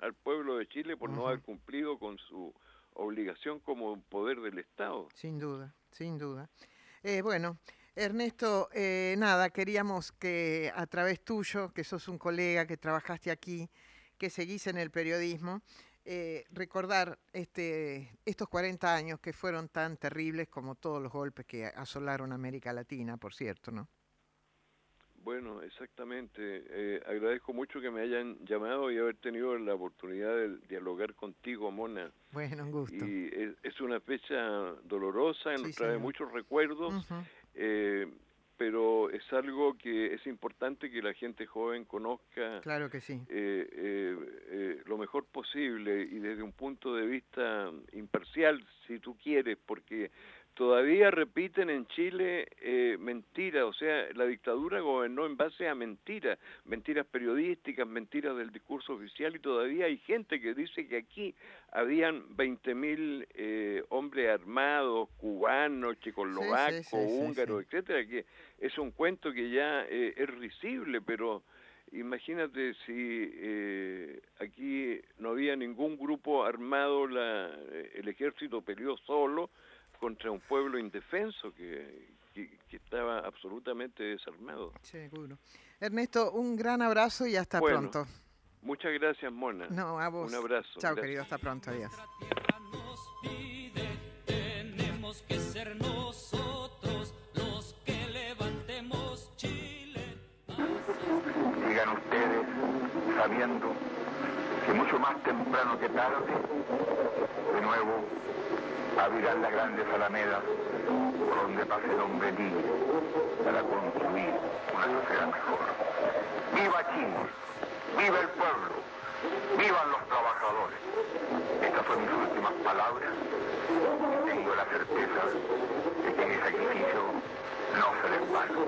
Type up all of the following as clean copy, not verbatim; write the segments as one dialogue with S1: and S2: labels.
S1: al pueblo de Chile por no haber cumplido con su obligación como poder del Estado.
S2: Sin duda, sin duda. Bueno, Ernesto, nada, queríamos que a través tuyo, que sos un colega, que trabajaste aquí, que seguís en el periodismo, recordar estos 40 años que fueron tan terribles como todos los golpes que asolaron América Latina, por cierto, ¿no?
S1: Bueno, exactamente. Agradezco mucho que me hayan llamado y haber tenido la oportunidad de dialogar contigo, Mona.
S2: Bueno, un gusto.
S1: Y es una fecha dolorosa,
S2: Sí,
S1: nos trae
S2: señor.
S1: muchos recuerdos, pero es algo que es importante que la gente joven conozca
S2: Claro que sí.
S1: lo mejor posible y desde un punto de vista imparcial, si tú quieres, porque todavía repiten en Chile mentiras, o sea, la dictadura gobernó en base a mentiras, mentiras periodísticas, mentiras del discurso oficial, y todavía hay gente que dice que aquí habían 20.000 hombres armados, cubanos, checoslovacos, húngaros, etcétera, que es un cuento que ya es risible, pero imagínate si aquí no había ningún grupo armado, el ejército peleó solo contra un pueblo indefenso que estaba absolutamente desarmado.
S2: Seguro. Ernesto, un gran abrazo y hasta pronto.
S1: Muchas gracias, Mona.
S2: No, a vos.
S1: Un abrazo.
S2: Chao, querido, hasta pronto, adiós.
S3: Tenemos que ser nosotros los que levantemos Chile.
S4: Sigan ustedes sabiendo que mucho más temprano que tarde, de nuevo, abrirán las grandes alamedas por donde pase el hombre libre para construir una sociedad mejor. ¡Viva Chile! ¡Viva el pueblo! ¡Vivan los trabajadores! Estas son mis últimas palabras. Tengo la certeza de que mi sacrificio no será en vano.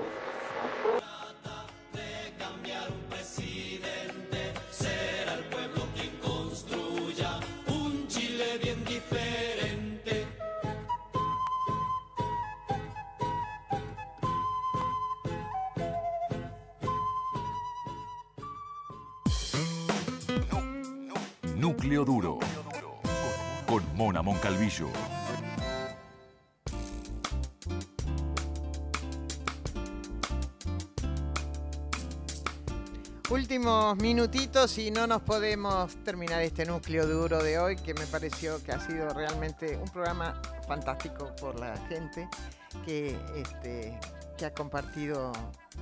S3: De cambiar un presidente, será el pueblo quien construya un Chile bien diferente.
S5: Núcleo Duro, con Mona Moncalvillo.
S2: Últimos minutitos y no nos podemos terminar este núcleo duro de hoy, que me pareció que ha sido realmente un programa fantástico por la gente que ha compartido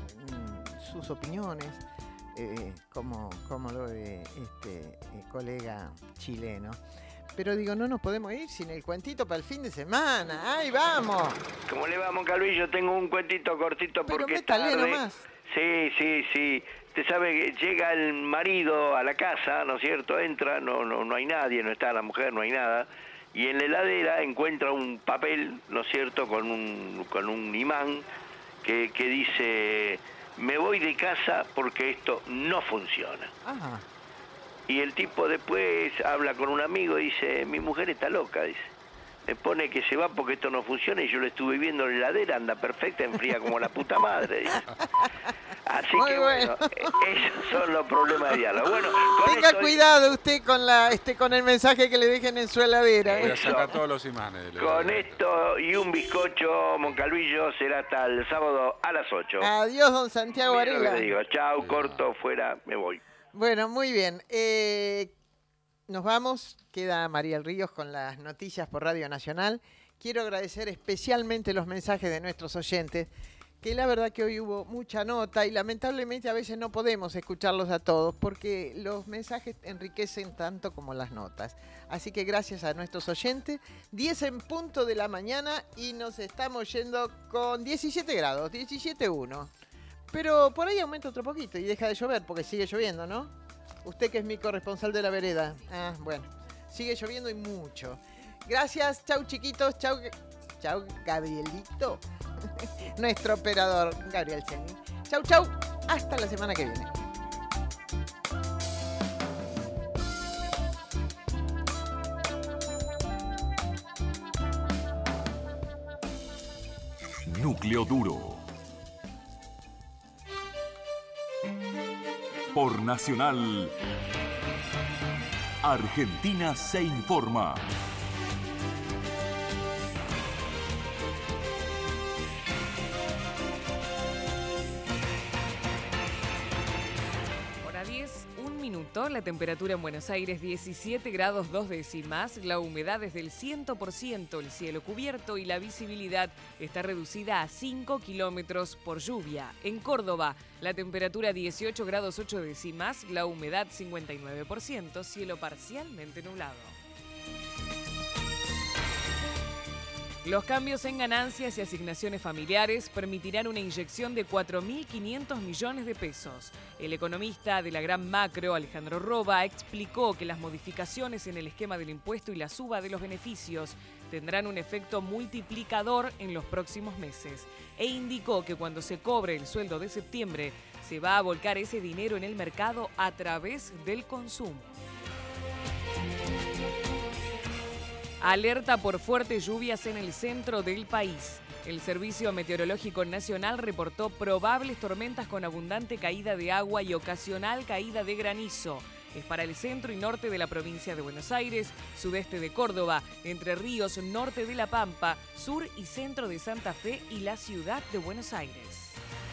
S2: sus opiniones, como lo de colega chileno. Pero digo, no nos podemos ir sin el cuentito para el fin de semana. ¡Ahí vamos!
S6: ¿Cómo le va, Moncalvillo? Tengo un cuentito cortito porque es tarde.
S2: Nomás.
S6: Sí. Usted sabe que llega el marido a la casa, ¿no es cierto? Entra, no hay nadie, no está la mujer, no hay nada. Y en la heladera encuentra un papel, ¿no es cierto?, con un imán que dice: me voy de casa porque esto no funciona.
S2: Ajá.
S6: Y el tipo después habla con un amigo y dice: mi mujer está loca, dice. Me pone que se va porque esto no funciona y yo lo estuve viendo en la heladera, anda perfecta, enfría como la puta madre, dice. Así
S2: Muy
S6: que bueno, esos son los problemas de diálogo. Bueno,
S2: tenga cuidado usted con el mensaje que le dejen en su heladera.
S7: Voy a sacar todos los imanes.
S6: Con esto y un bizcocho, Moncalvillo, será hasta el sábado a las 8.
S2: Adiós, don Santiago Varela.
S6: Le digo, chau, corto, fuera, me voy.
S2: Bueno, muy bien. Nos vamos. Queda Mariel Ríos con las noticias por Radio Nacional. Quiero agradecer especialmente los mensajes de nuestros oyentes, que la verdad que hoy hubo mucha nota y lamentablemente a veces no podemos escucharlos a todos porque los mensajes enriquecen tanto como las notas. Así que gracias a nuestros oyentes. 10 en punto de la mañana y nos estamos yendo con 17 grados, 17.1. Pero por ahí aumenta otro poquito y deja de llover porque sigue lloviendo, ¿no? Usted que es mi corresponsal de la vereda. Ah, bueno, sigue lloviendo y mucho. Gracias, chau chiquitos, chau Gabrielito, nuestro operador Gabriel Ceni. Chau, hasta la semana que viene.
S5: Núcleo Duro. Por Nacional Argentina se informa.
S7: Hora 10, 1 minuto. La temperatura en Buenos Aires 17 grados 2 décimas. La humedad es del 100%. El cielo cubierto y la visibilidad está reducida a 5 kilómetros por lluvia. En Córdoba, la temperatura 18 grados 8 décimas. La humedad 59%. Cielo parcialmente nublado. Los cambios en ganancias y asignaciones familiares permitirán una inyección de 4.500 millones de pesos. El economista de la Gran Macro, Alejandro Roba, explicó que las modificaciones en el esquema del impuesto y la suba de los beneficios tendrán un efecto multiplicador en los próximos meses. E indicó que cuando se cobre el sueldo de septiembre, se va a volcar ese dinero en el mercado a través del consumo. Alerta por fuertes lluvias en el centro del país. El Servicio Meteorológico Nacional reportó probables tormentas con abundante caída de agua y ocasional caída de granizo. Es para el centro y norte de la provincia de Buenos Aires, sudeste de Córdoba, Entre Ríos, norte de La Pampa, sur y centro de Santa Fe y la ciudad de Buenos Aires.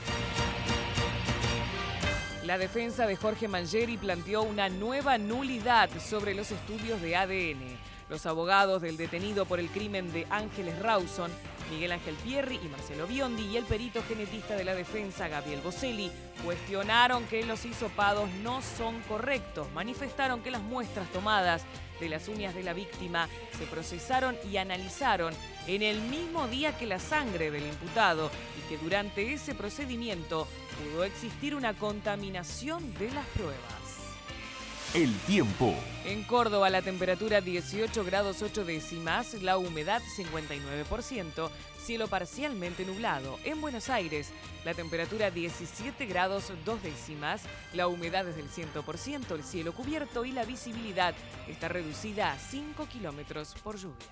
S7: La defensa de Jorge Mangieri planteó una nueva nulidad sobre los estudios de ADN. Los abogados del detenido por el crimen de Ángeles Rawson, Miguel Ángel Pierri y Marcelo Biondi, y el perito genetista de la defensa, Gabriel Boselli, cuestionaron que los hisopados no son correctos. Manifestaron que las muestras tomadas de las uñas de la víctima se procesaron y analizaron en el mismo día que la sangre del imputado y que durante ese procedimiento pudo existir una contaminación de las pruebas.
S5: El tiempo.
S7: En Córdoba la temperatura 18 grados 8 décimas, la humedad 59%, cielo parcialmente nublado. En Buenos Aires la temperatura 17 grados 2 décimas, la humedad es del 100%, el cielo cubierto y la visibilidad está reducida a 5 kilómetros por lluvia.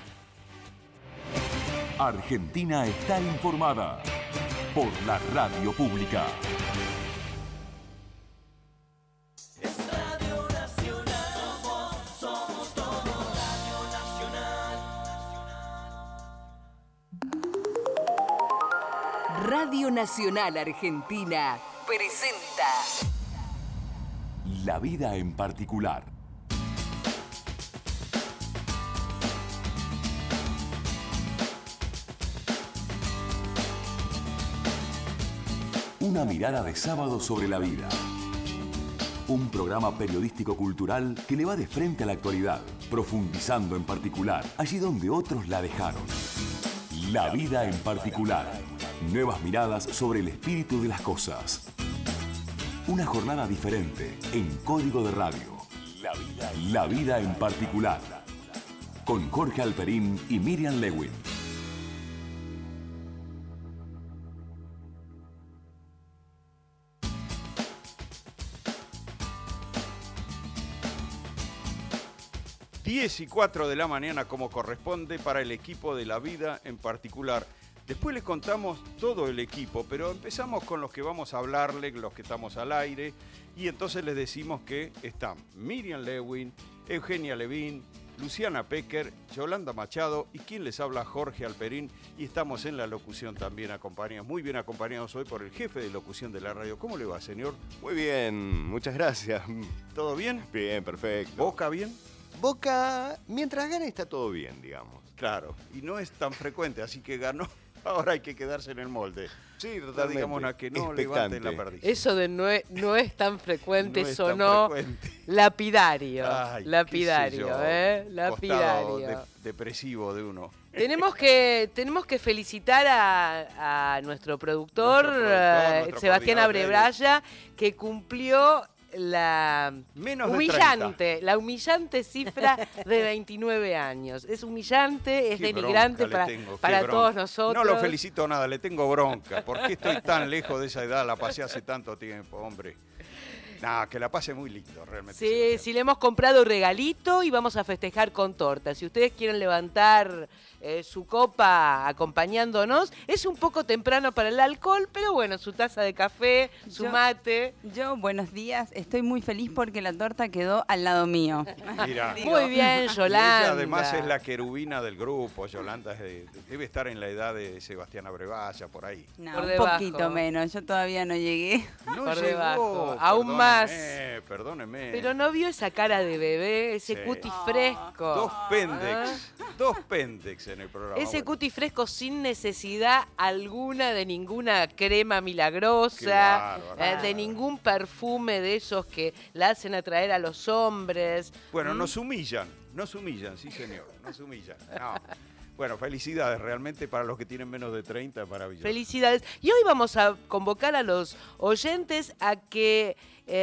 S5: Argentina está informada por la radio pública.
S8: Radio Nacional Argentina presenta
S5: La vida en particular. Una mirada de sábado sobre la vida. Un programa periodístico cultural que le va de frente a la actualidad, profundizando en particular allí donde otros la dejaron. La vida en particular. Nuevas miradas sobre el espíritu de las cosas. Una jornada diferente en Código de Radio. La vida en particular. Con Jorge Alperín y Miriam Lewin.
S9: Diez y 4 de la mañana como corresponde para el equipo de La vida en particular. Después les contamos todo el equipo, pero empezamos con los que vamos a hablarle, los que estamos al aire, y entonces les decimos que están Miriam Lewin, Eugenia Levín, Luciana Pecker, Yolanda Machado y quien les habla, Jorge Alperín, y estamos en la locución también acompañados, muy bien acompañados hoy por el jefe de locución de la radio. ¿Cómo le va, señor?
S10: Muy bien, muchas gracias.
S9: ¿Todo bien?
S10: Bien, perfecto.
S9: ¿Boca bien?
S10: Boca, mientras gane está todo bien, digamos.
S9: Claro, y no es tan frecuente, así que ganó. Ahora hay que quedarse en el molde.
S10: Sí,
S9: no
S10: totalmente.
S9: digamos a que no levanten la perdiz.
S11: Eso de no es tan frecuente
S9: No es
S11: sonó
S9: tan frecuente.
S11: lapidario.
S9: Ay,
S11: lapidario,
S9: qué sé yo,
S11: lapidario.
S9: costado depresivo de uno.
S11: Tenemos que felicitar a nuestro productor,
S9: nuestro
S11: Sebastián
S9: coordinador
S11: Abrebraya, que cumplió la
S9: Menos de
S11: humillante cifra de 29 años. Es humillante, es
S9: Qué
S11: denigrante
S9: bronca le tengo,
S11: para
S9: qué
S11: todos
S9: bronca.
S11: nosotros.
S9: No lo felicito nada, le tengo bronca. ¿Por qué estoy tan lejos de esa edad? La pasé hace tanto tiempo, hombre. No, que la pase muy lindo, realmente.
S11: Sí, sí, le hemos comprado regalito y vamos a festejar con torta. Si ustedes quieren levantar su copa acompañándonos, es un poco temprano para el alcohol, pero bueno, su taza de café, su mate.
S12: Yo, buenos días, estoy muy feliz porque la torta quedó al lado mío.
S9: Mira.
S11: Muy bien, Yolanda.
S9: Y ella además es la querubina del grupo. Yolanda debe estar en la edad de Sebastián Abrevaya, por ahí.
S12: No,
S11: Por
S12: un
S11: debajo.
S12: poquito menos, yo todavía no llegué.
S9: No
S11: Por
S9: llegó,
S11: debajo. Aún más.
S9: Perdóneme.
S11: Pero no vio esa cara de bebé, ese
S9: Sí.
S11: cutis fresco.
S9: Dos pendex en el programa.
S11: Ese
S9: bueno.
S11: cutis fresco sin necesidad alguna de ninguna crema
S9: Qué
S11: milagrosa,
S9: bárbaro.
S11: de ningún perfume de esos que la hacen atraer a los hombres.
S9: Bueno, nos humillan, sí señor, nos humillan. No. Bueno, felicidades realmente para los que tienen menos de 30, maravilloso.
S11: Felicidades. Y hoy vamos a convocar a los oyentes a que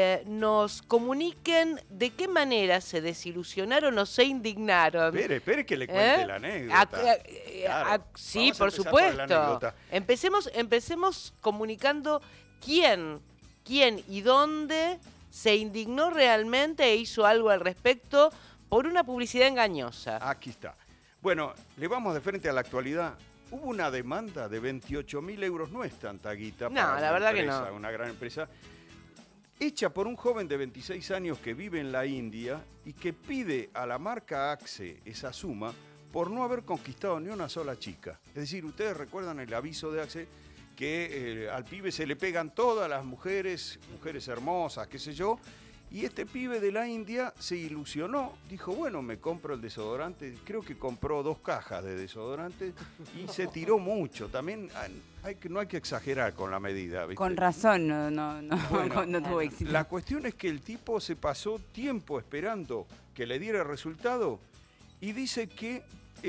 S11: nos comuniquen de qué manera se desilusionaron o se indignaron.
S9: Espere que le cuente la anécdota. Claro.
S11: Sí,
S9: Vamos a
S11: por
S9: empezar por la
S11: supuesto.
S9: anécdota.
S11: Empecemos comunicando quién y dónde se indignó realmente e hizo algo al respecto por una publicidad engañosa.
S9: Aquí está. Bueno, le vamos de frente a la actualidad. Hubo una demanda de 28.000 euros, no es tanta guita.
S11: No,
S9: para
S11: la
S9: una
S11: verdad que
S9: empresa,
S11: no.
S9: Una gran empresa, hecha por un joven de 26 años que vive en la India y que pide a la marca Axe esa suma por no haber conquistado ni una sola chica. Es decir, ustedes recuerdan el aviso de Axe que al pibe se le pegan todas las mujeres hermosas, qué sé yo, y este pibe de la India se ilusionó, dijo, bueno, me compro el desodorante, creo que compró 2 cajas de desodorante y se tiró mucho. También no hay que exagerar con la medida, ¿viste?
S12: Con razón,
S9: Bueno,
S12: no tuvo éxito.
S9: La cuestión es que el tipo se pasó tiempo esperando que le diera el resultado y dice que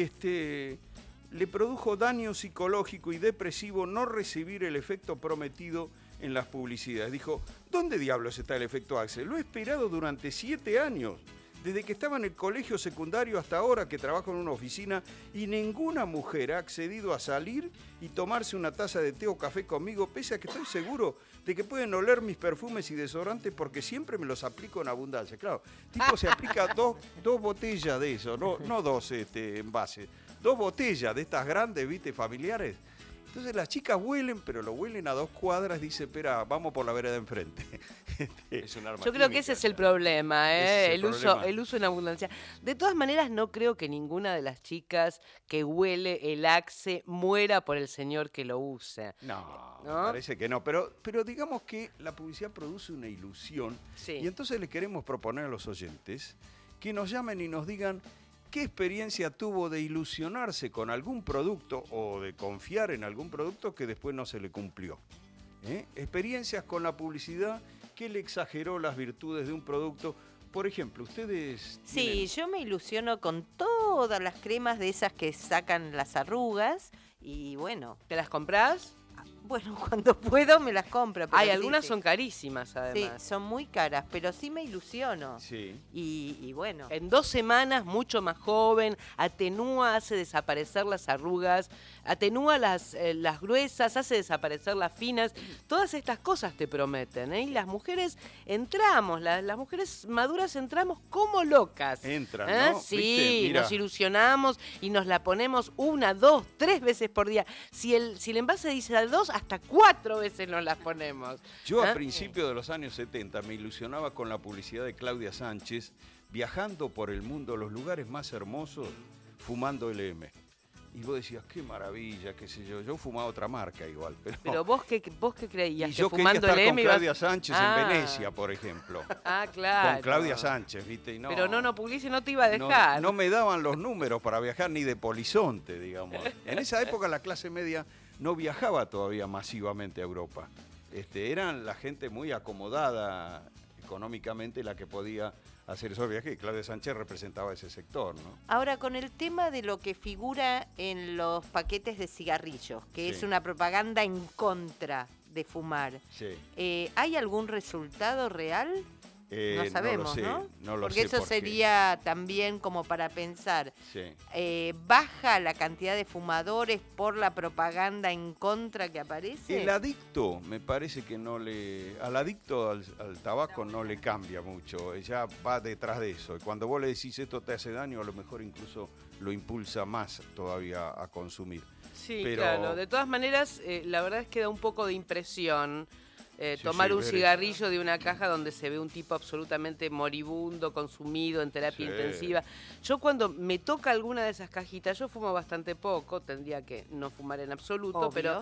S9: le produjo daño psicológico y depresivo no recibir el efecto prometido en las publicidades. Dijo, ¿dónde diablos está el efecto Axe? Lo he esperado durante 7 años, desde que estaba en el colegio secundario hasta ahora que trabajo en una oficina y ninguna mujer ha accedido a salir y tomarse una taza de té o café conmigo, pese a que estoy seguro de que pueden oler mis perfumes y desodorantes porque siempre me los aplico en abundancia. Claro, tipo se aplica dos botellas de eso, no 2 envases, 2 botellas de estas grandes, ¿viste? Familiares. Entonces las chicas huelen, pero lo huelen a 2 cuadras, dice, espera, vamos por la vereda de enfrente.
S10: Es un arma
S11: Yo creo que ese es el problema,
S9: Ese es el problema.
S11: el uso en abundancia. De todas maneras, no creo que ninguna de las chicas que huele el Axe muera por el señor que lo use.
S9: No,
S11: ¿No?
S9: me parece que no. Pero digamos que la publicidad produce una ilusión.
S11: Sí.
S9: Y entonces le queremos proponer a los oyentes que nos llamen y nos digan qué experiencia tuvo de ilusionarse con algún producto o de confiar en algún producto que después no se le cumplió. Experiencias con la publicidad que le exageró las virtudes de un producto. Por ejemplo, ustedes...
S13: Sí, yo me ilusiono con todas las cremas de esas que sacan las arrugas y bueno.
S11: ¿Te las comprás?
S13: Bueno, cuando puedo me las compro. Pero
S11: Hay
S13: sí,
S11: algunas
S13: sí.
S11: son carísimas, además.
S13: Sí, son muy caras, pero sí me ilusiono.
S9: Sí.
S13: Y bueno.
S11: En 2 semanas, mucho más joven, atenúa, hace desaparecer las arrugas, atenúa las gruesas, hace desaparecer las finas. Todas estas cosas te prometen, ¿eh? Y las mujeres entramos, las mujeres maduras entramos como locas.
S9: Entran, ¿no?
S11: Sí,
S9: ¿Viste? Mira.
S11: nos ilusionamos y nos la ponemos 1, 2, 3 veces por día. Si el envase dice al 2, hasta 4 veces nos las ponemos.
S9: Yo a
S11: ¿Ah?
S9: principios de los años 70 me ilusionaba con la publicidad de Claudia Sánchez, viajando por el mundo, los lugares más hermosos, fumando LM. Y vos decías, qué maravilla, qué sé yo. Yo fumaba otra marca igual.
S11: Pero vos qué creías,
S9: y
S11: que
S9: yo quería
S11: fumando
S9: estar
S11: el
S9: con
S11: M ibas-
S9: Claudia Sánchez
S11: Ah.
S9: en Venecia, por ejemplo.
S11: Ah, claro.
S9: Con Claudia Sánchez, ¿viste? Y no,
S11: Pero no, Pugliese no te iba a
S9: no,
S11: dejar.
S9: no me daban los números para viajar ni de polizonte, digamos. En esa época la clase media no viajaba todavía masivamente a Europa. Eran la gente muy acomodada económicamente la que podía hacer esos viajes, y Claudia Sánchez representaba ese sector, ¿no?
S13: Ahora, con el tema de lo que figura en los paquetes de cigarrillos, que
S9: Sí.
S13: es una propaganda en contra de fumar,
S9: Sí.
S13: ¿hay algún resultado real? No sabemos,
S9: ¿no? No lo
S13: Porque
S9: sé
S13: eso
S9: por qué.
S13: sería también como para pensar,
S9: Sí.
S13: ¿baja la cantidad de fumadores por la propaganda en contra que aparece?
S9: El adicto, me parece que no le... Al adicto al tabaco no le cambia mucho, ya va detrás de eso. Y cuando vos le decís esto te hace daño, a lo mejor incluso lo impulsa más todavía a consumir.
S11: Sí,
S9: Pero-
S11: claro. De todas maneras, la verdad es que da un poco de impresión
S9: Sí,
S11: tomar
S9: sí,
S11: un
S9: ver
S11: cigarrillo de una caja donde se ve un tipo absolutamente moribundo, consumido en terapia
S9: Sí.
S11: intensiva. Yo cuando me toca alguna de esas cajitas, yo fumo bastante poco, tendría que no fumar en absoluto,
S13: Obvio.
S11: pero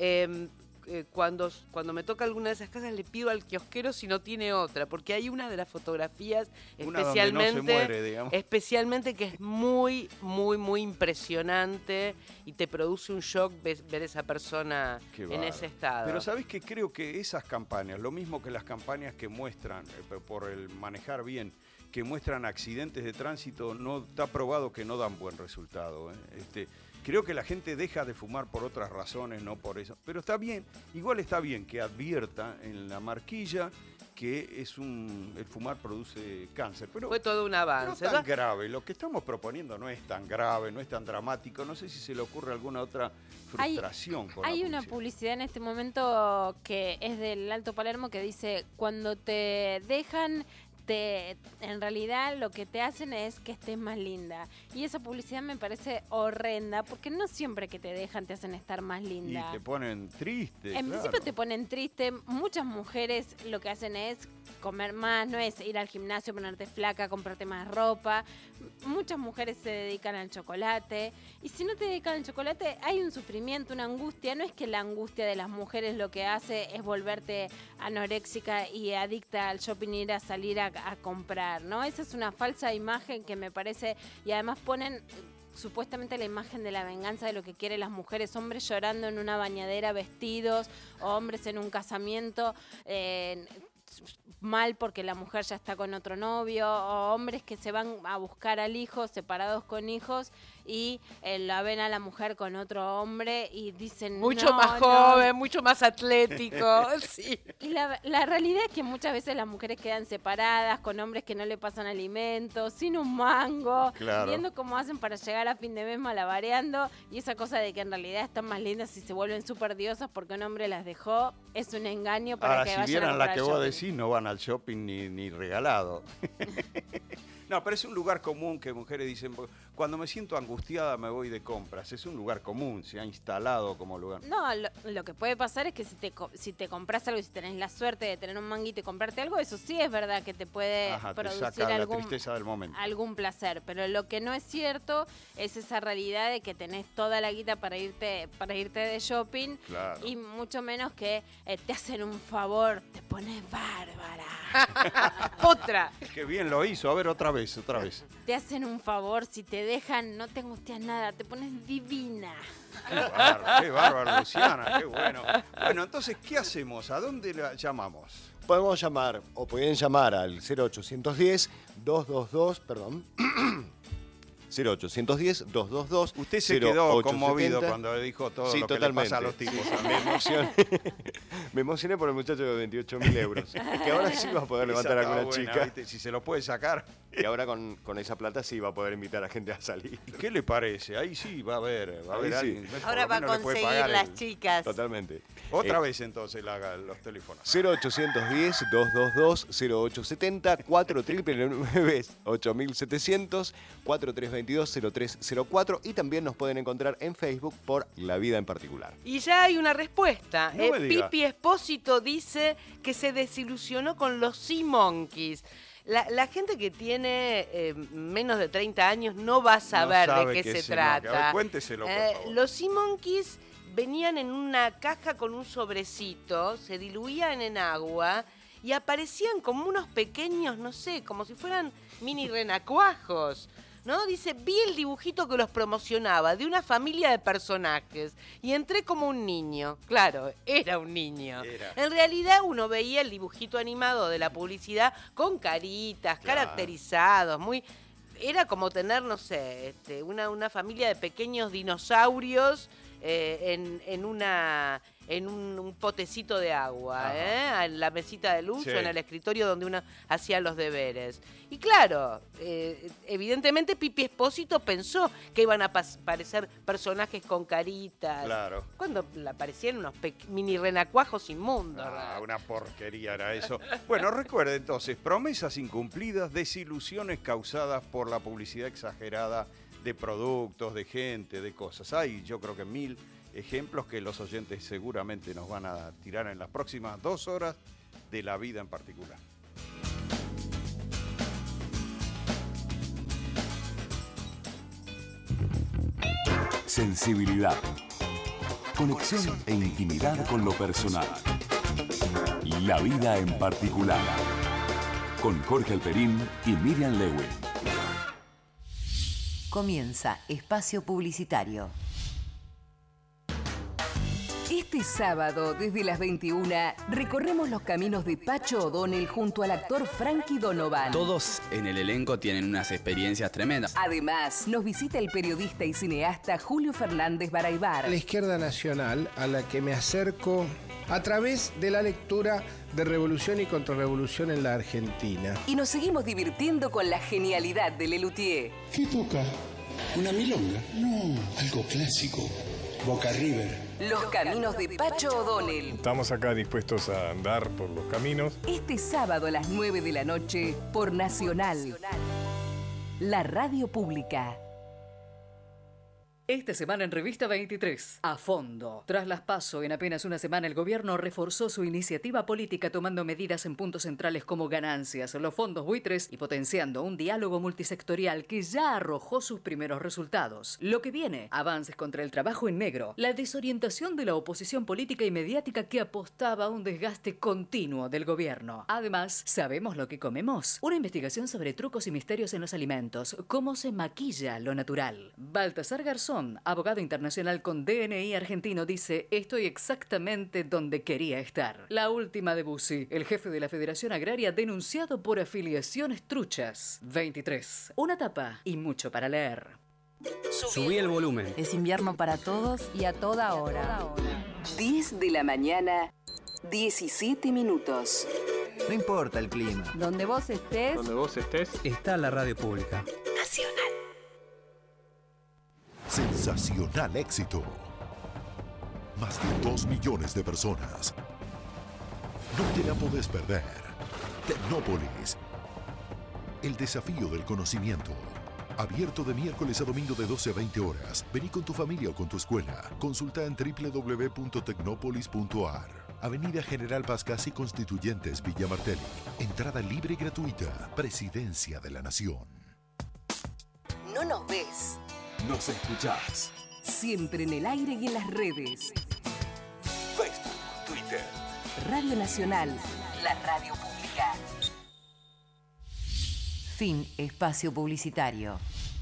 S11: cuando me toca alguna de esas casas le pido al kiosquero si no tiene otra, porque hay una de las fotografías
S9: Una donde no se
S11: especialmente,
S9: muere, digamos.
S11: especialmente que es muy, muy, muy impresionante y te produce un shock ver esa persona
S9: Qué
S11: en
S9: bárbaro.
S11: ese estado.
S9: Pero ¿sabés qué? Creo que esas campañas, lo mismo que las campañas que muestran, por el manejar bien, que muestran accidentes de tránsito, no está probado que no dan buen resultado. Creo que la gente deja de fumar por otras razones, no por eso. Pero está bien, igual está bien que advierta en la marquilla que el fumar produce cáncer. Pero
S11: fue todo un avance.
S9: no tan grave. Lo que estamos proponiendo no es tan grave, no es tan dramático. No sé si se le ocurre alguna otra frustración con
S14: Hay
S9: la
S14: una publicidad en este momento que es del Alto Palermo que dice, cuando te dejan, en realidad lo que te hacen es que estés más linda. Y esa publicidad me parece horrenda, porque no siempre que te dejan te hacen estar más linda.
S9: Y te ponen triste.
S14: En
S9: claro.
S14: principio te ponen triste. Muchas mujeres lo que hacen es comer más, no es ir al gimnasio, ponerte flaca, comprarte más ropa. Muchas mujeres se dedican al chocolate. Y si no te dedican al chocolate, hay un sufrimiento, una angustia. No es que la angustia de las mujeres lo que hace es volverte anoréxica y adicta al shopping y ir a salir a comprar, ¿no? Esa es una falsa imagen que me parece, y además ponen supuestamente la imagen de la venganza de lo que quieren las mujeres, hombres llorando en una bañadera vestidos, o hombres en un casamiento mal porque la mujer ya está con otro novio, o hombres que se van a buscar al hijo separados con hijos y la ven a la mujer con otro hombre y dicen
S11: mucho
S14: "No,
S11: más
S14: no".
S11: joven, mucho más atlético. Sí.
S14: Y la realidad es que muchas veces las mujeres quedan separadas con hombres que no le pasan alimentos, sin un mango,
S9: Claro.
S14: viendo cómo hacen para llegar a fin de mes malabareando, y esa cosa de que en realidad están más lindas y se vuelven súper diosas porque un hombre las dejó, es un engaño para
S9: Ahora,
S14: que
S9: si
S14: vayan a
S9: vieran
S14: comprar
S9: la que
S14: al
S9: vos
S14: shopping.
S9: decís, no van al shopping ni regalado. No, pero es un lugar común que mujeres dicen, cuando me siento angustiada me voy de compras. Es un lugar común, se ha instalado como lugar.
S14: No, lo que puede pasar es que si te compras algo y si tenés la suerte de tener un manguito y comprarte algo, eso sí es verdad que te puede
S9: Ajá, te
S14: producir
S9: saca la tristeza del momento.
S14: algún placer. Pero lo que no es cierto es esa realidad de que tenés toda la guita para irte de shopping.
S9: Claro.
S14: Y mucho menos que te hacen un favor, te pones bárbara.
S11: Otra.
S9: Qué bien lo hizo, a ver otra vez.
S14: Te hacen un favor, si te dejan, no te angustias nada, te pones divina.
S9: Qué bárbaro, Luciana, qué bueno. Bueno, entonces, ¿qué hacemos? ¿A dónde la llamamos?
S10: Podemos llamar, o pueden llamar al 0810-222, perdón. 0810-222.
S9: Usted se quedó
S10: 0870.
S9: conmovido cuando le dijo todo
S10: Sí,
S9: lo que
S10: totalmente.
S9: le pasa a los tipos.
S10: Me emocioné por el muchacho de 28.000 euros. Que ahora sí va a poder levantar a
S9: Esa está
S10: alguna
S9: buena,
S10: chica.
S9: ¿viste? Si se lo puede sacar.
S10: Y ahora con esa plata sí va a poder invitar a gente a salir.
S9: ¿Y qué le parece? Ahí sí va a haber
S10: Ahí sí.
S9: alguien. por
S13: Ahora
S9: lo
S13: va a
S9: menos le puede
S13: conseguir
S9: pagar
S13: las chicas.
S10: Totalmente.
S9: Otra vez entonces los teléfonos.
S10: 0810-222-0870, 4-999-8700, 4322-0304 y también nos pueden encontrar en Facebook por La Vida en Particular.
S11: Y ya hay una respuesta.
S10: No me diga.
S11: Pipi Espósito dice que se desilusionó con los Sea Monkeys. La gente que tiene menos de 30 años no va a saber
S9: No sabe
S11: de qué
S9: qué
S11: se
S9: es Sea Monkey. A
S11: trata.
S9: ver, cuénteselo, por favor.
S11: Los Sea Monkeys venían en una caja con un sobrecito, se diluían en agua y aparecían como unos pequeños, no sé, como si fueran mini renacuajos. ¿No? Dice, vi el dibujito que los promocionaba de una familia de personajes y entré como un niño. Claro, era un niño. En realidad uno veía el dibujito animado de la publicidad con caritas, caracterizados, muy... Era como tener, no sé, una familia de pequeños dinosaurios en un potecito de agua, en la mesita de luz
S9: Sí.
S11: o en el escritorio donde uno hacía los deberes. Y claro, evidentemente Pipi Espósito pensó que iban a aparecer personajes con caritas.
S9: Claro.
S11: Cuando le aparecían unos mini renacuajos inmundos.
S9: Una porquería era eso. Bueno, recuerde entonces, promesas incumplidas, desilusiones causadas por la publicidad exagerada de productos, de gente, de cosas. Hay, yo creo que 1000 ejemplos que los oyentes seguramente nos van a tirar en las próximas 2 horas de la vida en particular.
S5: Sensibilidad. Conexión e intimidad con lo personal. La vida en particular. Con Jorge Alperín y Miriam Lewin.
S8: Comienza Espacio Publicitario. Este sábado, desde las 21, recorremos los caminos de Pacho O'Donnell junto al actor Frankie Donovan.
S15: Todos en el elenco tienen unas experiencias tremendas.
S8: Además, nos visita el periodista y cineasta Julio Fernández Baraybar.
S16: La izquierda nacional, a la que me acerco a través de la lectura de Revolución y Contrarrevolución en la Argentina.
S8: Y nos seguimos divirtiendo con la genialidad de Lelutier.
S17: ¿Qué toca? ¿Una milonga? No, algo clásico. Boca River.
S8: Los caminos de Pacho O'Donnell.
S18: Estamos acá dispuestos a andar por los caminos.
S8: Este sábado a las 9 de la noche por Nacional, la radio pública.
S19: Esta semana en Revista 23, a fondo. Tras las PASO, en apenas una semana el gobierno reforzó su iniciativa política tomando medidas en puntos centrales como ganancias, los fondos buitres y potenciando un diálogo multisectorial que ya arrojó sus primeros resultados. Lo que viene, avances contra el trabajo en negro, la desorientación de la oposición política y mediática que apostaba a un desgaste continuo del gobierno. Además, ¿sabemos lo que comemos? Una investigación sobre trucos y misterios en los alimentos, cómo se maquilla lo natural. Baltasar Garzón, abogado internacional con DNI argentino, dice: estoy exactamente donde quería estar. La última de Bussi, el jefe de la Federación Agraria denunciado por afiliaciones truchas. 23. Una tapa y mucho para leer.
S15: Subí el volumen.
S12: Es invierno para todos y a toda hora.
S8: 10 de la mañana, 17 minutos.
S20: No importa el clima.
S12: Donde vos estés.
S15: Está la radio pública.
S8: Nacional.
S21: Sensacional éxito. Más de 2 millones de personas. No te la podés perder. Tecnópolis. El desafío del conocimiento. Abierto de miércoles a domingo de 12 a 20 horas. Vení con tu familia o con tu escuela. Consulta en www.tecnopolis.ar. Avenida General Paz Casi Constituyentes, Villa Martelli. Entrada libre y gratuita. Presidencia de la Nación.
S8: No nos ves.
S5: Nos escuchás.
S8: Siempre en el aire y en las redes.
S5: Facebook, Twitter.
S8: Radio Nacional, la radio pública.
S20: Fin Espacio Publicitario.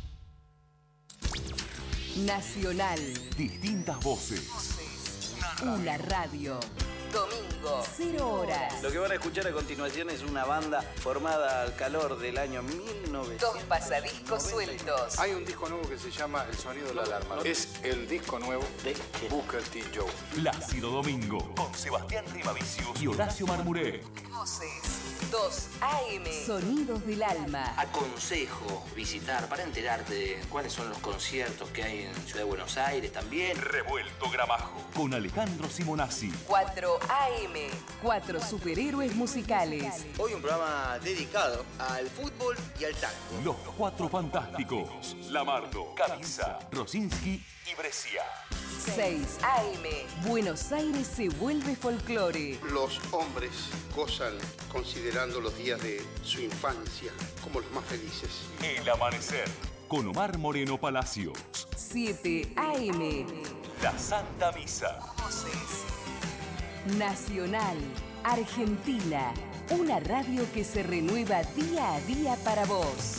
S8: Nacional.
S5: Distintas voces.
S8: Una radio. Domingo, 0 horas.
S22: Lo que van a escuchar a continuación es una banda formada al calor del año 1900.
S8: 2 pasadiscos sueltos.
S23: Hay un disco nuevo que se llama El Sonido de la Alarma. Es el disco nuevo de Booker T. Jones.
S5: Plácido Domingo, con Sebastián Rivavicius y Horacio Marmuré.
S8: Voces. 2 AM. Sonidos del alma.
S22: Aconsejo visitar para enterarte de cuáles son los conciertos que hay en Ciudad de Buenos Aires también.
S5: Revuelto Gramajo, con Alejandro Simonazzi.
S8: 4 AM. 4 superhéroes musicales.
S22: Hoy un programa dedicado al fútbol y al tango.
S5: Los 4 fantásticos. Lamardo, Camisa, Rosinski y Brescia.
S8: 6 AM. Buenos Aires se vuelve folclore.
S17: Los hombres gozan considerando los días de su infancia como los más felices.
S5: El amanecer, con Omar Moreno Palacios.
S8: 7 AM.
S5: La Santa Misa.
S8: Voces. Nacional, Argentina. Una radio que se renueva día a día para vos.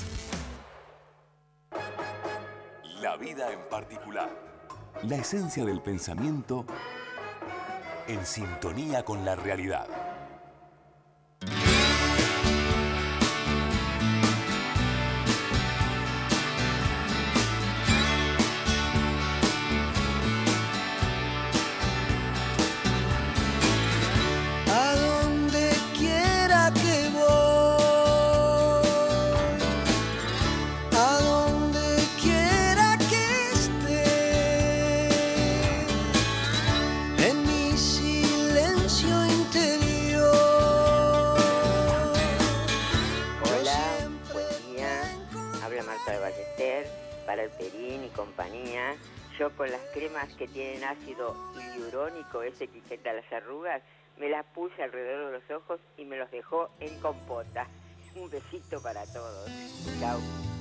S5: La vida en particular. La esencia del pensamiento en sintonía con la realidad.
S1: Marta de Ballester, para el Perín y compañía. Yo con las cremas que tienen ácido hialurónico, ese que quita las arrugas, me las puse alrededor de los ojos y me los dejó en compota. Un besito para todos. Chao.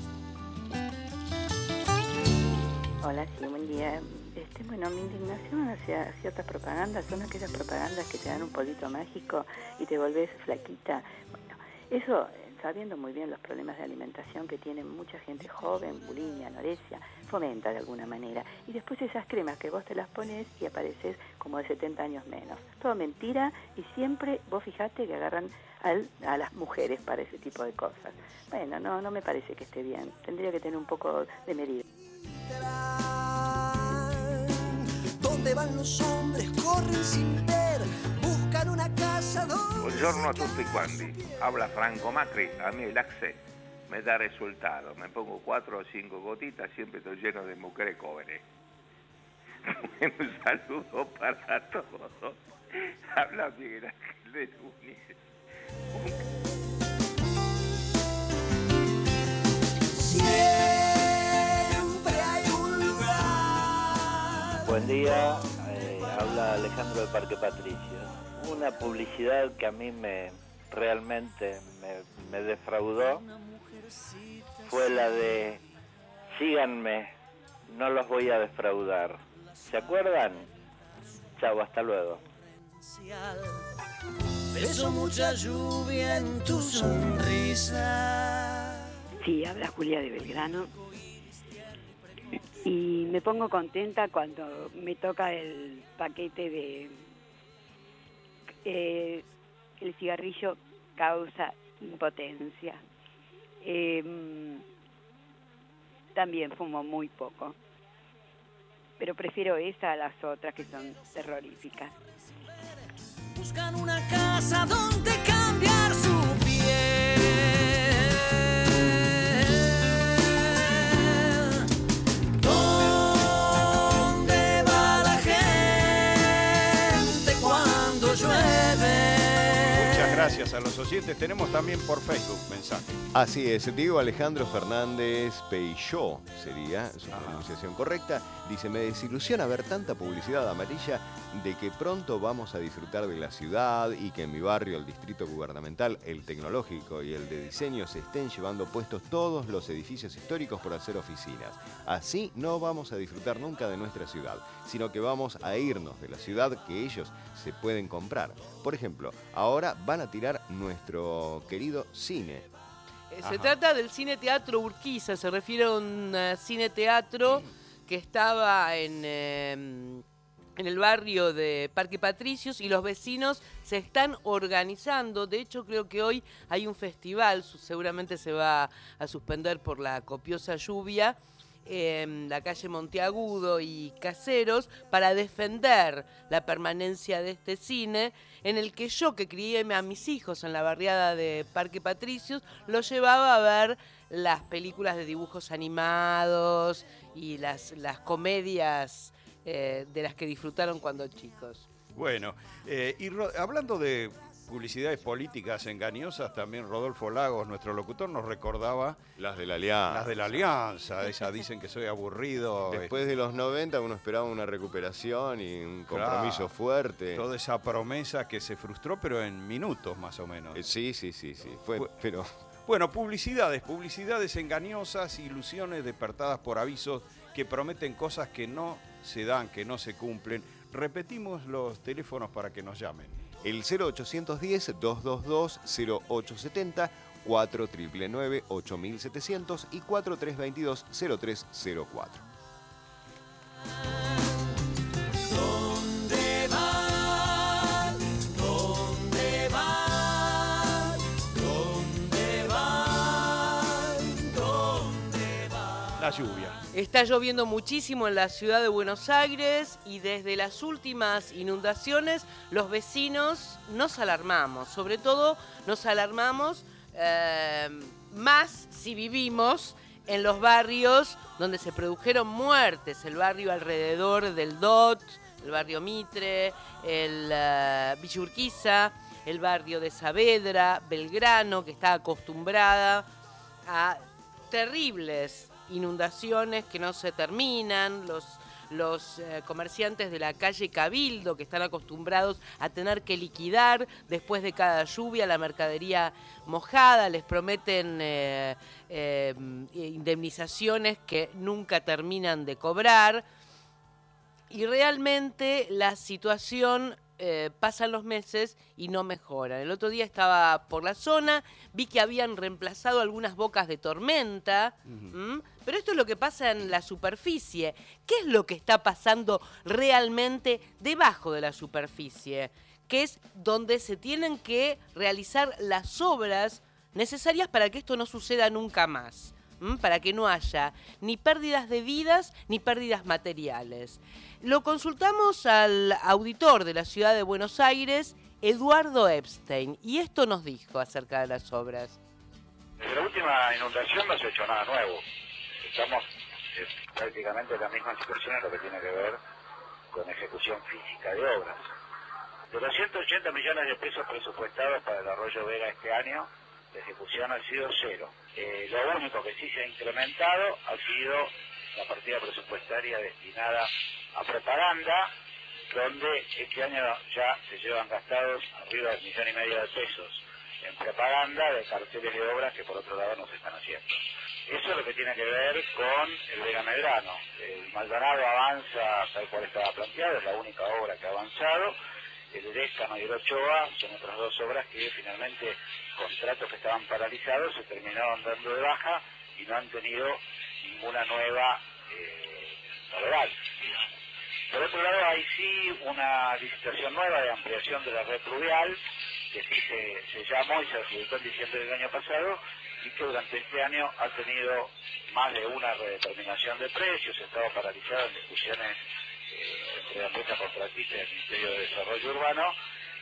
S3: Hola, sí, buen día. Bueno, mi indignación hacia ciertas propagandas son aquellas propagandas que te dan un polvito mágico y te volvés flaquita. Bueno, eso, sabiendo muy bien los problemas de alimentación que tiene mucha gente joven, bulimia, anorexia, fomenta de alguna manera. Y después esas cremas que vos te las pones y apareces como de 70 años menos. Todo mentira y siempre, vos fijate que agarran a las mujeres para ese tipo de cosas. Bueno, no me parece que esté bien. Tendría que tener un poco de medida.
S4: ¿Dónde van los hombres? Corren sin ver, buscan una casa donde...
S24: Buongiorno a tutti quanti, habla Franco Macri, a mí el Axe me da resultado, me pongo 4 o 5 gotitas, siempre estoy lleno de mujeres jóvenes. Un saludo para todos, habla Miguel Ángel de Núñez.
S4: Siempre hay un lugar.
S25: Buen día, habla Alejandro de Parque Patricios. Una publicidad que a mí realmente me defraudó fue la de síganme, no los voy a defraudar. ¿Se acuerdan? Chau, hasta luego.
S4: Beso mucha lluvia en tu sonrisa.
S3: Sí, habla Julia de Belgrano. Y me pongo contenta cuando me toca el paquete de... el cigarrillo causa impotencia. También fumo muy poco. Pero prefiero esa a las otras que son terroríficas.
S4: Buscan una casa donde cambiar su piel. ¿Dónde va la gente cuando llueve?
S9: Muchas gracias a los oyentes. Tenemos también por Facebook mensajes.
S10: Así es, Diego Alejandro Fernández Peixó sería su pronunciación correcta. Dice, me desilusiona ver tanta publicidad amarilla de que pronto vamos a disfrutar de la ciudad y que en mi barrio, el distrito gubernamental, el tecnológico y el de diseño se estén llevando puestos todos los edificios históricos por hacer oficinas. Así no vamos a disfrutar nunca de nuestra ciudad, sino que vamos a irnos de la ciudad que ellos se pueden comprar. Por ejemplo, ahora van a tirar nuestro querido cine.
S11: Se trata del Cine Teatro Urquiza, se refiere a un cine teatro que estaba en el barrio de Parque Patricios y los vecinos se están organizando. De hecho, creo que hoy hay un festival, seguramente se va a suspender por la copiosa lluvia, en la calle Monteagudo y Caseros, para defender la permanencia de este cine, en el que yo, que crié a mis hijos en la barriada de Parque Patricios, los llevaba a ver las películas de dibujos animados y las comedias de las que disfrutaron cuando chicos.
S9: Bueno, hablando de publicidades políticas engañosas, también Rodolfo Lagos, nuestro locutor, nos recordaba...
S10: Las de la Alianza.
S9: Las de la Alianza, esa dicen que soy aburrido.
S10: Después de los 90 uno esperaba una recuperación y un compromiso fuerte.
S9: Toda esa promesa que se frustró, pero en minutos más o menos.
S10: Sí. Pero...
S9: Bueno, publicidades engañosas, ilusiones despertadas por avisos que prometen cosas que no se dan, que no se cumplen. Repetimos los teléfonos para que nos llamen.
S10: El 0810-222-0870, 4999-8700 y 4322-0304.
S4: ¿Dónde van? ¿Dónde van? ¿Dónde van? ¿Dónde van?
S9: La lluvia.
S11: Está lloviendo muchísimo en la ciudad de Buenos Aires y desde las últimas inundaciones los vecinos nos alarmamos. Sobre todo nos alarmamos más si vivimos en los barrios donde se produjeron muertes, el barrio alrededor del DOT, el barrio Mitre, el Villa Urquiza, el barrio de Saavedra, Belgrano, que está acostumbrada a terribles inundaciones que no se terminan, los comerciantes de la calle Cabildo, que están acostumbrados a tener que liquidar después de cada lluvia la mercadería mojada, les prometen indemnizaciones que nunca terminan de cobrar, y realmente la situación pasan los meses y no mejoran. El otro día estaba por la zona, vi que habían reemplazado algunas bocas de tormenta, pero esto es lo que pasa en la superficie. ¿Qué es lo que está pasando realmente debajo de la superficie? Que es donde se tienen que realizar las obras necesarias para que esto no suceda nunca más, para que no haya ni pérdidas de vidas ni pérdidas materiales. Lo consultamos al auditor de la ciudad de Buenos Aires, Eduardo Epstein, y esto nos dijo acerca de las obras.
S2: Desde la última inundación no se ha hecho nada nuevo. Estamos prácticamente en la misma situación en lo que tiene que ver con ejecución física de obras. De los 180 millones de pesos presupuestados para el Arroyo Vega este año, la ejecución ha sido 0. Lo único que sí se ha incrementado ha sido la partida presupuestaria destinada a propaganda, donde este año ya se llevan gastados arriba del 1,5 millones de pesos en propaganda de carteles de obras que por otro lado no se están haciendo. Eso es lo que tiene que ver con el Vega Medrano. El Maldonado avanza tal cual estaba planteado, es la única obra que ha avanzado. El Edescano y el Ochoa son otras dos obras que finalmente, contratos que estaban paralizados, se terminaron dando de baja y no han tenido ninguna nueva novedad, digamos. Por otro lado, hay sí una licitación nueva de ampliación de la red pluvial, que sí se llamó y se adjudicó en diciembre del año pasado, y que durante este año ha tenido más de una redeterminación de precios, ha estado paralizado en discusiones entre la empresa contratista y el Ministerio de Desarrollo Urbano,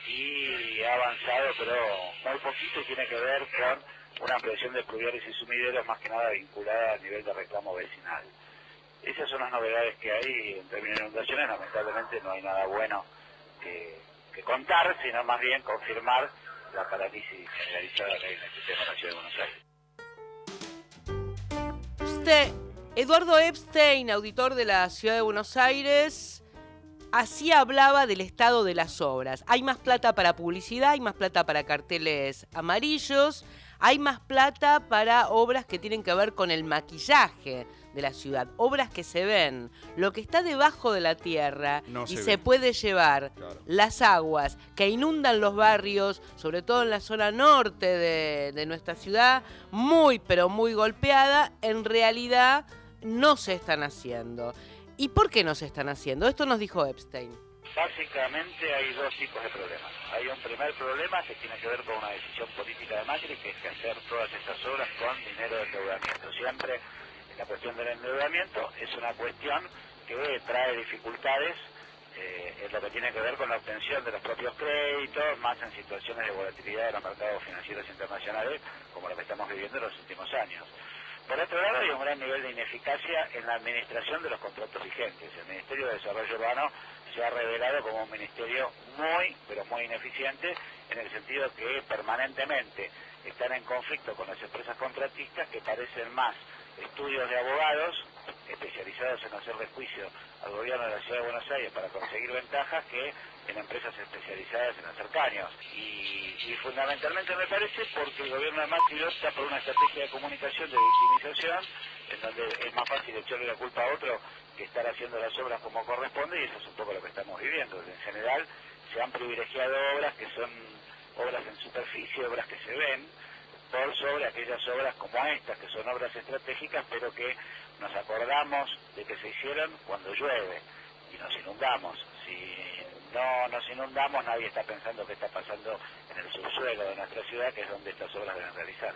S2: y ha avanzado, pero muy poquito, y tiene que ver con una ampliación de pluviales y sumideros, más que nada vinculada al nivel de reclamo vecinal. Esas son las novedades que hay en términos de inundaciones. Lamentablemente no hay nada bueno que contar, sino más bien confirmar la parálisis generalizada que hay en el sistema de la Ciudad de Buenos Aires.
S11: Eduardo Epstein, auditor de la Ciudad de Buenos Aires, así hablaba del estado de las obras. Hay más plata para publicidad, hay más plata para carteles amarillos, hay más plata para obras que tienen que ver con el maquillaje de la ciudad, obras que se ven, lo que está debajo de la tierra
S9: no
S11: y
S9: se
S11: puede llevar, claro, las aguas que inundan los barrios, sobre todo en la zona norte de nuestra ciudad, muy pero muy golpeada, en realidad no se están haciendo. ¿Y por qué no se están haciendo? Esto nos dijo Epstein.
S2: Básicamente hay dos tipos de problemas. Hay un primer problema que tiene que ver con una decisión política de Macri, que es que hacer todas estas obras con dinero de endeudamiento. Siempre la cuestión del endeudamiento es una cuestión que trae dificultades en lo que tiene que ver con la obtención de los propios créditos, más en situaciones de volatilidad de los mercados financieros internacionales, como lo que estamos viviendo en los últimos años. Por otro lado, hay un gran nivel de ineficacia en la administración de los contratos vigentes. El Ministerio de Desarrollo Urbano se ha revelado como un ministerio muy, pero muy ineficiente, en el sentido que permanentemente están en conflicto con las empresas contratistas, que parecen más estudios de abogados especializados en hacerle juicio al gobierno de la Ciudad de Buenos Aires para conseguir ventajas, que en empresas especializadas en hacer caños. Y fundamentalmente me parece porque el gobierno de Macri opta por una estrategia de comunicación de victimización, en donde es más fácil echarle la culpa a otro que estar haciendo las obras como corresponde, y eso es un poco lo que estamos viviendo. En general se han privilegiado obras que son obras en superficie, obras que se ven, por sobre aquellas obras como estas, que son obras estratégicas, pero que nos acordamos de que se hicieron cuando llueve y nos inundamos. Si no nos inundamos, nadie está pensando qué está pasando en el subsuelo de nuestra ciudad, que es donde estas obras deben realizar.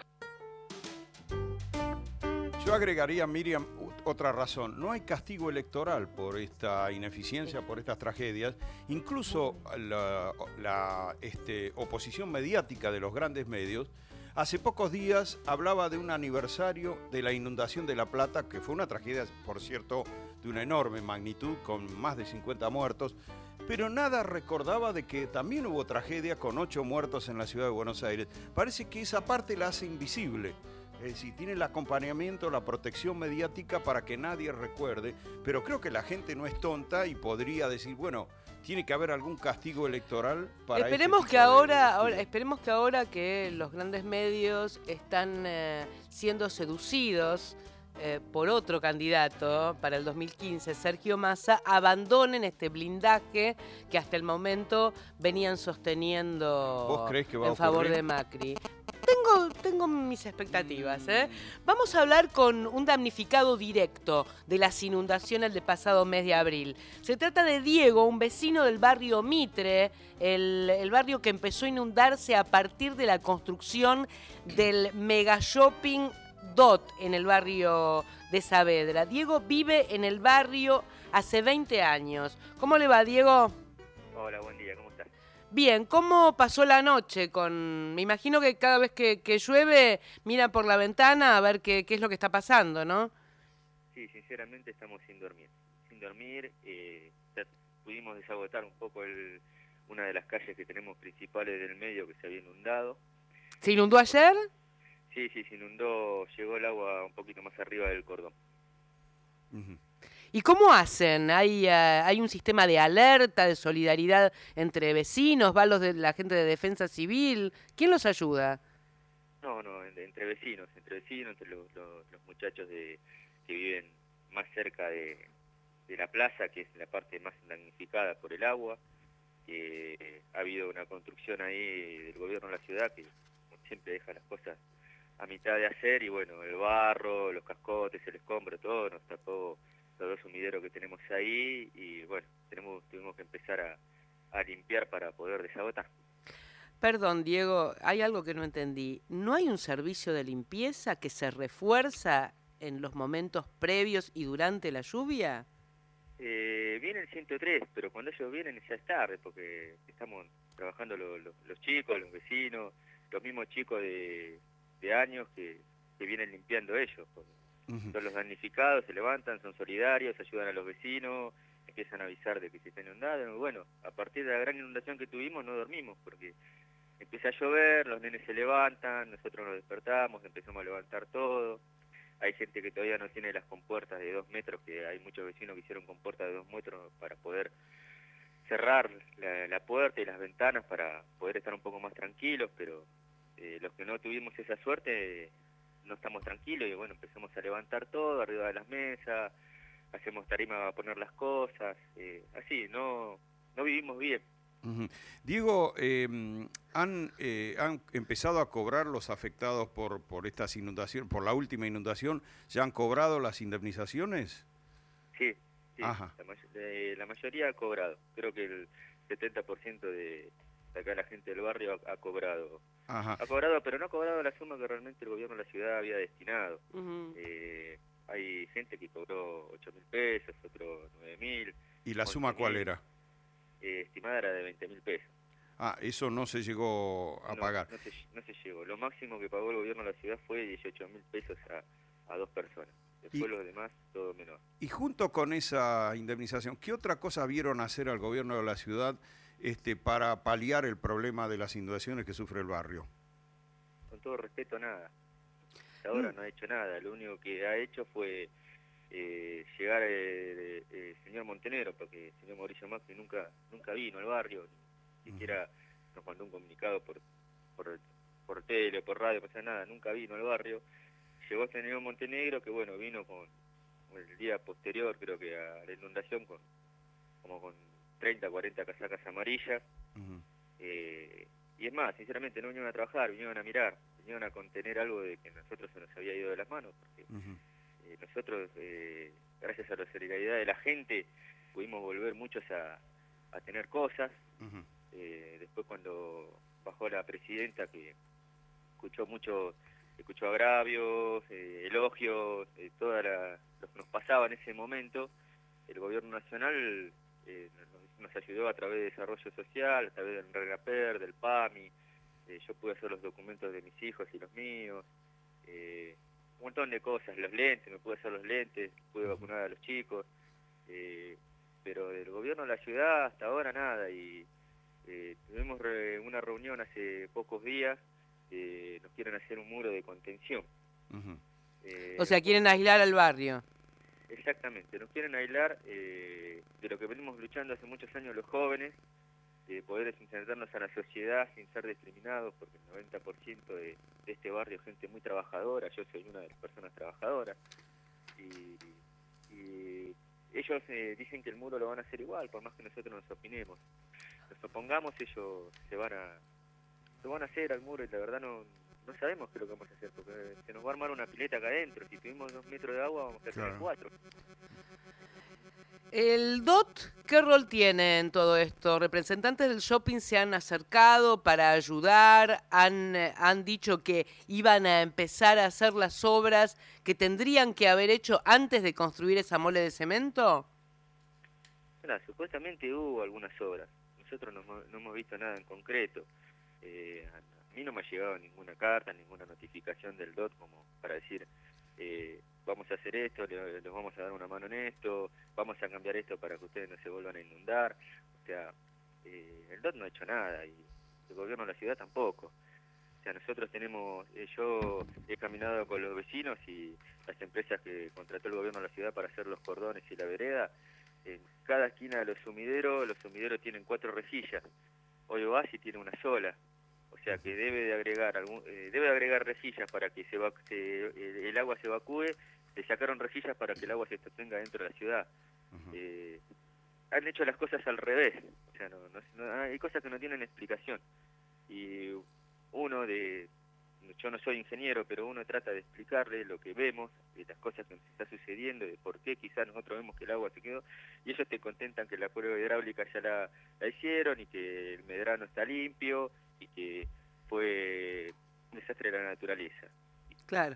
S9: Yo agregaría, Miriam, otra razón. No hay castigo electoral por esta ineficiencia, por estas tragedias. Incluso la oposición mediática de los grandes medios hace pocos días hablaba de un aniversario de la inundación de La Plata, que fue una tragedia, por cierto, de una enorme magnitud, con más de 50 muertos, pero nada recordaba de que también hubo tragedia con 8 muertos en la Ciudad de Buenos Aires. Parece que esa parte la hace invisible Es decir, tiene el acompañamiento, la protección mediática para que nadie recuerde, pero creo que la gente no es tonta y podría decir, bueno, tiene que haber algún castigo electoral para
S11: esperemos
S9: este
S11: que
S9: tipo
S11: esperemos que ahora que los grandes medios están siendo seducidos por otro candidato para el 2015, Sergio Massa, abandonen este blindaje que hasta el momento venían sosteniendo.
S9: ¿Vos creés que va
S11: en
S9: a
S11: favor
S9: ocurrir?
S11: de Macri. Tengo mis expectativas. Vamos a hablar con un damnificado directo de las inundaciones del pasado mes de abril. Se trata de Diego, un vecino del barrio Mitre, el barrio que empezó a inundarse a partir de la construcción del mega shopping DOT en el barrio de Saavedra. Diego vive en el barrio hace 20 años. ¿Cómo le va, Diego?
S6: Hola, buen día, ¿cómo estás?
S11: Bien, ¿cómo pasó la noche? Me imagino que cada vez que llueve miran por la ventana a ver qué es lo que está pasando, ¿no?
S6: Sí, sinceramente estamos sin dormir. Sin dormir, ya pudimos desagotar un poco una de las calles que tenemos principales del medio que se había inundado.
S11: ¿Se inundó ayer?
S6: Sí, se inundó, llegó el agua un poquito más arriba del cordón.
S11: ¿Y cómo hacen? ¿Hay un sistema de alerta, de solidaridad entre vecinos? ¿Va la gente de defensa civil? ¿Quién los ayuda?
S6: No, entre vecinos, entre los muchachos que viven más cerca de la plaza, que es la parte más damnificada por el agua. Ha habido una construcción ahí del gobierno de la ciudad que siempre deja las cosas a mitad de hacer y bueno, el barro, los cascotes, el escombro, todo nos tapó los dos sumideros que tenemos ahí y bueno, tuvimos que empezar a limpiar para poder desagotar.
S11: Perdón, Diego, hay algo que no entendí. ¿No hay un servicio de limpieza que se refuerza en los momentos previos y durante la lluvia?
S6: Viene el 103, pero cuando ellos vienen ya es tarde, porque estamos trabajando los chicos, los vecinos, los mismos chicos de años que vienen limpiando ellos. Son los damnificados, se levantan, son solidarios, ayudan a los vecinos, empiezan a avisar de que se está inundando. Bueno, a partir de la gran inundación que tuvimos no dormimos, porque empieza a llover, los nenes se levantan, nosotros nos despertamos, empezamos a levantar todo. Hay gente que todavía no tiene las compuertas de 2 metros, que hay muchos vecinos que hicieron compuertas de 2 metros para poder cerrar la puerta y las ventanas para poder estar un poco más tranquilos, pero los que no tuvimos esa suerte no estamos tranquilos y bueno, empezamos a levantar todo arriba de las mesas, hacemos tarima a poner las cosas, así, no vivimos bien.
S9: Diego, ¿han empezado a cobrar los afectados por estas inundaciones, por la última inundación? ¿Ya han cobrado las indemnizaciones?
S6: Sí,
S9: Ajá.
S6: La mayoría ha cobrado. Creo que el 70% de acá la gente del barrio ha cobrado.
S9: Ajá.
S6: Ha cobrado, pero no ha cobrado la suma que realmente el gobierno de la ciudad había destinado. Hay gente que cobró 8.000 pesos, otro 9.000.
S9: ¿Y la suma cuál era?
S6: Estimada era de 20.000 pesos.
S9: Ah, eso no se llegó a pagar.
S6: No se llegó. Lo máximo que pagó el gobierno de la ciudad fue 18.000 pesos a 2 personas. Después los demás, todo menor.
S9: Y junto con esa indemnización, ¿qué otra cosa vieron hacer al gobierno de la ciudad para paliar el problema de las inundaciones que sufre el barrio?
S6: Con todo respeto, nada. Hasta ahora no ha hecho nada. Lo único que ha hecho fue llegar el señor Montenegro, porque el señor Mauricio Macri nunca vino al barrio, ni siquiera nos mandó un comunicado por tele, por radio, nada, nunca vino al barrio. Llegó el señor Montenegro, que bueno, vino con el día posterior, creo que a la inundación, con 30, 40 casacas amarillas. Y es más, sinceramente no vinieron a trabajar, vinieron a mirar, vinieron a contener algo de que a nosotros se nos había ido de las manos, porque nosotros, gracias a la solidaridad de la gente, pudimos volver muchos a tener cosas. Después cuando bajó la presidenta, que escuchó agravios, elogios, todo lo que nos pasaba en ese momento, el gobierno nacional nos ayudó a través de desarrollo social, a través del REGAPER, del PAMI. Yo pude hacer los documentos de mis hijos y los míos, un montón de cosas, los lentes, me pude hacer los lentes, pude vacunar a los chicos, pero del gobierno de la ciudad hasta ahora nada. Y tuvimos una reunión hace pocos días, nos quieren hacer un muro de contención.
S11: O sea, quieren aislar al barrio.
S6: Exactamente, nos quieren aislar de lo que venimos luchando hace muchos años los jóvenes, de poder insertarnos a la sociedad sin ser discriminados, porque el 90% de este barrio es gente muy trabajadora, yo soy una de las personas trabajadoras, y ellos dicen que el muro lo van a hacer igual, por más que nosotros nos opinemos. Nos opongamos, ellos lo van a hacer al muro, y la verdad no sabemos qué es lo que vamos a hacer, porque se nos va a armar una pileta acá adentro. Si tuvimos 2 metros de agua, vamos a tener 4.
S11: ¿El DOT qué rol tiene en todo esto? ¿Representantes del shopping se han acercado para ayudar? ¿Han dicho que iban a empezar a hacer las obras que tendrían que haber hecho antes de construir esa mole de cemento?
S6: Supuestamente hubo algunas obras. Nosotros no hemos visto nada en concreto. A mí no me ha llegado ninguna carta, ninguna notificación del DOT como para decir vamos a hacer esto, les vamos a dar una mano en esto, vamos a cambiar esto para que ustedes no se vuelvan a inundar. O sea, el DOT no ha hecho nada y el gobierno de la ciudad tampoco. O sea, nosotros yo he caminado con los vecinos y las empresas que contrató el gobierno de la ciudad para hacer los cordones y la vereda. En cada esquina de los sumideros tienen 4 rejillas. Hoy vas y tiene una sola. O sea que debe de agregar rejillas para que el agua se evacúe. Le sacaron rejillas para que el agua se sostenga dentro de la ciudad. Han hecho las cosas al revés. O sea, hay cosas que no tienen explicación. Y yo no soy ingeniero, pero uno trata de explicarle lo que vemos, de las cosas que nos está sucediendo, de por qué quizás nosotros vemos que el agua se quedó, y ellos te contentan que la prueba hidráulica ya la hicieron, y que el medrano está limpio, y que fue un desastre de la naturaleza.
S11: Claro.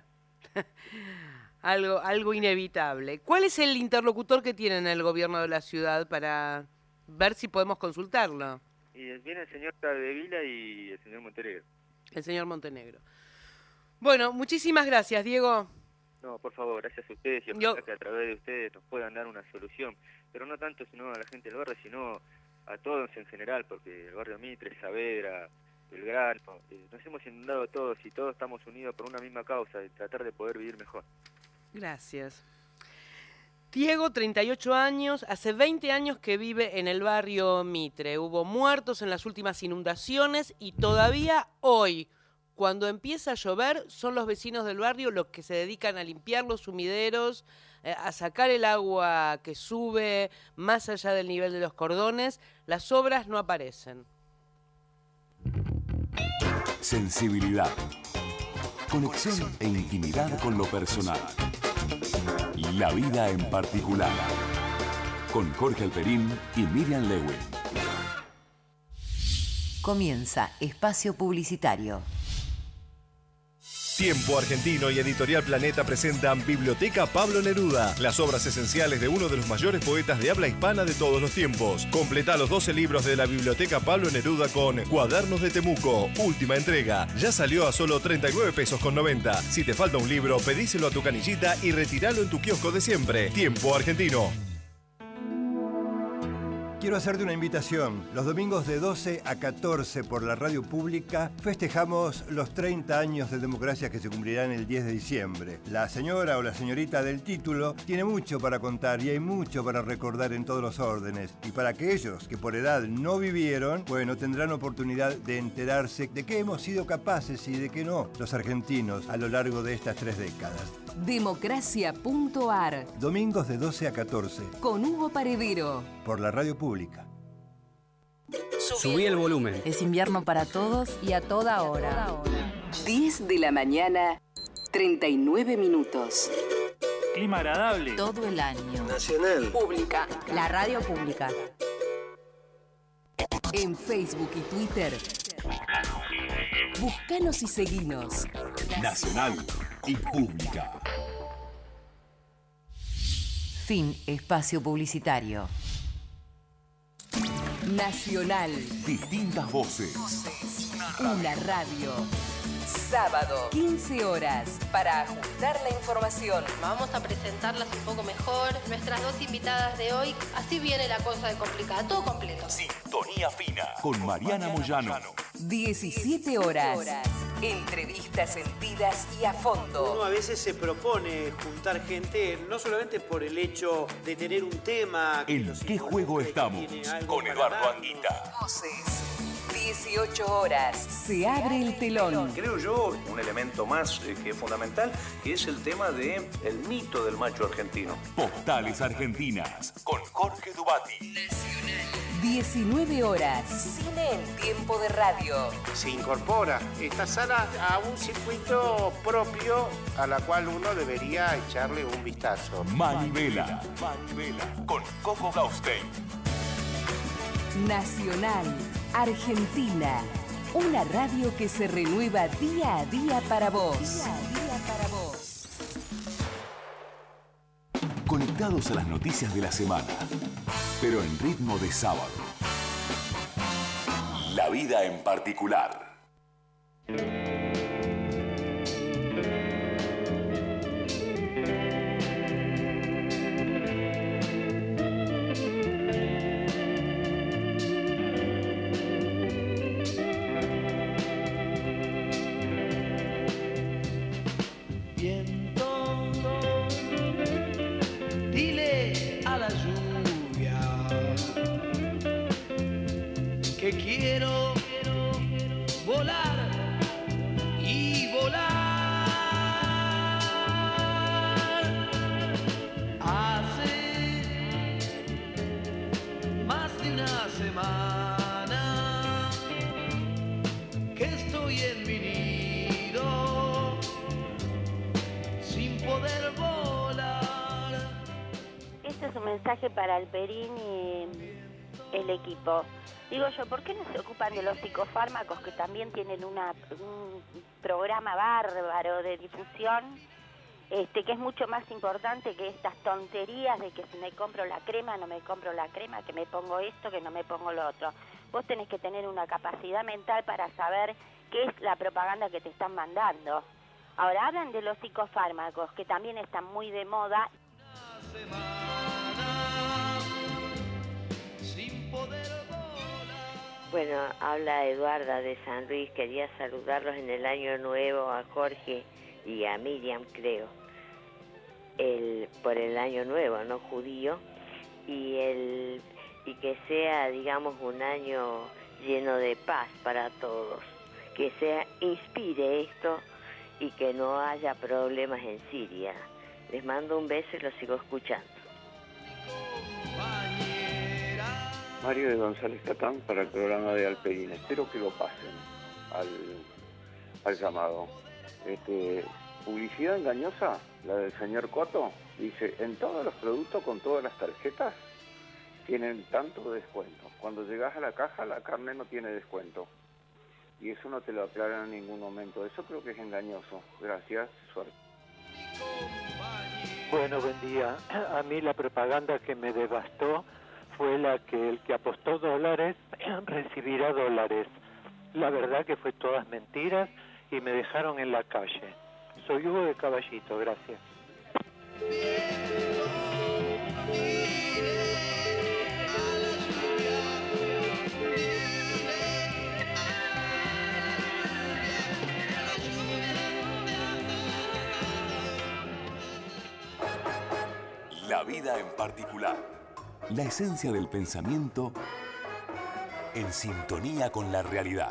S11: algo inevitable. ¿Cuál es el interlocutor que tienen el gobierno de la ciudad para ver si podemos consultarlo?
S6: Y viene el señor Capdevila y el señor Montenegro.
S11: El señor Montenegro. Bueno, muchísimas gracias, Diego.
S6: No, por favor, gracias a ustedes, y ojalá que a través de ustedes nos puedan dar una solución, pero no tanto sino a la gente del barrio, sino a todos en general, porque el barrio Mitre, Saavedra, Belgrano, nos hemos inundado todos y todos estamos unidos por una misma causa, de tratar de poder vivir mejor.
S11: Gracias. Diego, 38 años, hace 20 años que vive en el barrio Mitre. Hubo muertos en las últimas inundaciones y todavía hoy, cuando empieza a llover, son los vecinos del barrio los que se dedican a limpiar los sumideros, a sacar el agua que sube más allá del nivel de los cordones. Las obras no aparecen.
S5: Sensibilidad, conexión e intimidad con lo personal. La vida en particular. Con Jorge Alperín y Miriam Lewin.
S20: Comienza Espacio Publicitario.
S7: Tiempo Argentino y Editorial Planeta presentan Biblioteca Pablo Neruda, las obras esenciales de uno de los mayores poetas de habla hispana de todos los tiempos. Completa los 12 libros de la Biblioteca Pablo Neruda con Cuadernos de Temuco, última entrega. Ya salió a solo 39 pesos con 90. Si te falta un libro, pedíselo a tu canillita y retíralo en tu kiosco de siempre. Tiempo Argentino.
S13: Quiero hacerte una invitación. Los domingos de 12 a 14 por la radio pública festejamos los 30 años de democracia que se cumplirán el 10 de diciembre. La señora o la señorita del título tiene mucho para contar y hay mucho para recordar en todos los órdenes. Y para aquellos que por edad no vivieron, bueno, tendrán oportunidad de enterarse de qué hemos sido capaces y de qué no los argentinos a lo largo de estas 3 décadas.
S8: Democracia.ar.
S13: Domingos de 12 a 14.
S8: Con Hugo Paredero.
S13: Por la radio pública.
S15: Subí el volumen.
S20: Es invierno para todos y a toda hora.
S8: 10 de la mañana, 39 minutos.
S15: Clima agradable.
S20: Todo el año.
S4: Nacional.
S8: Pública.
S20: La radio pública.
S8: En Facebook y Twitter. Búscanos y seguinos.
S5: Nacional y Pública.
S20: Fin Espacio Publicitario.
S8: Nacional.
S5: Distintas voces.
S8: Una radio. Sábado, 15 horas, para ajustar la información.
S14: Vamos a presentarlas un poco mejor. Nuestras 2 invitadas de hoy, así viene la cosa de complicada, todo completo.
S5: Sintonía fina. Con Mariana Moyano.
S8: 17 horas. Entrevistas sentidas y a fondo.
S12: Uno a veces se propone juntar gente no solamente por el hecho de tener un tema.
S5: ¿En qué juego estamos? Con Eduardo Anguita.
S8: Voces. 18 horas. Se abre el telón.
S16: Creo yo, un elemento más que es fundamental, que es el tema del mito del macho argentino.
S5: Postales Argentinas. Con Jorge Dubati.
S8: 19 horas. Cine en tiempo de radio.
S17: Se incorpora esta sala a un circuito propio a la cual uno debería echarle un vistazo.
S5: Manivela. Con Coco Blaustein.
S8: Nacional, Argentina. Una radio que se renueva día a día para vos. Día a día para vos.
S5: Conectados a las noticias de la semana, pero en ritmo de sábado. La vida en particular.
S18: Que quiero volar y volar. Hace más de una semana que estoy en mi nido sin poder volar.
S19: Este es un mensaje para Alperín y el equipo. Digo yo, ¿por qué no se ocupan de los psicofármacos que también tienen un programa bárbaro de difusión, que es mucho más importante que estas tonterías de que si me compro la crema, no me compro la crema, que me pongo esto, que no me pongo lo otro? Vos tenés que tener una capacidad mental para saber qué es la propaganda que te están mandando. Ahora hablan de los psicofármacos, que también están muy de moda.
S1: Bueno, habla Eduarda de San Luis. Quería saludarlos en el año nuevo a Jorge y a Miriam, creo, por el año nuevo, no judío, y que sea, digamos, un año lleno de paz para todos, que inspire esto y que no haya problemas en Siria. Les mando un beso y los sigo escuchando.
S24: Mario de González Catán para el programa de Alperín. Espero que lo pasen al llamado. Publicidad engañosa, la del señor Coto, dice, en todos los productos con todas las tarjetas tienen tanto descuento. Cuando llegas a la caja, la carne no tiene descuento. Y eso no te lo aclaran en ningún momento. Eso creo que es engañoso. Gracias, suerte.
S21: Bueno, buen día. A mí la propaganda que me devastó fue la que el que apostó dólares recibirá dólares. La verdad que fue todas mentiras y me dejaron en la calle. Soy Hugo de Caballito, gracias.
S5: La vida en particular. La esencia del pensamiento en sintonía con la realidad.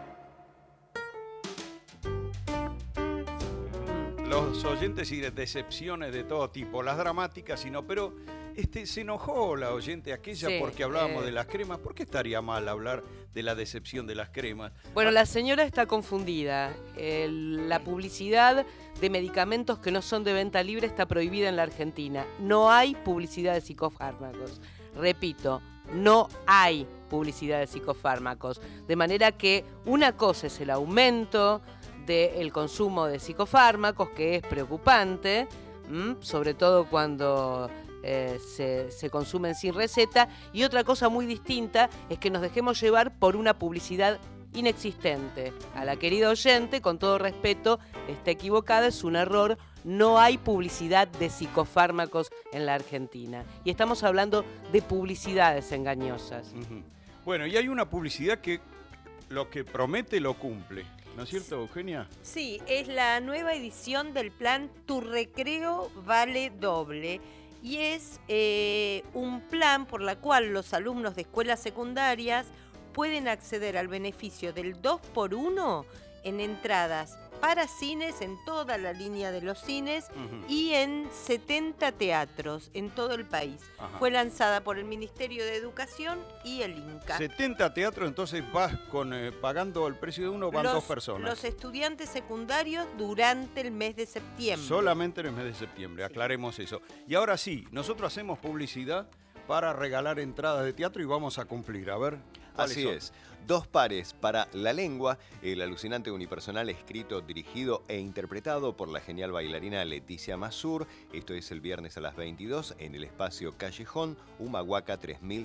S9: Los oyentes y decepciones de todo tipo, las dramáticas, pero se enojó la oyente aquella porque hablábamos de las cremas. ¿Por qué estaría mal hablar de la decepción de las cremas?
S11: Bueno, la señora está confundida. La publicidad de medicamentos que no son de venta libre está prohibida en la Argentina. No hay publicidad de psicofármacos. Repito, no hay publicidad de psicofármacos. De manera que una cosa es el aumento del consumo de psicofármacos, que es preocupante, sobre todo cuando se consumen sin receta, y otra cosa muy distinta es que nos dejemos llevar por una publicidad inexistente. A la querida oyente, con todo respeto, está equivocada, es un error. No hay publicidad de psicofármacos en la Argentina. Y estamos hablando de publicidades engañosas.
S9: Bueno, y hay una publicidad que lo que promete lo cumple. ¿no es cierto, Eugenia?
S3: Sí, es la nueva edición del plan Tu Recreo Vale Doble. Y es un plan por la cual los alumnos de escuelas secundarias pueden acceder al beneficio del 2x1 en entradas para cines, en toda la línea de los cines, y en 70 teatros en todo el país.
S9: Ajá.
S3: Fue lanzada por el Ministerio de Educación y el INCA.
S9: 70 teatros, entonces vas pagando el precio de uno, van dos personas.
S3: Los estudiantes secundarios durante el mes de septiembre.
S9: Solamente en el mes de septiembre, aclaremos eso. Y ahora sí, nosotros hacemos publicidad para regalar entradas de teatro y vamos a cumplir. A ver.
S10: Así es. 2 pares para La Lengua, el alucinante unipersonal escrito, dirigido e interpretado por la genial bailarina Leticia Masur. Esto es el viernes a las 22 en el espacio Callejón, Humahuaca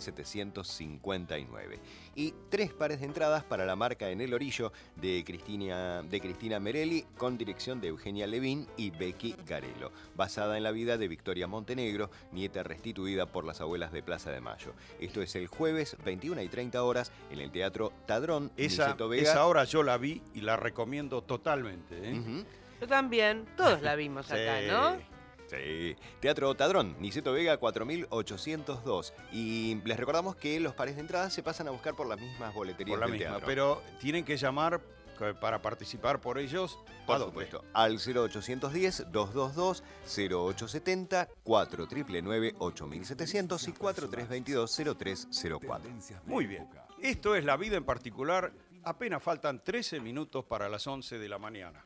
S10: 3759. Y 3 pares de entradas para La Marca en el Orillo de Cristina Merelli, con dirección de Eugenia Levín y Becky Garelo, basada en la vida de Victoria Montenegro, nieta restituida por las abuelas de Plaza de Mayo. Esto es el jueves 21:30 en el Teatro Tadrón.
S9: Esa hora yo la vi y la recomiendo totalmente.
S11: Yo también, todos la vimos acá, ¿no?
S10: Sí, Teatro Tadrón, Niceto Vega 4802. Y les recordamos que los pares de entradas se pasan a buscar por las mismas boleterías del teatro.
S9: Pero tienen que llamar para participar por ellos.
S10: Por supuesto, al 0810-222-0870, 4999-8700 y 4322-0304.
S9: Muy bien. Esto es La Vida en Particular. Apenas faltan 13 minutos para las 11 de la mañana.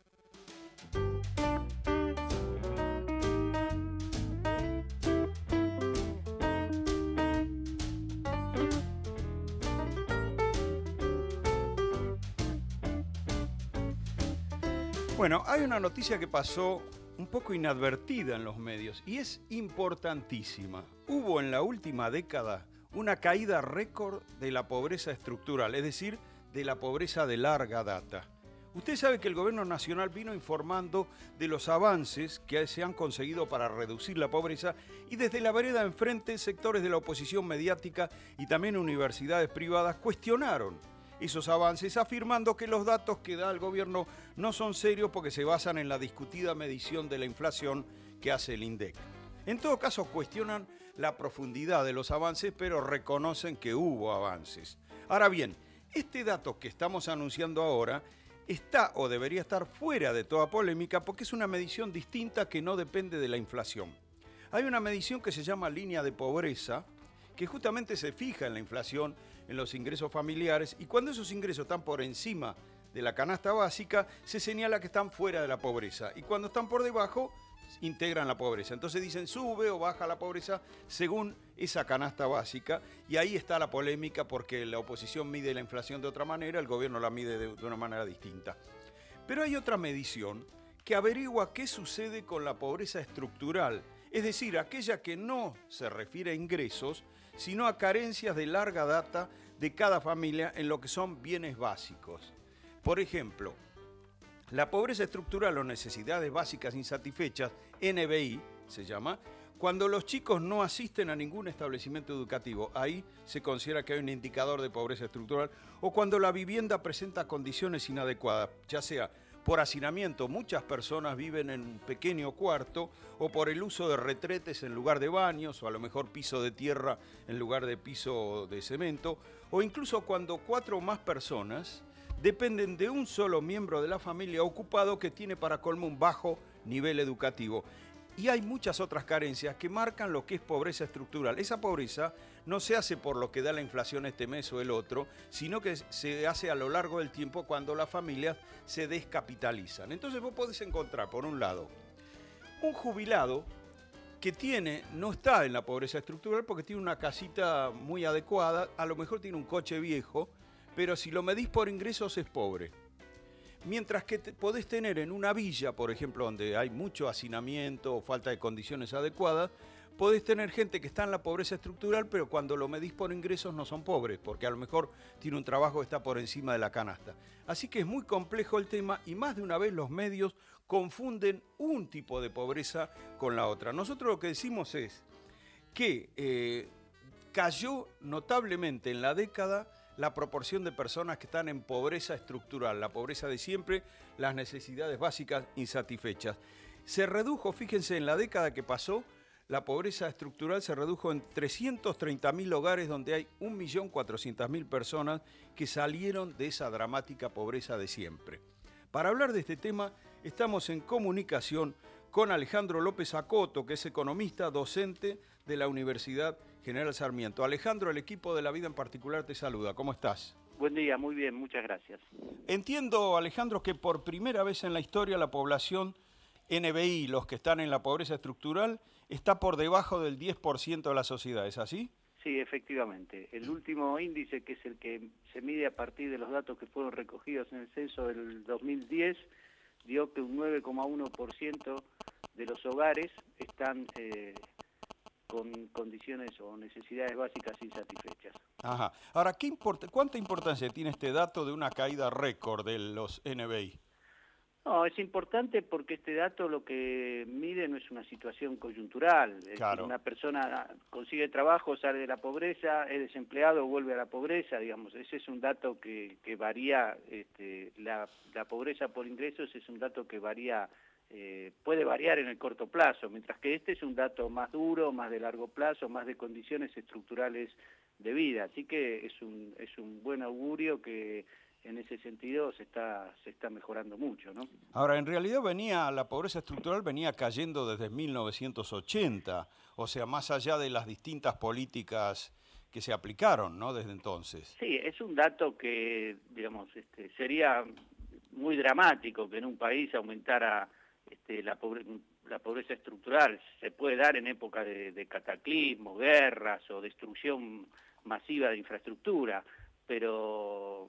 S9: Bueno, hay una noticia que pasó un poco inadvertida en los medios y es importantísima. Hubo en la última década una caída récord de la pobreza estructural, es decir, de la pobreza de larga data. Usted sabe que el gobierno nacional vino informando de los avances que se han conseguido para reducir la pobreza y desde la vereda enfrente sectores de la oposición mediática y también universidades privadas cuestionaron esos avances, afirmando que los datos que da el gobierno no son serios porque se basan en la discutida medición de la inflación que hace el INDEC. En todo caso, cuestionan la profundidad de los avances, pero reconocen que hubo avances. Ahora bien, este dato que estamos anunciando ahora está o debería estar fuera de toda polémica porque es una medición distinta que no depende de la inflación. Hay una medición que se llama línea de pobreza, que justamente se fija en la inflación, en los ingresos familiares, y cuando esos ingresos están por encima de la canasta básica, se señala que están fuera de la pobreza, y cuando están por debajo, integran la pobreza. Entonces dicen sube o baja la pobreza según esa canasta básica, y ahí está la polémica porque la oposición mide la inflación de otra manera, el gobierno la mide de una manera distinta. Pero hay otra medición que averigua qué sucede con la pobreza estructural, es decir, aquella que no se refiere a ingresos, sino a carencias de larga data de cada familia en lo que son bienes básicos. Por ejemplo, la pobreza estructural o necesidades básicas insatisfechas, NBI se llama, cuando los chicos no asisten a ningún establecimiento educativo. Ahí se considera que hay un indicador de pobreza estructural, o cuando la vivienda presenta condiciones inadecuadas, ya sea por hacinamiento, muchas personas viven en un pequeño cuarto, o por el uso de retretes en lugar de baños, o a lo mejor piso de tierra en lugar de piso de cemento, o incluso cuando 4 o más personas dependen de un solo miembro de la familia ocupado que tiene para colmo un bajo nivel educativo. Y hay muchas otras carencias que marcan lo que es pobreza estructural. Esa pobreza no se hace por lo que da la inflación este mes o el otro, sino que se hace a lo largo del tiempo cuando las familias se descapitalizan. Entonces vos podés encontrar, por un lado, un jubilado que no está en la pobreza estructural porque tiene una casita muy adecuada, a lo mejor tiene un coche viejo, pero si lo medís por ingresos es pobre. Mientras que podés tener en una villa, por ejemplo, donde hay mucho hacinamiento o falta de condiciones adecuadas, podés tener gente que está en la pobreza estructural, pero cuando lo medís por ingresos no son pobres, porque a lo mejor tiene un trabajo que está por encima de la canasta. Así que es muy complejo el tema y más de una vez los medios confunden un tipo de pobreza con la otra. Nosotros lo que decimos es que cayó notablemente en la década la proporción de personas que están en pobreza estructural, la pobreza de siempre, las necesidades básicas insatisfechas. Se redujo, fíjense, en la década que pasó, la pobreza estructural se redujo en 330.000 hogares donde hay 1.400.000 personas que salieron de esa dramática pobreza de siempre. Para hablar de este tema, estamos en comunicación con Alejandro López Acoto, que es economista, docente de la Universidad General Sarmiento. Alejandro, el equipo de La Vida en Particular te saluda. ¿Cómo estás?
S2: Buen día, muy bien, muchas gracias.
S9: Entiendo, Alejandro, que por primera vez en la historia la población NBI, los que están en la pobreza estructural, está por debajo del 10% de la sociedad, ¿es así?
S2: Sí, efectivamente. El último índice, que es el que se mide a partir de los datos que fueron recogidos en el censo del 2010, dio que un 9,1% de los hogares están con condiciones o necesidades básicas insatisfechas.
S9: Ajá. Ahora, ¿cuánta importancia tiene este dato de una caída récord de los NBI?
S2: No, es importante porque este dato lo que mide no es una situación coyuntural.
S9: Claro.
S2: Una persona consigue trabajo, sale de la pobreza, es desempleado, vuelve a la pobreza, digamos. Ese es un dato que varía, la pobreza por ingresos es un dato que varía, puede variar en el corto plazo, mientras que este es un dato más duro, más de largo plazo, más de condiciones estructurales de vida. Así que es un buen augurio que en ese sentido se está mejorando mucho, ¿no?
S9: Ahora, en realidad la pobreza estructural venía cayendo desde 1980, o sea, más allá de las distintas políticas que se aplicaron, ¿no?, desde entonces.
S2: Sí, es un dato que, digamos, sería muy dramático que en un país aumentara la pobreza estructural. Se puede dar en época de cataclismo, guerras o destrucción masiva de infraestructura, pero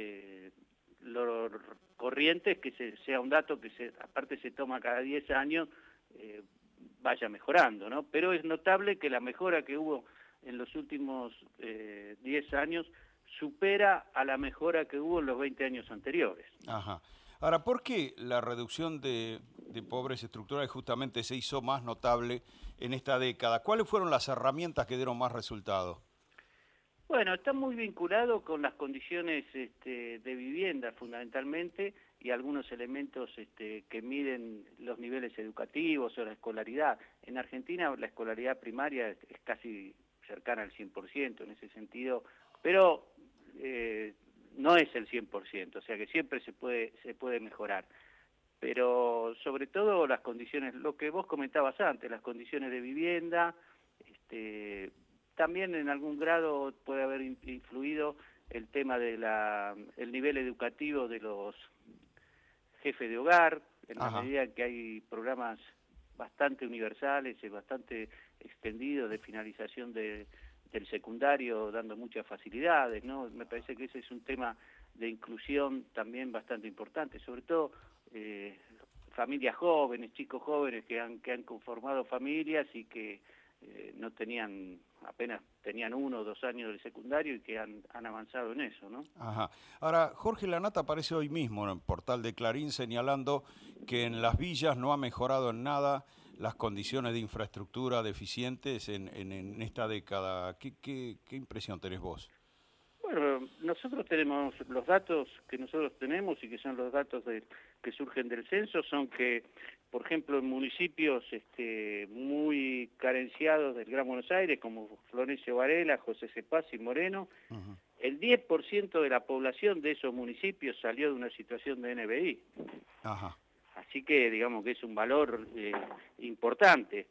S2: lo corriente es que sea un dato que aparte se toma cada 10 años, vaya mejorando, ¿no? Pero es notable que la mejora que hubo en los últimos 10 años supera a la mejora que hubo en los 20 años anteriores.
S9: Ajá. Ahora, ¿por qué la reducción de pobreza estructural justamente se hizo más notable en esta década? ¿Cuáles fueron las herramientas que dieron más resultados?
S2: Bueno, está muy vinculado con las condiciones de vivienda fundamentalmente y algunos elementos que miden los niveles educativos o la escolaridad. En Argentina la escolaridad primaria es casi cercana al 100% en ese sentido, pero no es el 100%, o sea que siempre se puede mejorar. Pero sobre todo las condiciones, lo que vos comentabas antes, las condiciones de vivienda, también en algún grado puede haber influido el tema de el nivel educativo de los jefes de hogar, en la medida que hay programas bastante universales y bastante extendidos de finalización del secundario, dando muchas facilidades, ¿no? Me parece que ese es un tema de inclusión también bastante importante, sobre todo familias jóvenes, chicos jóvenes que han conformado familias y que apenas tenían 1 o 2 años del secundario y que han avanzado en eso, ¿no?
S9: Ajá. Ahora, Jorge Lanata aparece hoy mismo en el portal de Clarín señalando que en las villas no ha mejorado en nada las condiciones de infraestructura deficientes en esta década. ¿Qué impresión tenés vos?
S2: Bueno, nosotros tenemos los datos que nosotros tenemos y que son los datos que surgen del censo, son que, por ejemplo, en municipios muy carenciados del Gran Buenos Aires, como Florencio Varela, José Cepaz y Moreno, el 10% de la población de esos municipios salió de una situación de NBI.
S9: Ajá.
S2: Así que digamos que es un valor importante.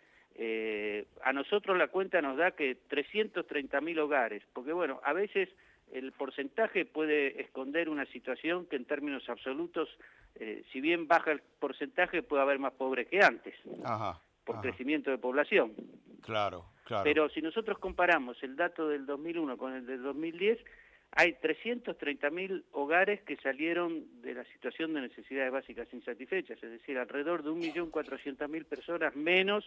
S2: A nosotros la cuenta nos da que 330.000 hogares, porque bueno, a veces el porcentaje puede esconder una situación que en términos absolutos, si bien baja el porcentaje, puede haber más pobres que antes, por crecimiento de población.
S9: Claro, claro.
S2: Pero si nosotros comparamos el dato del 2001 con el del 2010, hay 330.000 hogares que salieron de la situación de necesidades básicas insatisfechas, es decir, alrededor de 1.400.000 personas menos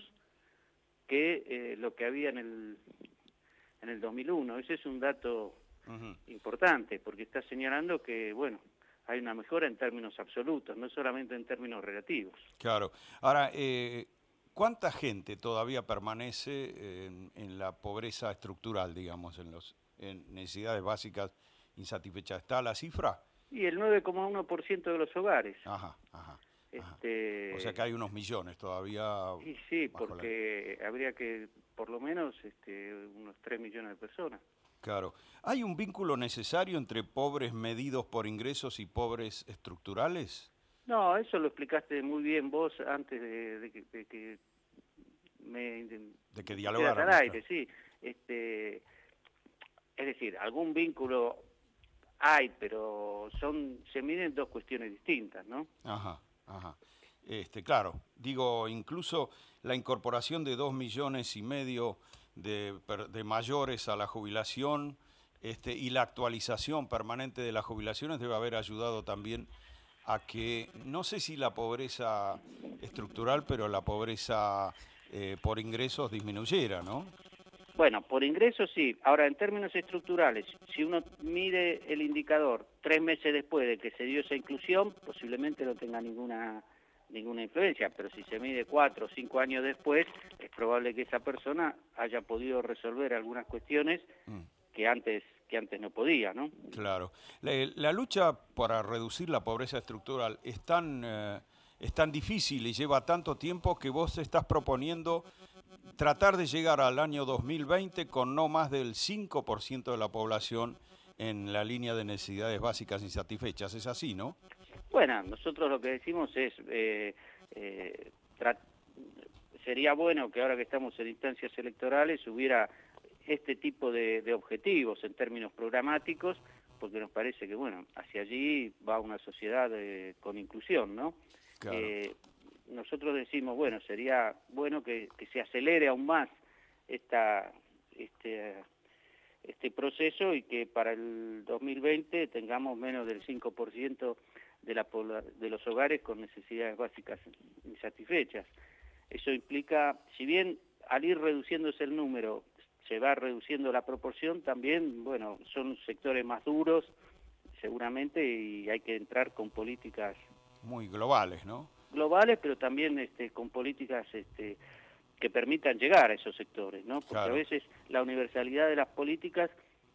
S2: que lo que había en el 2001. Ese es un dato importante, porque está señalando que, bueno, hay una mejora en términos absolutos, no solamente en términos relativos.
S9: Claro. Ahora, ¿cuánta gente todavía permanece en la pobreza estructural, digamos, en necesidades básicas insatisfechas. ¿Está la cifra?
S2: Y el 9,1% de los hogares.
S9: Ajá, ajá.
S2: O
S9: sea que hay unos millones todavía.
S2: Sí, porque habría que, por lo menos, unos 3 millones de personas.
S9: Claro. ¿Hay un vínculo necesario entre pobres medidos por ingresos y pobres estructurales?
S2: No, eso lo explicaste muy bien vos antes de que
S9: dialogáramos.
S2: Al aire, sí. Es decir, algún vínculo hay, pero se miden dos cuestiones distintas, ¿no?
S9: Ajá. Ajá. Claro, digo, incluso la incorporación de 2,5 millones de mayores a la jubilación y la actualización permanente de las jubilaciones debe haber ayudado también a que, no sé si la pobreza estructural, pero la pobreza por ingresos disminuyera, ¿no?
S2: Bueno, por ingresos sí. Ahora, en términos estructurales, si uno mide el indicador 3 meses después de que se dio esa inclusión, posiblemente no tenga ninguna influencia, pero si se mide 4 o 5 años después, es probable que esa persona haya podido resolver algunas cuestiones que antes no podía, ¿no?
S9: Claro. La lucha para reducir la pobreza estructural es tan difícil y lleva tanto tiempo que vos estás proponiendo tratar de llegar al año 2020 con no más del 5% de la población en la línea de necesidades básicas insatisfechas. ¿Es así, no?
S2: Bueno, nosotros lo que decimos es, sería bueno que ahora que estamos en instancias electorales hubiera este tipo de objetivos en términos programáticos, porque nos parece que, bueno, hacia allí va una sociedad con inclusión, ¿no?
S9: Claro.
S2: Nosotros decimos, bueno, sería bueno que se acelere aún más este proceso y que para el 2020 tengamos menos del 5% de los hogares con necesidades básicas insatisfechas. Eso implica, si bien al ir reduciéndose el número se va reduciendo la proporción, también, bueno, son sectores más duros seguramente y hay que entrar con políticas
S9: muy globales, ¿no?
S2: Globales, pero también con políticas que permitan llegar a esos sectores, ¿no? Porque
S9: claro.
S2: A veces la universalidad de las políticas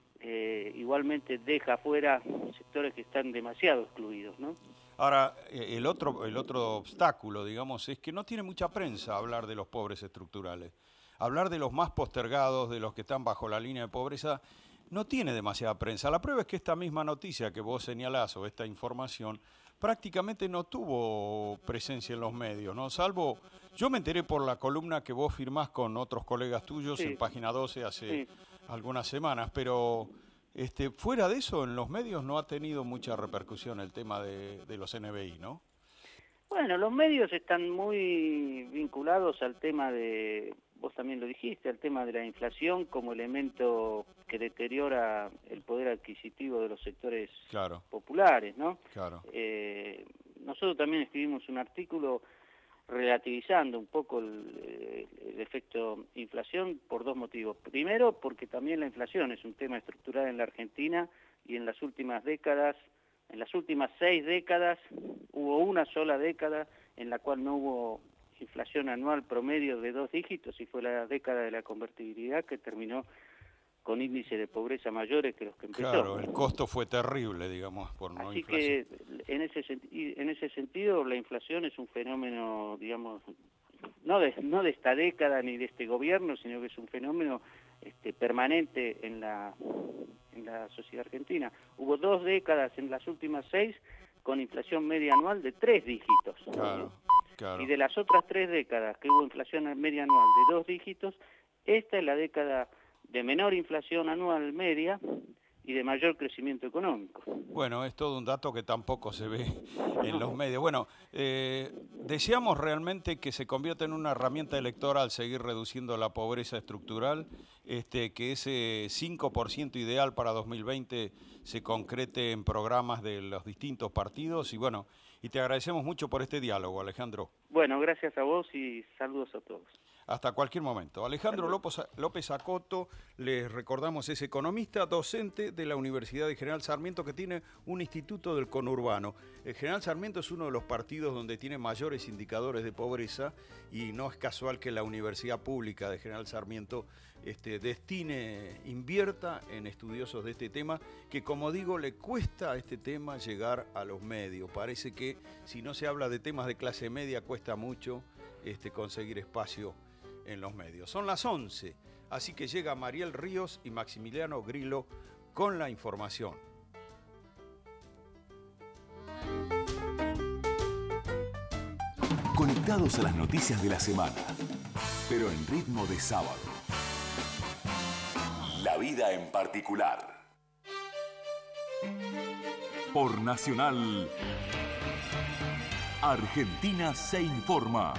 S2: igualmente deja afuera sectores que están demasiado excluidos, ¿no?
S9: Ahora, el otro obstáculo, digamos, es que no tiene mucha prensa hablar de los pobres estructurales. Hablar de los más postergados, de los que están bajo la línea de pobreza, no tiene demasiada prensa. La prueba es que esta misma noticia que vos señalás o esta información prácticamente no tuvo presencia en los medios, ¿no? Salvo, yo me enteré por la columna que vos firmás con otros colegas tuyos en Página 12 hace algunas semanas, pero fuera de eso, en los medios no ha tenido mucha repercusión el tema de los NBI, ¿no?
S2: Bueno, los medios están muy vinculados al tema de, vos también lo dijiste, al tema de la inflación como elemento que deteriora el poder adquisitivo de los sectores populares, ¿no?
S9: Claro.
S2: Nosotros también escribimos un artículo relativizando un poco el efecto inflación por dos motivos. Primero, porque también la inflación es un tema estructural en la Argentina y en las últimas décadas, en las últimas 6 décadas, hubo una sola década en la cual no hubo inflación anual promedio de 2 dígitos y fue la década de la convertibilidad que terminó con índices de pobreza mayores que los que empezó.
S9: Claro, el costo fue terrible, digamos, por no
S2: Así
S9: inflación.
S2: que en ese sentido la inflación es un fenómeno, digamos, no de esta década ni de este gobierno, sino que es un fenómeno permanente en la sociedad argentina. Hubo 2 décadas en las últimas 6 con inflación media anual de 3 dígitos.
S9: Claro, claro.
S2: Y de las otras 3 décadas que hubo inflación media anual de 2 dígitos, esta es la década de menor inflación anual media y de mayor crecimiento económico.
S9: Bueno, es todo un dato que tampoco se ve en los medios. Bueno, deseamos realmente que se convierta en una herramienta electoral seguir reduciendo la pobreza estructural, que ese 5% ideal para 2020 se concrete en programas de los distintos partidos y bueno, y te agradecemos mucho por este diálogo, Alejandro.
S2: Bueno, gracias a vos y saludos a todos.
S9: hasta cualquier momento. Alejandro López Acoto, les recordamos, es economista, docente de la Universidad de General Sarmiento, que tiene un instituto del conurbano. El General Sarmiento es uno de los partidos donde tiene mayores indicadores de pobreza, y no es casual que la Universidad Pública de General Sarmiento invierta en estudiosos de este tema, que, como digo, le cuesta a este tema llegar a los medios. Parece que si no se habla de temas de clase media, cuesta mucho conseguir espacio en los medios. Son las 11, así que llega Mariel Ríos y Maximiliano Grillo con la información.
S5: Conectados a las noticias de la semana, pero en ritmo de sábado. La vida en particular. Por Nacional, Argentina se informa.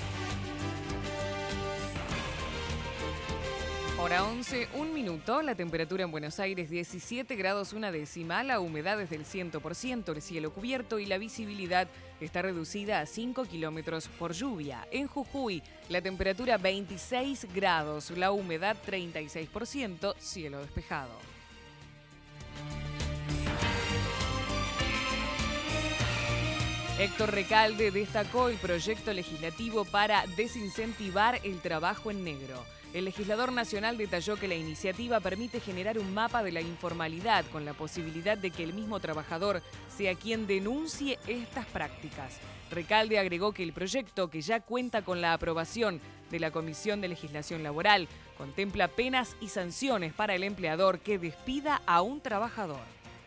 S6: Hora 11, 1 minuto, la temperatura en Buenos Aires 17 grados 1 décima, la humedad es del 100%, el cielo cubierto y la visibilidad está reducida a 5 kilómetros por lluvia. En Jujuy, la temperatura 26 grados, la humedad 36%, cielo despejado. Héctor Recalde destacó el proyecto legislativo para desincentivar el trabajo en negro. El legislador nacional detalló que la iniciativa permite generar un mapa de la informalidad con la posibilidad de que el mismo trabajador sea quien denuncie estas prácticas. Recalde agregó que el proyecto, que ya cuenta con la aprobación de la Comisión de Legislación Laboral, contempla penas y sanciones para el empleador que despida a un trabajador.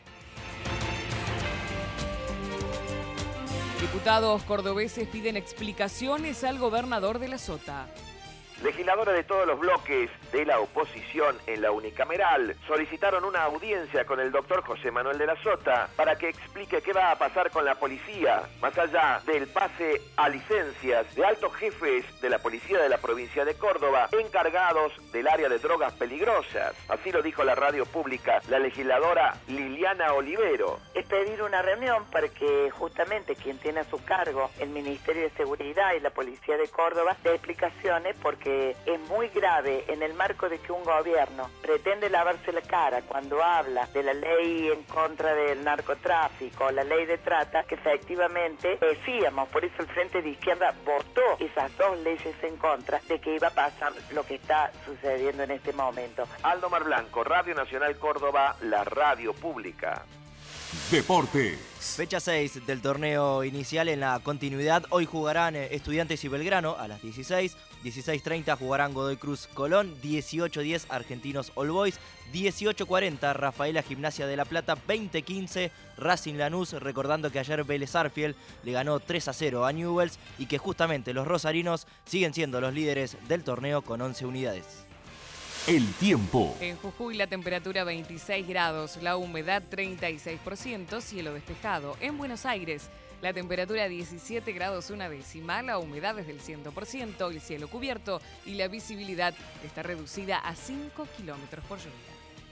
S6: Diputados cordobeses piden explicaciones al gobernador de la Sota.
S7: Legisladores de todos los bloques de la oposición en la unicameral solicitaron una audiencia con el doctor José Manuel de la Sota para que explique qué va a pasar con la policía, más allá del pase a licencias de altos jefes de la policía de la provincia de Córdoba encargados del área de drogas peligrosas. Así lo dijo la radio pública la legisladora Liliana Olivero.
S22: Es pedir una reunión para que justamente quien tiene a su cargo el Ministerio de Seguridad y la Policía de Córdoba dé explicaciones, porque es muy grave en el marco de que un gobierno pretende lavarse la cara cuando habla de la ley en contra del narcotráfico, la ley de trata, que efectivamente decíamos, por eso el Frente de Izquierda votó esas dos leyes en contra de que iba a pasar lo que está sucediendo en este momento.
S7: Aldo Mar Blanco, Radio Nacional Córdoba, la radio pública.
S5: Deportes.
S23: Fecha 6 del torneo inicial en la continuidad. Hoy jugarán Estudiantes y Belgrano a las 16. 16:30 jugarán Godoy Cruz Colón. 18:10 Argentinos All Boys. 18:40 Rafaela Gimnasia de La Plata. 20:15 Racing Lanús. Recordando que ayer Vélez Arfiel le ganó 3-0 a Newell's y que justamente los rosarinos siguen siendo los líderes del torneo con 11 unidades.
S5: El tiempo.
S6: En Jujuy la temperatura 26 grados, la humedad 36%, cielo despejado. En Buenos Aires la temperatura 17 grados 1 décima, la humedad es del 100%, el cielo cubierto y la visibilidad está reducida a 5 kilómetros por lluvia.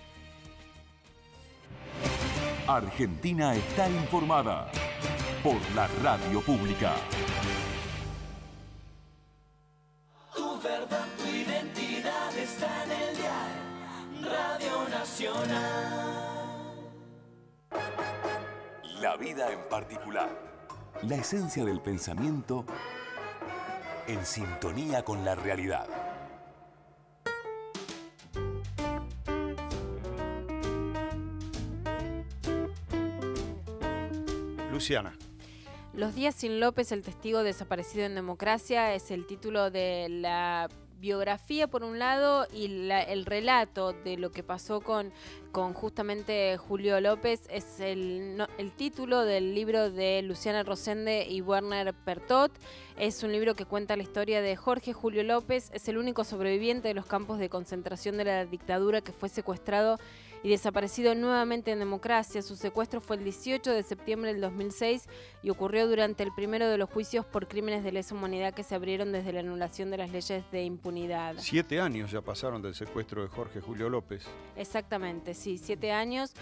S5: Argentina está informada por la radio pública.
S18: Tu verdad, tu identidad está en el diario Radio Nacional.
S5: La vida en particular. La esencia del pensamiento en sintonía con la realidad.
S9: Luciana.
S25: Los días sin López, el testigo desaparecido en democracia, es el título de la biografía por un lado y el relato de lo que pasó con justamente Julio López. Es el título del libro de Luciana Rosende y Werner Pertot. Es un libro que cuenta la historia de Jorge Julio López. Es el único sobreviviente de los campos de concentración de la dictadura que fue secuestrado y desaparecido nuevamente en democracia. Su secuestro fue el 18 de septiembre del 2006 y ocurrió durante el primero de los juicios por crímenes de lesa humanidad que se abrieron desde la anulación de las leyes de impunidad.
S9: 7 años ya pasaron del secuestro de Jorge Julio López.
S25: Exactamente, sí, 7 años.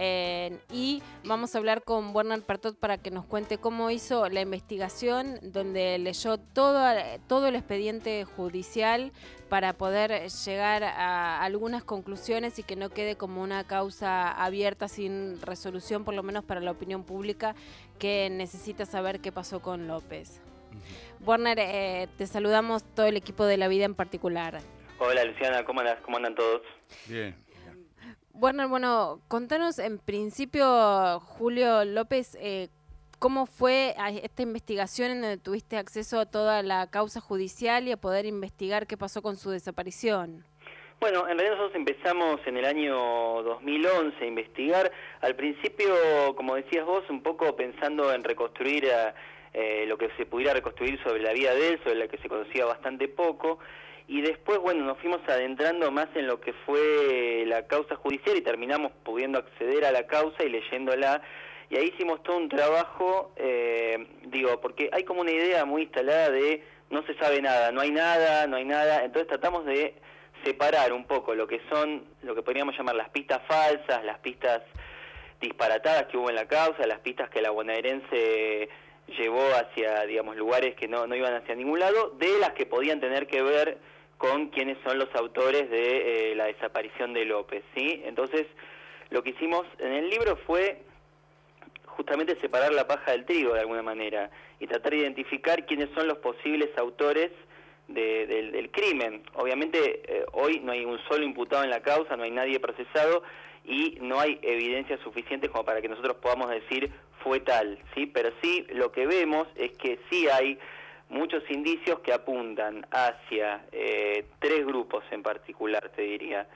S25: Y vamos a hablar con Werner Pertot para que nos cuente cómo hizo la investigación, donde leyó todo el expediente judicial para poder llegar a algunas conclusiones y que no quede como una causa abierta sin resolución, por lo menos para la opinión pública que necesita saber qué pasó con López. Werner, te saludamos todo el equipo de La Vida en particular.
S4: Hola Luciana, ¿cómo andas? ¿Cómo andan todos?
S9: Bien.
S25: Werner, bueno, contanos en principio, Julio López, ¿cómo fue esta investigación en donde tuviste acceso a toda la causa judicial y a poder investigar qué pasó con su desaparición?
S4: Bueno, en realidad nosotros empezamos en el año 2011 a investigar. Al principio, como decías vos, un poco pensando en reconstruir lo que se pudiera reconstruir sobre la vida de él, sobre la que se conocía bastante poco. Y después, bueno, nos fuimos adentrando más en lo que fue la causa judicial y terminamos pudiendo acceder a la causa y leyéndola. Y ahí hicimos todo un trabajo, porque hay como una idea muy instalada de no se sabe nada, no hay nada. Entonces tratamos de separar un poco lo que son, lo que podríamos llamar las pistas falsas, las pistas disparatadas que hubo en la causa, las pistas que la bonaerense llevó hacia, digamos, lugares que no iban hacia ningún lado, de las que podían tener que ver con quiénes son los autores de la desaparición de López, ¿sí? Entonces, lo que hicimos en el libro fue justamente separar la paja del trigo de alguna manera y tratar de identificar quiénes son los posibles autores del crimen. Obviamente hoy no hay un solo imputado en la causa, no hay nadie procesado y no hay evidencia suficiente como para que nosotros podamos decir fue tal, ¿sí? Pero sí lo que vemos es que sí hay muchos indicios que apuntan hacia 3 grupos en particular, te diría.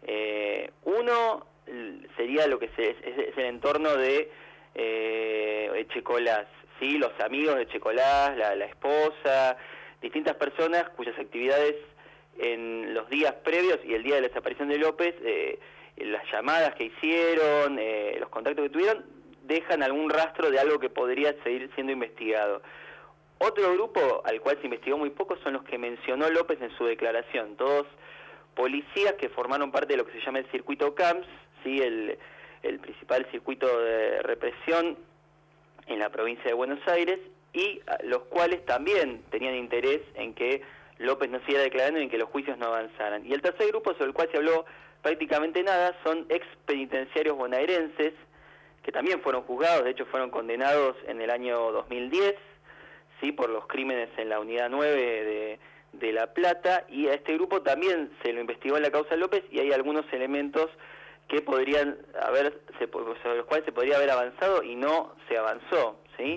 S4: Uno sería lo que es el entorno de Echecolás, ¿sí? Los amigos de Echecolás, la esposa, distintas personas cuyas actividades en los días previos y el día de la desaparición de López, las llamadas que hicieron, los contactos que tuvieron, dejan algún rastro de algo que podría seguir siendo investigado. Otro grupo al cual se investigó muy poco son los que mencionó López en su declaración, todos policías que formaron parte de lo que se llama el circuito CAMS, ¿sí? el principal circuito de represión en la provincia de Buenos Aires, y los cuales también tenían interés en que López no siguiera declarando y en que los juicios no avanzaran. Y el tercer grupo, sobre el cual se habló prácticamente nada, son ex penitenciarios bonaerenses, que también fueron juzgados, de hecho fueron condenados en el año 2010, ¿sí? Por los crímenes en la Unidad 9 de La Plata, y a este grupo también se lo investigó en la causa López, y hay algunos elementos que podrían sobre los cuales se podría haber avanzado y no se avanzó, ¿sí?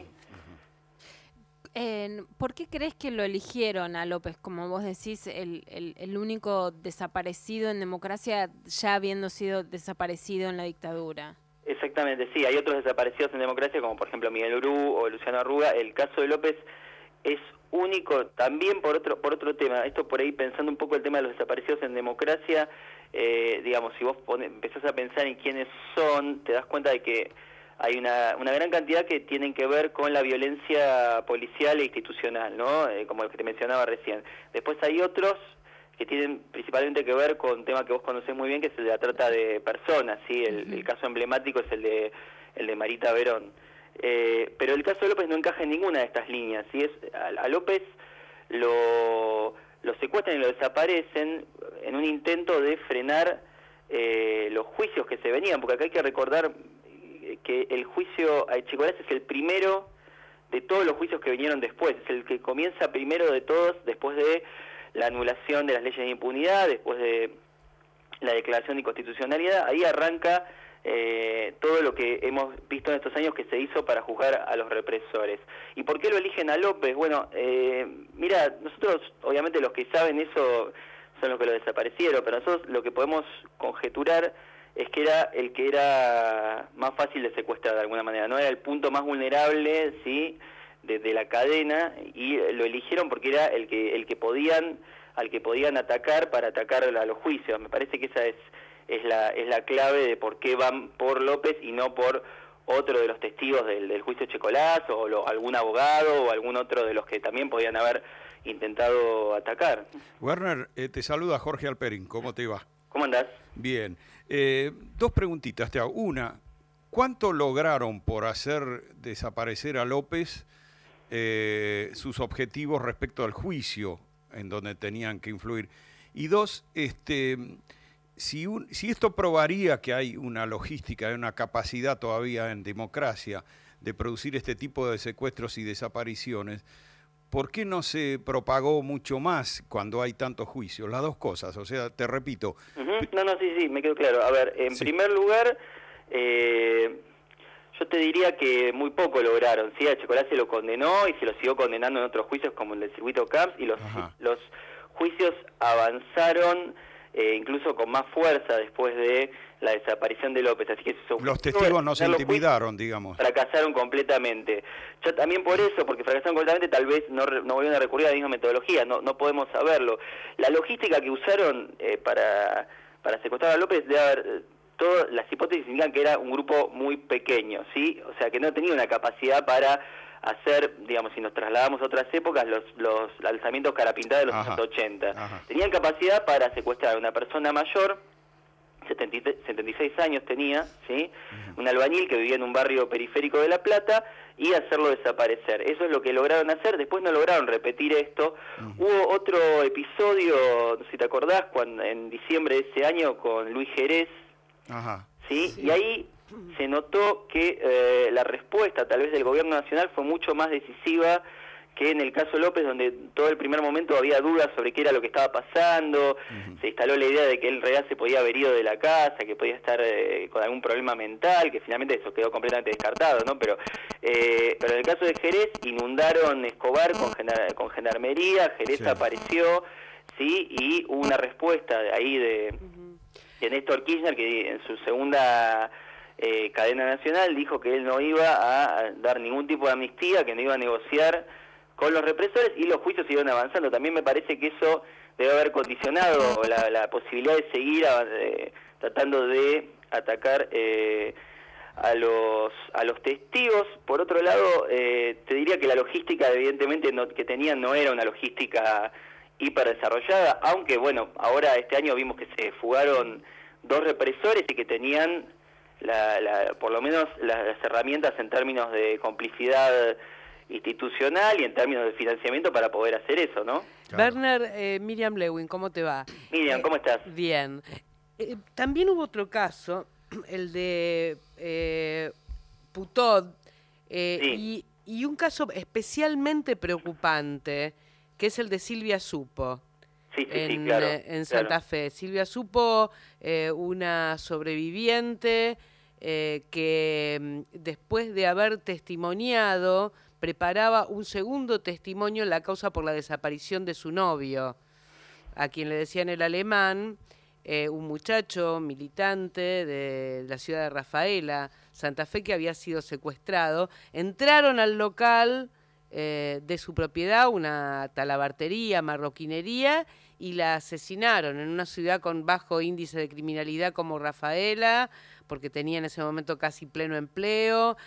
S25: ¿Por qué crees que lo eligieron a López, como vos decís, el único desaparecido en democracia, ya habiendo sido desaparecido en la dictadura?
S4: Exactamente, sí, hay otros desaparecidos en democracia, como por ejemplo Miguel Urú o Luciano Arruga. El caso de López es único también por otro tema. Esto por ahí, pensando un poco el tema de los desaparecidos en democracia, digamos, si vos empezás a pensar en quiénes son, te das cuenta de que hay una gran cantidad que tienen que ver con la violencia policial e institucional, ¿no? Como el que te mencionaba recién. Después hay otros que tienen principalmente que ver con un tema que vos conocés muy bien, que es el de la trata de personas, ¿sí? El caso emblemático es el de Marita Verón. Pero el caso de López no encaja en ninguna de estas líneas, ¿sí? A López lo secuestran y lo desaparecen en un intento de frenar los juicios que se venían, porque acá hay que recordar que el juicio a Echecolás es el primero de todos los juicios que vinieron después, es el que comienza primero de todos después de la anulación de las leyes de impunidad, después de la declaración de inconstitucionalidad. Ahí arranca todo lo que hemos visto en estos años que se hizo para juzgar a los represores. ¿Y por qué lo eligen a López? Bueno, mira, nosotros, obviamente los que saben eso son los que lo desaparecieron, pero nosotros lo que podemos conjeturar es que era el que era más fácil de secuestrar de alguna manera, no era el punto más vulnerable, ¿sí?, de la cadena, y lo eligieron porque era al que podían atacar para atacar a los juicios. Me parece que esa es es la clave de por qué van por López y no por otro de los testigos del juicio Checolás o algún abogado o algún otro de los que también podían haber intentado atacar.
S9: Werner, te saluda Jorge Alperín, ¿cómo te va?
S4: ¿Cómo andás?
S9: Bien. Dos preguntitas te hago. Una, ¿cuánto lograron por hacer desaparecer a López sus objetivos respecto al juicio en donde tenían que influir? Y dos, si esto probaría que hay una logística, hay una capacidad todavía en democracia de producir este tipo de secuestros y desapariciones, ¿por qué no se propagó mucho más cuando hay tantos juicios? Las dos cosas, o sea, te repito.
S4: Sí, me quedó claro. A ver, en primer lugar, yo te diría que muy poco lograron, ¿sí? A Checolás se lo condenó y se lo siguió condenando en otros juicios como el del circuito Camps, y los juicios avanzaron incluso con más fuerza después de la desaparición de López, así que
S9: los testigos no se intimidaron, digamos.
S4: Fracasaron completamente. Yo también por eso, porque fracasaron completamente, tal vez no volvieron a recurrir a la misma metodología, no podemos saberlo. La logística que usaron para secuestrar a López, debe haber, todas las hipótesis indican que era un grupo muy pequeño, ¿sí? O sea, que no tenía una capacidad para hacer, digamos, si nos trasladamos a otras épocas, los alzamientos carapintados de los años 80. Tenían capacidad para secuestrar a una persona mayor, 76 años tenía, ¿sí? Un albañil que vivía en un barrio periférico de La Plata, y hacerlo desaparecer. Eso es lo que lograron hacer. Después no lograron repetir esto. Hubo otro episodio, no sé si te acordás, en diciembre de ese año con Luis Jerez, ¿sí? Y ahí se notó que la respuesta tal vez del gobierno nacional fue mucho más decisiva que en el caso López, donde todo el primer momento había dudas sobre qué era lo que estaba pasando. Se instaló la idea de que él en realidad se podía haber ido de la casa, que podía estar con algún problema mental, que finalmente eso quedó completamente descartado, ¿no? Pero en el caso de Jerez, inundaron Escobar con gendarmería, Jerez apareció, ¿sí? Y hubo una respuesta de ahí de Néstor Kirchner, que en su segunda cadena nacional dijo que él no iba a dar ningún tipo de amnistía, que no iba a negociar con los represores, y los juicios siguieron avanzando. También me parece que eso debe haber condicionado la posibilidad de seguir tratando de atacar a los testigos. Por otro lado, te diría que la logística evidentemente que tenían no era una logística hiper desarrollada, aunque bueno, ahora este año vimos que se fugaron 2 represores y que tenían por lo menos las herramientas en términos de complicidad institucional y en términos de financiamiento para poder hacer eso, ¿no?
S11: Werner, Miriam Lewin, ¿cómo te va?
S4: Miriam, ¿cómo estás?
S11: Bien. También hubo otro caso, el de Putod, y un caso especialmente preocupante, que es el de Silvia Supo. En Santa Fe. Silvia Supo, una sobreviviente que después de haber testimoniado, preparaba un segundo testimonio en la causa por la desaparición de su novio, a quien le decían el alemán, un muchacho militante de la ciudad de Rafaela, Santa Fe, que había sido secuestrado. Entraron al local de su propiedad, una talabartería, marroquinería, y la asesinaron en una ciudad con bajo índice de criminalidad como Rafaela, porque tenía en ese momento casi pleno empleo.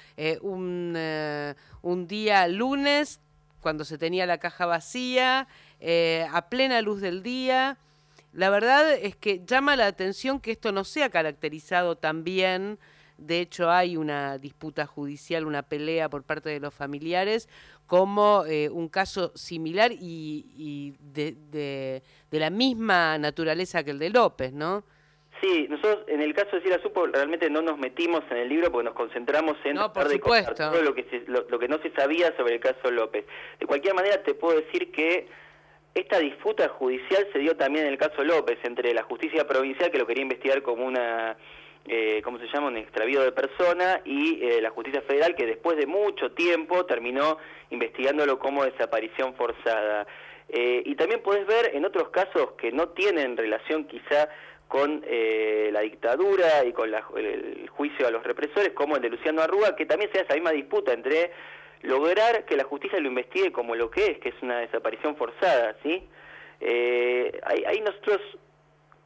S11: Un día lunes, cuando se tenía la caja vacía, a plena luz del día. La verdad es que llama la atención que esto no sea caracterizado tan bien. De hecho, hay una disputa judicial, una pelea por parte de los familiares, como un caso similar y de la misma naturaleza que el de López, ¿no?
S4: Sí, nosotros en el caso de Silvia Supo realmente no nos metimos en el libro porque nos concentramos en tratar de contar todo lo que no se sabía sobre el caso López. De cualquier manera te puedo decir que esta disputa judicial se dio también en el caso López, entre la justicia provincial, que lo quería investigar como una... ¿cómo se llama? Un extravío de persona, y la justicia federal, que después de mucho tiempo terminó investigándolo como desaparición forzada. Y también podés ver en otros casos que no tienen relación quizá con la dictadura y con el juicio a los represores, como el de Luciano Arruga, que también se da esa misma disputa entre lograr que la justicia lo investigue como lo que es una desaparición forzada, ¿sí? Ahí nosotros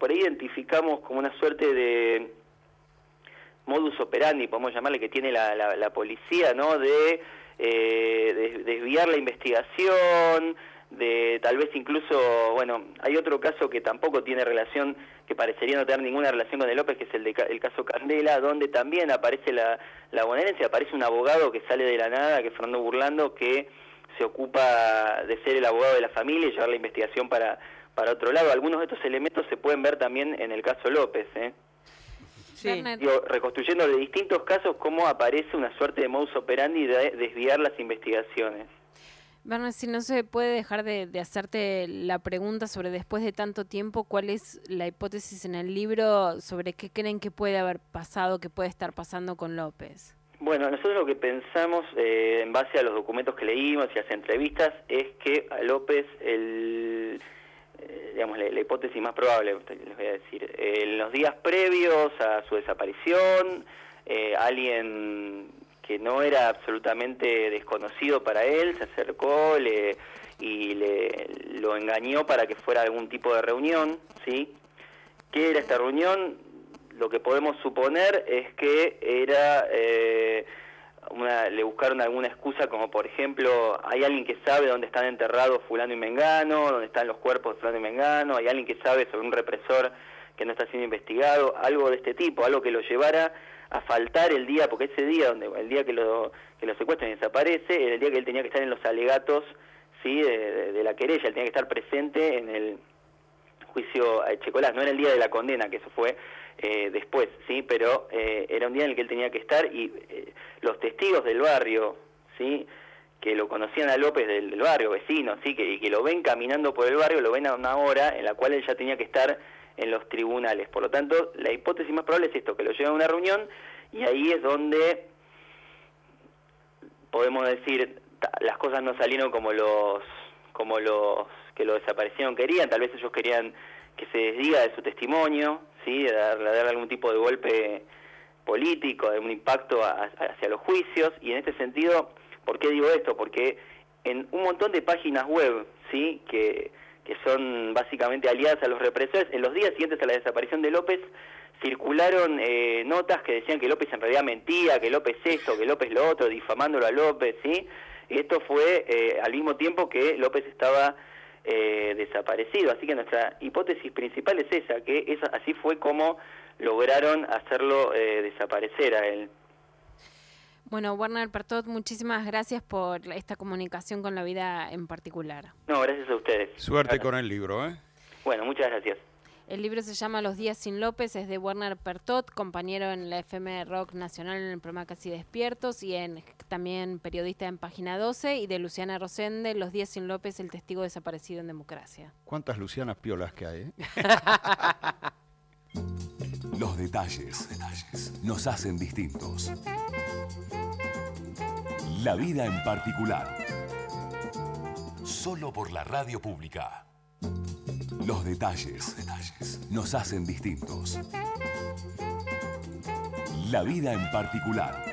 S4: por ahí identificamos como una suerte de modus operandi, podemos llamarle, que tiene la policía, ¿no? De desviar la investigación, de tal vez incluso, bueno, hay otro caso que tampoco tiene relación, que parecería no tener ninguna relación con el López, que es el caso Candela, donde también aparece la bonaerense, aparece un abogado que sale de la nada, que es Fernando Burlando, que se ocupa de ser el abogado de la familia y llevar la investigación para otro lado. Algunos de estos elementos se pueden ver también en el caso López,
S25: Sí.
S4: Digo, reconstruyendo de distintos casos cómo aparece una suerte de modus operandi de desviar las investigaciones.
S25: Bernard, si no se puede dejar de hacerte la pregunta sobre, después de tanto tiempo, ¿cuál es la hipótesis en el libro sobre qué creen que puede haber pasado, que puede estar pasando con López?
S4: Bueno, nosotros lo que pensamos, en base a los documentos que leímos y a las entrevistas, es que a López, digamos, la hipótesis más probable, les voy a decir, en los días previos a su desaparición, alguien que no era absolutamente desconocido para él se acercó y lo engañó para que fuera algún tipo de reunión, ¿sí? ¿Qué era esta reunión? Lo que podemos suponer es que era le buscaron alguna excusa, como por ejemplo, hay alguien que sabe dónde están enterrados fulano y mengano, dónde están los cuerpos de fulano y mengano, hay alguien que sabe sobre un represor que no está siendo investigado, algo de este tipo, algo que lo llevara a faltar el día, porque ese día, el día que lo secuestran y desaparece, era el día que él tenía que estar en los alegatos, ¿sí? de la querella, él tenía que estar presente en el juicio a Echecolás, no era el día de la condena, que eso fue después, sí, pero era un día en el que él tenía que estar, y los testigos del barrio, sí, que lo conocían a López del barrio, vecinos, sí, que lo ven caminando por el barrio, lo ven a una hora en la cual él ya tenía que estar en los tribunales. Por lo tanto, la hipótesis más probable es esto, que lo llevan a una reunión, y ahí es donde podemos decir las cosas no salieron como los que lo desaparecieron querían. Tal vez ellos querían que se desdiga de su testimonio, ¿sí? de darle algún tipo de golpe político, de un impacto hacia los juicios. Y en este sentido, ¿por qué digo esto? Porque en un montón de páginas web, ¿sí? que son básicamente aliadas a los represores, en los días siguientes a la desaparición de López circularon notas que decían que López en realidad mentía, que López esto, que López lo otro, difamándolo a López, ¿sí? Y esto fue al mismo tiempo que López estaba desaparecido. Así que nuestra hipótesis principal es esa, que así fue como lograron hacerlo desaparecer a él.
S25: Bueno, Werner Pertot, muchísimas gracias por esta comunicación con La Vida en particular.
S4: No, gracias a ustedes.
S9: Suerte con el libro, ¿eh?
S4: Bueno, muchas gracias.
S25: El libro se llama Los días sin López, es de Werner Pertot, compañero en la FM Rock Nacional en el programa Casi Despiertos y también periodista en Página 12, y de Luciana Rosende, Los días sin López, el testigo desaparecido en democracia.
S9: ¿Cuántas Lucianas piolas que hay, eh?
S5: Los detalles nos hacen distintos. La vida en particular. Solo por la radio pública. Los detalles nos hacen distintos. La vida en particular.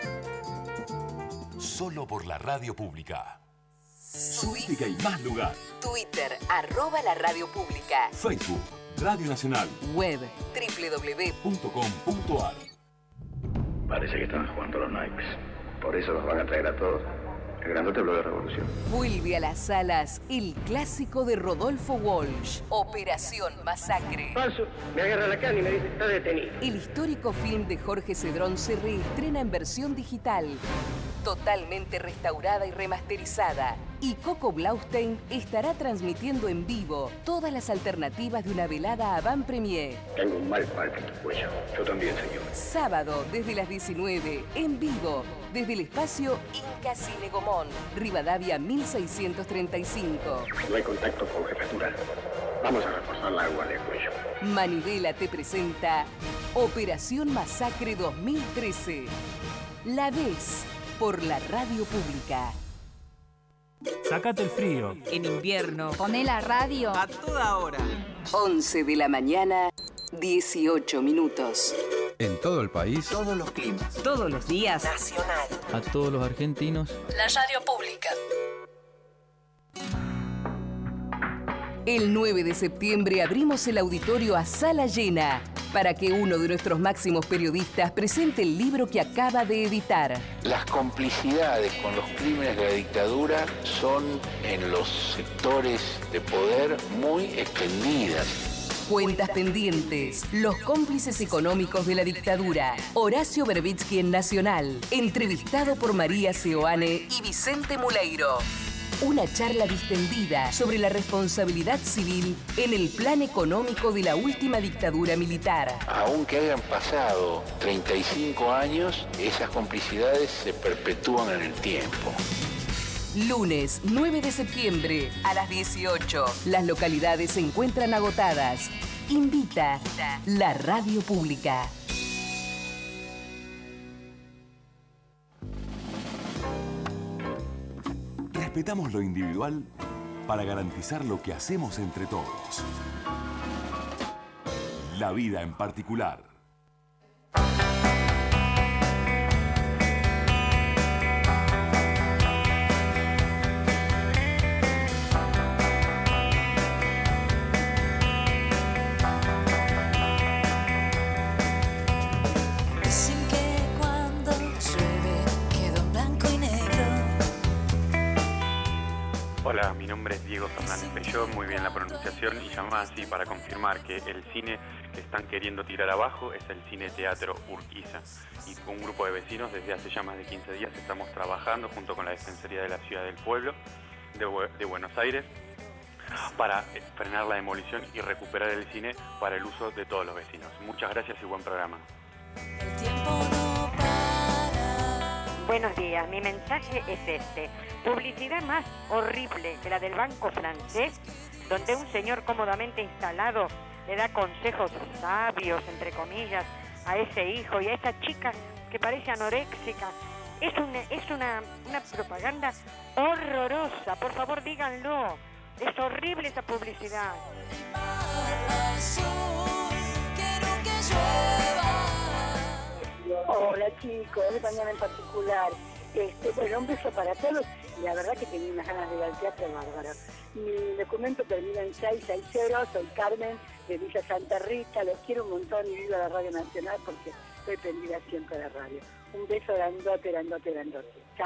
S5: Solo por la radio pública. Política y más lugar.
S8: Twitter, @la radio pública.
S5: Facebook, Radio Nacional.
S8: Web, www.com.ar.
S12: Parece que están jugando los naipes. Por eso los van a traer a todos. El grandote habló de revolución.
S8: Vuelve a las salas el clásico de Rodolfo Walsh, Operación Masacre.
S13: Paso, me agarra la cana y me dice, está detenido.
S8: El histórico film de Jorge Cedrón se reestrena en versión digital, totalmente restaurada y remasterizada. Y Coco Blaustein estará transmitiendo en vivo todas las alternativas de una velada avant-premier.
S12: Tengo un mal parque en tu cuello. Yo también, señor.
S8: Sábado, desde las 19, en vivo, desde el espacio Inca Cine Gomón, Rivadavia 1635.
S12: No hay contacto con jefatura. Vamos a reforzar la agua del cuello.
S8: Manivela te presenta Operación Masacre 2013. La ves por la radio pública.
S14: Sácate el frío.
S8: En invierno.
S15: Poné la radio
S8: a toda hora. 11 de la mañana, 18 minutos.
S20: En todo el país.
S8: Todos los climas. Todos los días. Nacional.
S20: A todos los argentinos.
S8: La radio pública. El 9 de septiembre abrimos el auditorio a sala llena para que uno de nuestros máximos periodistas presente el libro que acaba de editar.
S12: Las complicidades con los crímenes de la dictadura son en los sectores de poder muy extendidas.
S8: Cuentas pendientes, los cómplices económicos de la dictadura. Horacio Berbitsky en Nacional, entrevistado por María Seoane y Vicente Muleiro. Una charla distendida sobre la responsabilidad civil en el plan económico de la última dictadura militar.
S12: Aunque hayan pasado 35 años, esas complicidades se perpetúan en el tiempo.
S8: Lunes 9 de septiembre a las 18. Las localidades se encuentran agotadas. Invita la radio pública.
S5: Respetamos lo individual para garantizar lo que hacemos entre todos. La vida en particular.
S1: Hola, mi nombre es Diego Fernández Peyot, muy bien la pronunciación, y llamaba así para confirmar que el cine que están queriendo tirar abajo es el Cine Teatro Urquiza. Y un grupo de vecinos desde hace ya más de 15 días estamos trabajando junto con la Defensoría de la Ciudad del Pueblo de Buenos Aires para frenar la demolición y recuperar el cine para el uso de todos los vecinos. Muchas gracias y buen programa.
S15: Buenos días, mi mensaje es este. Publicidad más horrible que la del Banco Francés, donde un señor cómodamente instalado le da consejos sabios, entre comillas, a ese hijo y a esta chica que parece anoréxica. Es una propaganda horrorosa, por favor díganlo. Es horrible esa publicidad.
S16: Hola chicos, de mañana en particular. Bueno, un beso para todos. La verdad que tenía unas ganas de ir al teatro bárbaro. Mi documento termina en 660, soy Carmen de Villa Santa Rita, los quiero un montón y vivo a la Radio Nacional porque estoy prendida siempre a la radio. Un beso grandote, grandote, grandote. Chao.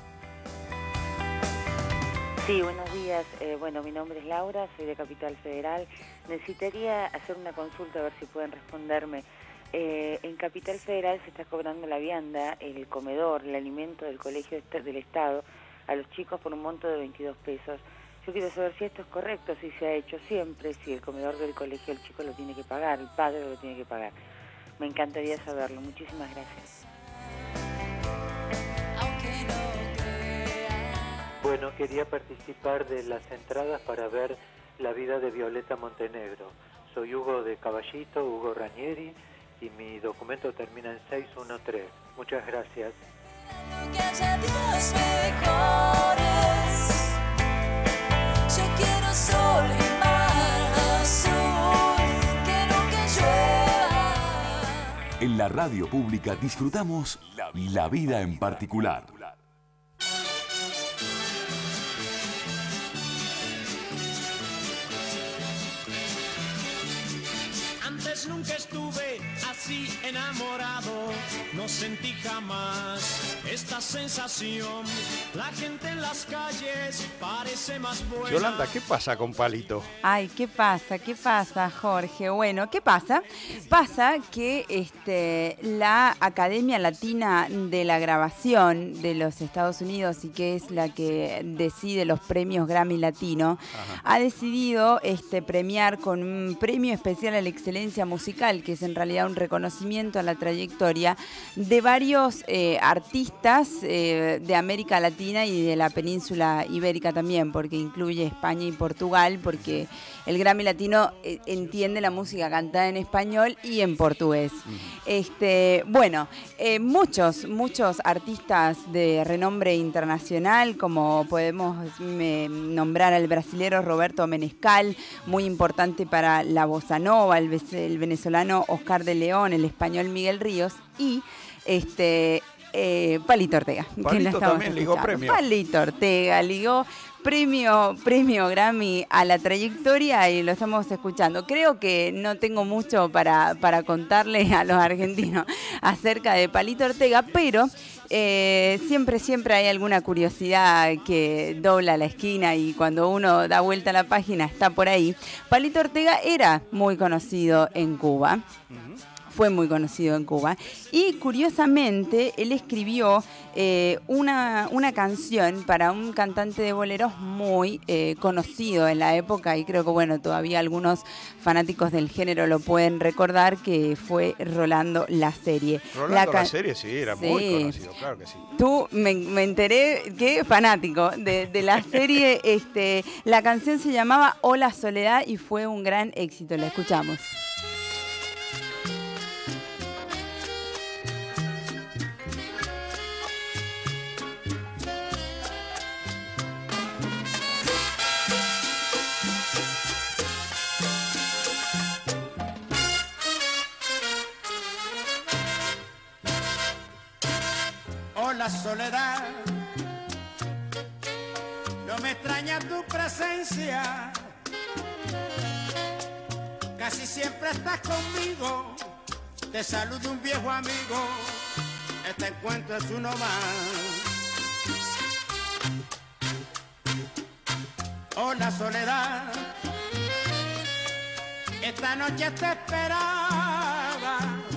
S17: Sí, buenos días. Mi nombre es Laura, soy de Capital Federal. Necesitaría hacer una consulta a ver si pueden responderme. En Capital Federal se está cobrando la vianda, el comedor, el alimento del Colegio del Estado a los chicos por un monto de 22 pesos. Yo quiero saber si esto es correcto, si se ha hecho siempre, si el comedor del colegio el chico lo tiene que pagar, el padre lo tiene que pagar. Me encantaría saberlo. Muchísimas gracias.
S21: Bueno, quería participar de las entradas para ver La vida de Violeta Montenegro. Soy Hugo de Caballito, Hugo Ranieri, y mi documento termina en 613. Muchas gracias.
S18: Que haya días mejores. Yo quiero sol y mar azul. Quiero que llueva.
S5: En la radio pública disfrutamos la vida en particular.
S18: Antes nunca estuve así enamorado, no sentí jamás esta sensación. La gente en las calles parece más buena.
S9: Yolanda, ¿qué pasa con Palito?
S19: Ay, ¿qué pasa, Jorge? Bueno, ¿qué pasa? Pasa que la Academia Latina de la Grabación de los Estados Unidos, y que es la que decide los premios Grammy Latino, ha decidido premiar con un premio especial a la excelencia musical, que es en realidad un reconocimiento a la trayectoria de varios artistas de América Latina y de la península ibérica también, porque incluye España y Portugal, porque el Grammy Latino entiende la música cantada en español y en portugués. Muchos artistas de renombre internacional, como podemos nombrar al brasilero Roberto Menescal, muy importante para la bossa nova, el venezolano Oscar de León, el español Miguel Ríos, y Palito Ortega.
S9: Palito también ligó premio.
S19: Palito Ortega ligó premio Grammy a la trayectoria y lo estamos escuchando. Creo que no tengo mucho para contarle a los argentinos acerca de Palito Ortega, pero siempre hay alguna curiosidad que dobla la esquina y cuando uno da vuelta a la página está por ahí. Palito Ortega era muy conocido en Cuba. Fue muy conocido en Cuba. Y curiosamente, él escribió una canción para un cantante de boleros muy conocido en la época, y creo que, bueno, todavía algunos fanáticos del género lo pueden recordar, que fue Rolando la Serie.
S9: Rolando la Serie, sí, era muy conocido, claro que sí.
S19: Tú, me enteré que fanático de la serie, la canción se llamaba Hola Soledad y fue un gran éxito. La escuchamos.
S18: La soledad, no me extraña tu presencia, casi siempre estás conmigo, te saluda un viejo amigo, este encuentro es uno más. Hola soledad, esta noche te esperaba,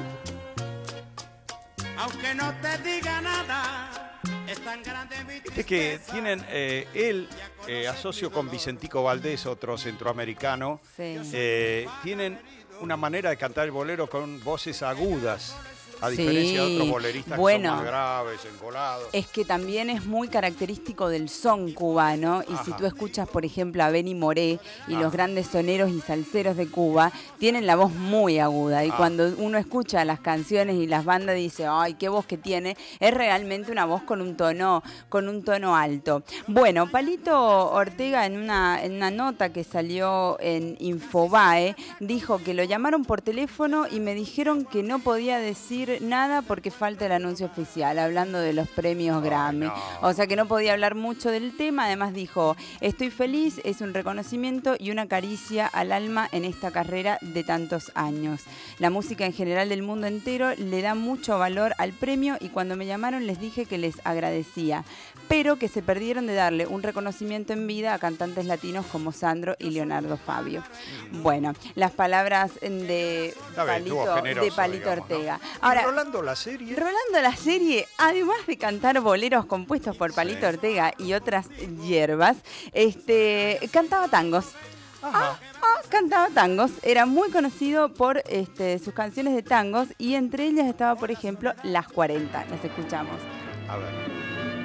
S18: aunque no te diga nada, es tan grande mi tristeza.
S9: Es que tienen, él, asocio con Vicentico Valdés, otro centroamericano, tienen una manera de cantar el bolero con voces agudas. A diferencia de otros boleristas que son más graves, engolados.
S19: Es que también es muy característico del son cubano. Y si tú escuchas, por ejemplo, a Benny Moré y los grandes soneros y salseros de Cuba, tienen la voz muy aguda. Y cuando uno escucha las canciones y las bandas dice, ay, qué voz que tiene, es realmente una voz con un tono alto. Bueno, Palito Ortega en una nota que salió en Infobae dijo que lo llamaron por teléfono y me dijeron que no podía decir nada porque falta el anuncio oficial, hablando de los premios Grammy. O sea que no podía hablar mucho del tema. Además dijo, estoy feliz, es un reconocimiento y una caricia al alma en esta carrera de tantos años. La música en general del mundo entero le da mucho valor al premio y cuando me llamaron les dije que les agradecía, pero que se perdieron de darle un reconocimiento en vida a cantantes latinos como Sandro y Leonardo Fabio. Bueno, las palabras de Palito Ortega. Ahora,
S9: Rolando la Serie.
S19: Rolando la Serie, además de cantar boleros compuestos por Palito Ortega y otras hierbas, cantaba tangos. Cantaba tangos. Era muy conocido por sus canciones de tangos y entre ellas estaba, por ejemplo, Las 40. Las escuchamos.
S9: A ver.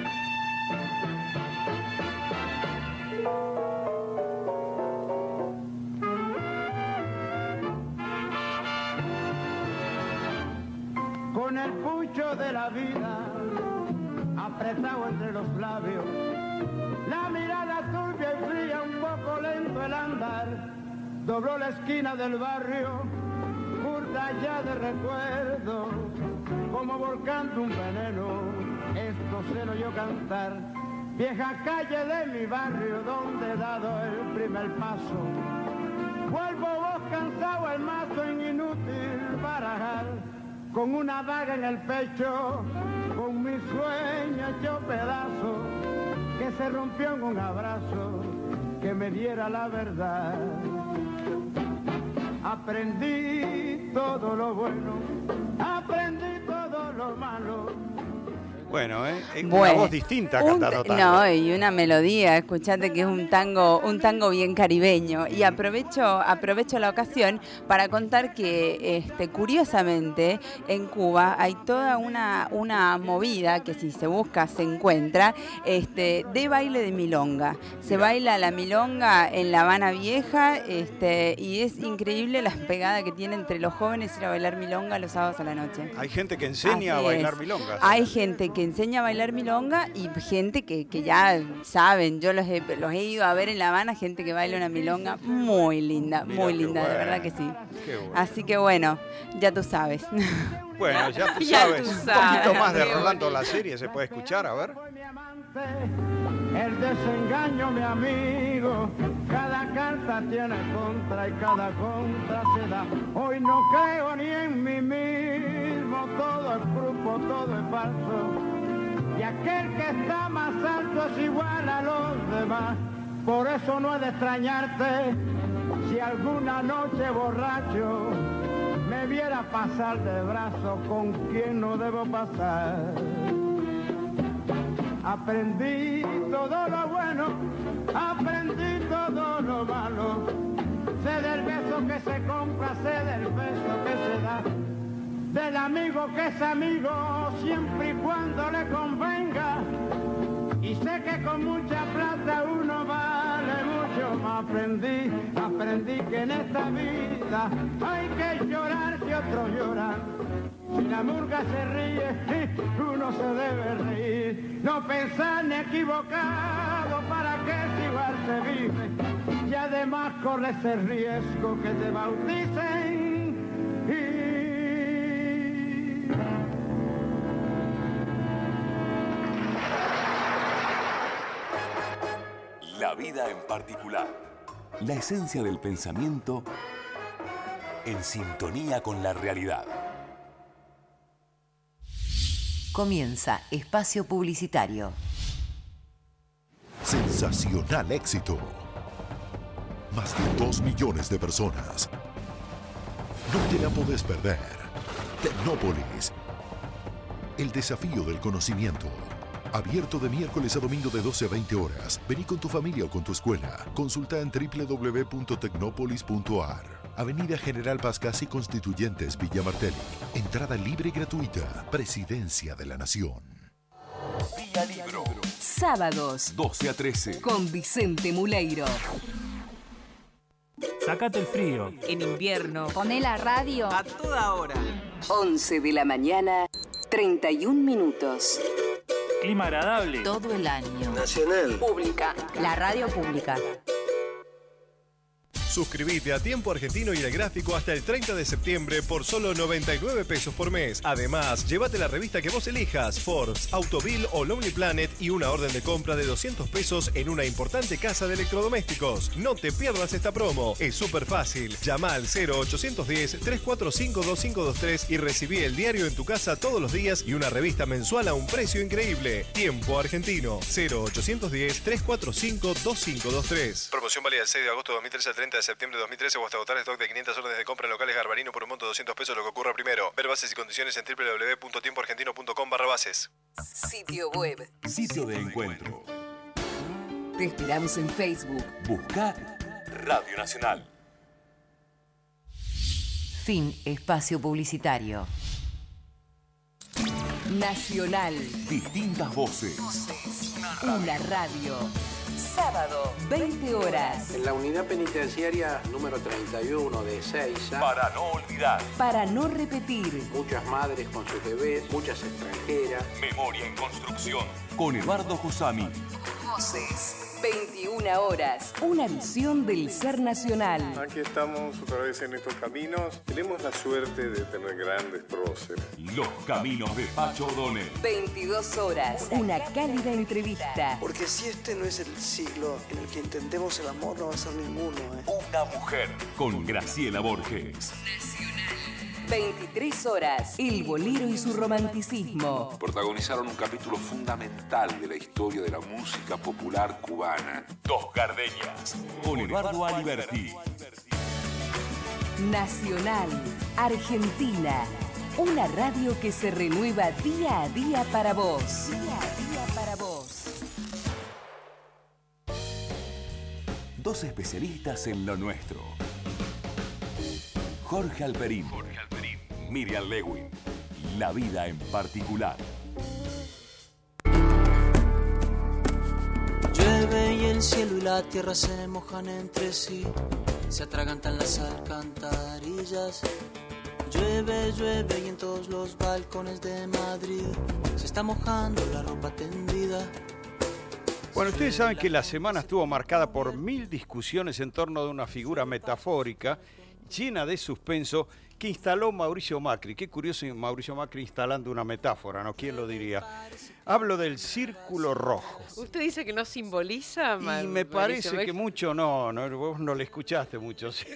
S18: Con el pucho de la vida apretado entre los labios, la mirada turbia y fría, un poco lento el andar, dobló la esquina del barrio, curta ya de recuerdo, como volcando un veneno, esto se lo oyó cantar, vieja calle de mi barrio donde he dado el primer paso, vuelvo vos cansado al mazo en inútil barajar, con una daga en el pecho, con mi sueño hecho pedazo, que se rompió en un abrazo, que me diera la verdad. Aprendí todo lo bueno, aprendí todo lo malo.
S9: Bueno, una voz distinta cantando tango.
S19: No, y una melodía, escuchate que es un tango bien caribeño. Y aprovecho la ocasión para contar que curiosamente en Cuba hay toda una movida que si se busca se encuentra de baile de milonga. Se baila la milonga en La Habana Vieja y es increíble la pegada que tiene entre los jóvenes ir a bailar milonga los sábados a la noche.
S9: Hay gente que enseña a bailar milongas.
S19: Hay gente que que enseña a bailar milonga y gente que ya saben, yo los he ido a ver en La Habana, gente que baila una milonga muy linda, muy linda, de verdad que sí.
S9: Bueno.
S19: Así que bueno, ya tú sabes.
S9: Bueno, ya tú
S19: Ya
S9: sabes.
S19: tú
S9: Un
S19: sabes.
S9: poquito más de
S19: Qué
S9: Rolando
S19: bonito.
S9: la serie, ¿se puede escuchar? A ver.
S18: El desengaño, mi amigo, cada carta tiene contra y cada contra se da. Hoy no creo ni en mí mismo, todo es grupo, todo es falso. Y aquel que está más alto es igual a los demás. Por eso no es de extrañarte si alguna noche borracho me viera pasar de brazo con quien no debo pasar. Aprendí todo lo bueno, aprendí todo lo malo. Sé del beso que se compra, sé del beso que se da. Del amigo que es amigo, siempre y cuando le convenga. Y sé que con mucha plata uno vale mucho más. Aprendí que en esta vida hay que llorar si otros lloran. Si la murga se ríe, uno se debe reír. No pensar ni equivocado, para que si igual se vive. Y además corre ese riesgo que te bauticen.
S5: La vida en particular. La esencia del pensamiento en sintonía con la realidad.
S2: Comienza Espacio Publicitario.
S3: Sensacional éxito. Más de 2 millones de personas. No te la podés perder. Tecnópolis. El desafío del conocimiento. Abierto de miércoles a domingo de 12 a 20 horas. Vení con tu familia o con tu escuela. Consulta en www.tecnopolis.ar. Avenida General Paz Casi Constituyentes, Villa Martelli. Entrada libre y gratuita. Presidencia de la Nación.
S5: Vía Libro.
S8: Sábados,
S5: 12 a 13.
S8: con Vicente Muleiro.
S14: Sácate el frío.
S6: En invierno.
S8: Poné la radio
S23: A toda hora.
S8: 11 de la mañana, 31 minutos.
S14: Clima agradable.
S8: Todo el año.
S13: Nacional.
S8: Pública. La radio pública.
S10: Suscríbete a Tiempo Argentino y El Gráfico hasta el 30 de septiembre por solo 99 pesos por mes. Además, llévate la revista que vos elijas, Forbes, Autoville o Lonely Planet y una orden de compra de 200 pesos en una importante casa de electrodomésticos. No te pierdas esta promo. Es súper fácil. Llama al 0810-345-2523 y recibí el diario en tu casa todos los días y una revista mensual a un precio increíble. Tiempo Argentino. 0810-345-2523. Promoción válida del 6 de agosto de 2013 al 30 de septiembre de 2013 o hasta agotar stock de 500 órdenes de compra en locales Garbarino por un monto de 200 pesos, lo que ocurra primero. Ver bases y condiciones en www.tiempoargentino.com/bases.
S8: Sitio web.
S5: Sitio de encuentro.
S8: Te esperamos en Facebook.
S5: Busca Radio Nacional.
S2: Fin Espacio Publicitario.
S8: Nacional.
S5: Distintas voces.
S8: Una radio. Sábado, 20 horas.
S13: En la unidad penitenciaria número 31 de Ezeiza.
S5: Para no olvidar.
S8: Para no repetir.
S13: Muchas madres con sus bebés, muchas extranjeras.
S5: Memoria en construcción. Con Eduardo Josami.
S8: Voces. 21 horas. Una visión del ser nacional.
S22: Aquí estamos otra vez en estos caminos. Tenemos la suerte de tener grandes próceres.
S5: Los caminos de Pacho O'Donnell.
S8: 22 horas. Una cálida entrevista.
S24: Porque si este no es el siglo en el que intentemos el amor, no va a ser ninguno.
S5: Una mujer. Con Graciela Borges.
S8: 23 horas. El bolero y su romanticismo.
S26: Protagonizaron un capítulo fundamental de la historia de la música popular cubana.
S5: Dos Gardeñas. Con Eduardo Aliberti.
S8: Nacional. Argentina. Una radio que se renueva día a día para vos. Día a día para vos.
S5: Dos especialistas en lo nuestro. Jorge Alperín. Miriam Lewin. La vida en particular.
S27: Llueve y el cielo y la tierra se mojan entre sí. Se atragantan las alcantarillas Llueve, llueve y en todos los balcones de Madrid se está mojando la ropa tendida.
S9: Bueno, ustedes saben que la semana estuvo marcada por 1000 discusiones en torno de una figura metafórica llena de suspenso que instaló Mauricio Macri. Qué curioso Mauricio Macri instalando una metáfora, ¿no? ¿Quién lo diría? Hablo del círculo rojo.
S1: ¿Usted dice que no simboliza?
S9: Y me parece que mucho no, vos no le escuchaste mucho, sí.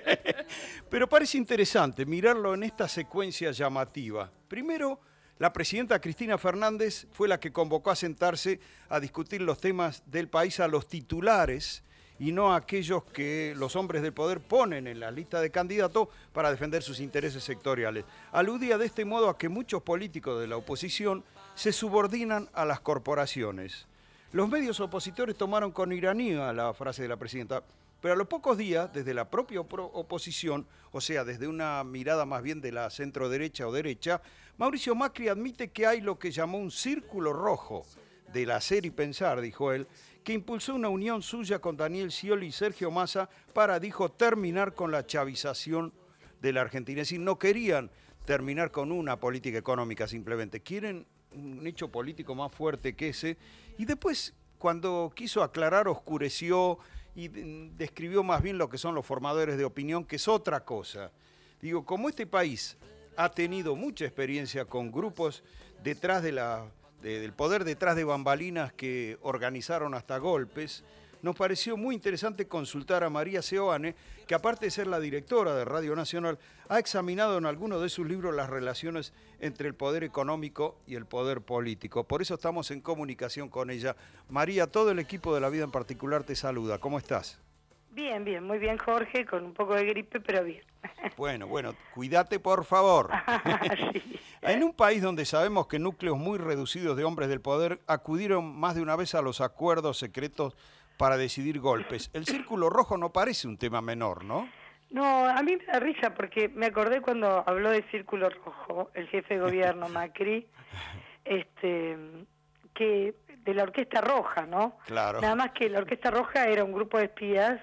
S9: Pero parece interesante mirarlo en esta secuencia llamativa. Primero, la presidenta Cristina Fernández fue la que convocó a sentarse a discutir los temas del país a los titulares y no a aquellos que los hombres del poder ponen en la lista de candidatos para defender sus intereses sectoriales. Aludía de este modo a que muchos políticos de la oposición se subordinan a las corporaciones. Los medios opositores tomaron con ironía la frase de la presidenta, pero a los pocos días, desde la propia oposición, o sea, desde una mirada más bien de la centro-derecha o derecha, Mauricio Macri admite que hay lo que llamó un círculo rojo del hacer y pensar, dijo él, que impulsó una unión suya con Daniel Scioli y Sergio Massa para, dijo, terminar con la chavización de la Argentina. Es decir, no querían terminar con una política económica simplemente, quieren un hecho político más fuerte que ese. Y después, cuando quiso aclarar, oscureció y describió más bien lo que son los formadores de opinión, que es otra cosa. Digo, como este país ha tenido mucha experiencia con grupos detrás del poder detrás de bambalinas que organizaron hasta golpes, nos pareció muy interesante consultar a María Seoane, que aparte de ser la directora de Radio Nacional, ha examinado en algunos de sus libros las relaciones entre el poder económico y el poder político. Por eso estamos en comunicación con ella. María, todo el equipo de La Vida en Particular te saluda. ¿Cómo estás?
S4: Bien, bien, muy bien, Jorge, con un poco de gripe, pero bien.
S9: Bueno, cuídate por favor.
S4: Sí.
S9: En un país donde sabemos que núcleos muy reducidos de hombres del poder acudieron más de una vez a los acuerdos secretos para decidir golpes, el círculo rojo no parece un tema menor, ¿no?
S4: No, a mí me da risa porque me acordé cuando habló de círculo rojo, el jefe de gobierno Macri, que de la Orquesta Roja, ¿no?
S9: Claro.
S4: Nada más que la Orquesta Roja era un grupo de espías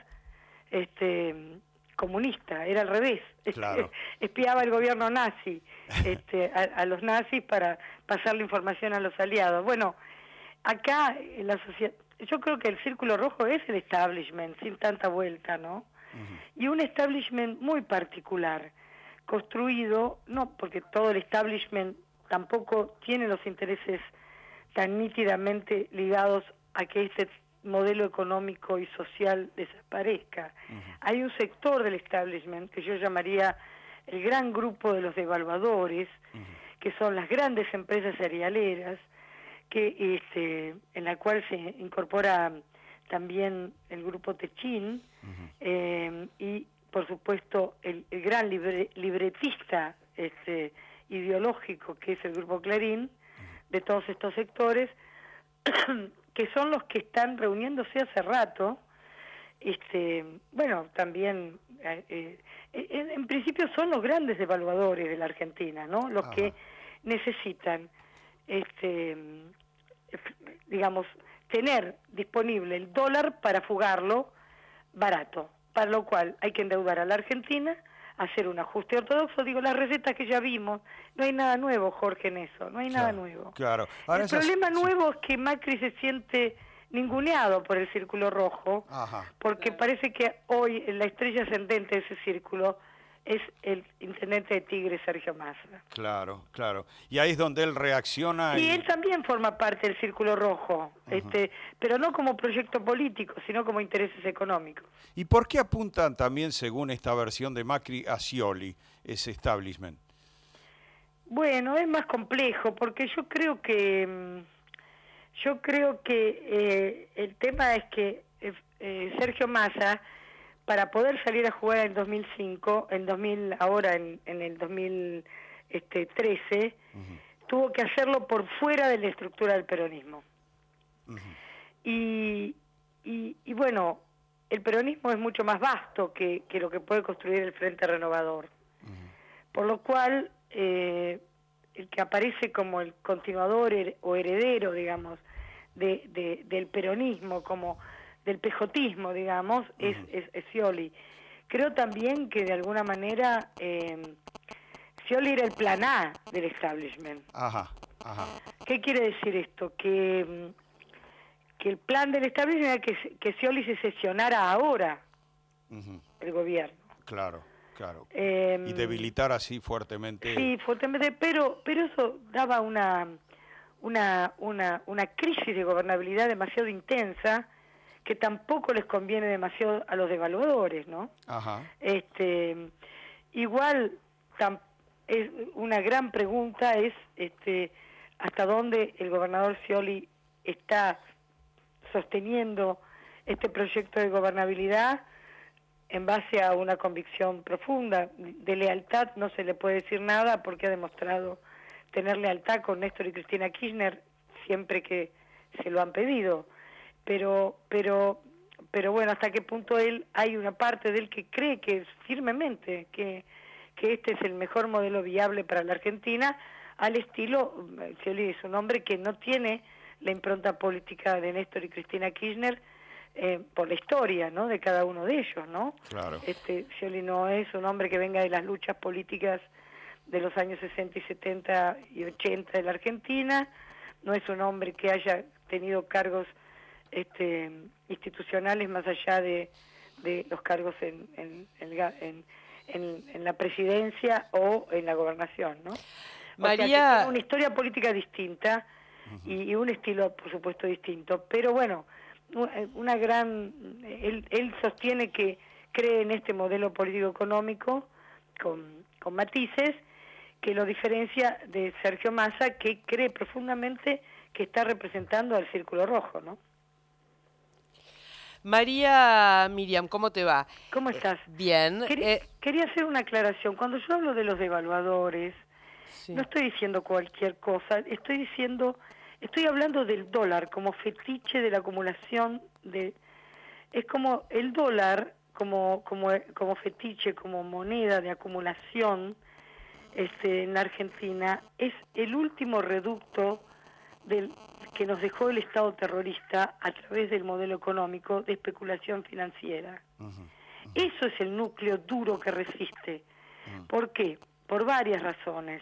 S4: comunista, era al revés.
S9: Claro.
S4: Espiaba el gobierno nazi, a los nazis para pasar la información a los aliados. Bueno, acá en la sociedad, yo creo que el círculo rojo es el establishment, sin tanta vuelta, ¿no? Y un establishment muy particular, construido, no porque todo el establishment tampoco tiene los intereses tan nítidamente ligados a que este modelo económico y social desaparezca. Hay un sector del establishment que yo llamaría el gran grupo de los devaluadores, que son las grandes empresas cerealeras, que en la cual se incorpora también el grupo Techín, y por supuesto el gran libretista ideológico que es el grupo Clarín, de todos estos sectores, que son los que están reuniéndose hace rato. Bueno, también en principio son los grandes devaluadores de la Argentina, ¿no? Los que necesitan digamos, tener disponible el dólar para fugarlo barato, para lo cual hay que endeudar a la Argentina, hacer un ajuste ortodoxo. Digo, las recetas que ya vimos, no hay nada nuevo, Jorge, en eso, no hay nada nuevo.
S9: Claro.
S4: Ahora el problema nuevo es que Macri se siente ninguneado por el círculo rojo, porque parece que hoy la estrella ascendente de ese círculo es el intendente de Tigre, Sergio Massa.
S9: Claro, claro. Y ahí es donde él reacciona.
S4: Y él también forma parte del círculo rojo, pero no como proyecto político, sino como intereses económicos.
S9: ¿Y por qué apuntan también, según esta versión de Macri, a Scioli, ese establishment?
S4: Bueno, es más complejo, porque yo creo que el tema es que Sergio Massa, para poder salir a jugar en 2005, ahora en el 2013, tuvo que hacerlo por fuera de la estructura del peronismo. Y bueno, el peronismo es mucho más vasto que lo que puede construir el Frente Renovador. Por lo cual, el que aparece como el continuador o heredero, digamos, del peronismo, como del pejotismo, digamos, es Scioli. Creo también que de alguna manera Scioli era el plan A del establishment.
S9: Ajá, ajá.
S4: ¿Qué quiere decir esto? Que el plan del establishment era que Scioli se sesionara ahora el gobierno.
S9: Claro, claro. Y debilitar así fuertemente.
S4: Sí, fuertemente, pero eso daba una crisis de gobernabilidad demasiado intensa que tampoco les conviene demasiado a los devaluadores, ¿no?
S9: Ajá.
S4: Igual es una gran pregunta es hasta dónde el gobernador Scioli está sosteniendo este proyecto de gobernabilidad en base a una convicción profunda. De lealtad no se le puede decir nada porque ha demostrado tener lealtad con Néstor y Cristina Kirchner siempre que se lo han pedido. Pero bueno, hasta qué punto hay una parte de él que cree que firmemente que este es el mejor modelo viable para la Argentina, al estilo, Scioli es un hombre que no tiene la impronta política de Néstor y Cristina Kirchner por la historia, ¿no?, de cada uno de ellos, ¿no?
S9: Claro.
S4: Scioli no es un hombre que venga de las luchas políticas de los años 60 y 70 y 80 de la Argentina, no es un hombre que haya tenido cargos institucionales más allá de los cargos en la presidencia o en la gobernación, ¿no?
S1: María...
S4: O sea, que tiene una historia política distinta y un estilo, por supuesto, distinto. Pero bueno, él sostiene que cree en este modelo político-económico con matices que lo diferencia de Sergio Massa, que cree profundamente que está representando al Círculo Rojo, ¿no?
S1: María Miriam, ¿cómo te va?
S4: ¿Cómo estás?
S1: Bien.
S4: Quería hacer una aclaración. Cuando yo hablo de los devaluadores,
S1: sí,
S4: no estoy diciendo cualquier cosa, estoy hablando del dólar como fetiche de la acumulación es como el dólar como fetiche, como moneda de acumulación en la Argentina, es el último reducto que nos dejó el Estado terrorista a través del modelo económico de especulación financiera. Eso es el núcleo duro que resiste. ¿Por qué? Por varias razones.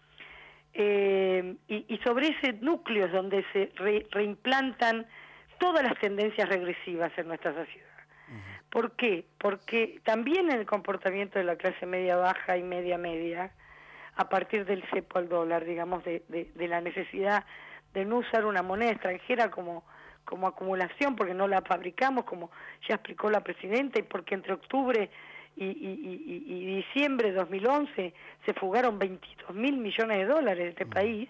S4: Y sobre ese núcleo es donde se reimplantan todas las tendencias regresivas en nuestra sociedad. ¿Por qué? Porque también en el comportamiento de la clase media baja y media, a partir del cepo al dólar, digamos, de la necesidad de no usar una moneda extranjera como acumulación, porque no la fabricamos, como ya explicó la presidenta, y porque entre octubre y diciembre de 2011 se fugaron 22.000 millones de dólares de este país.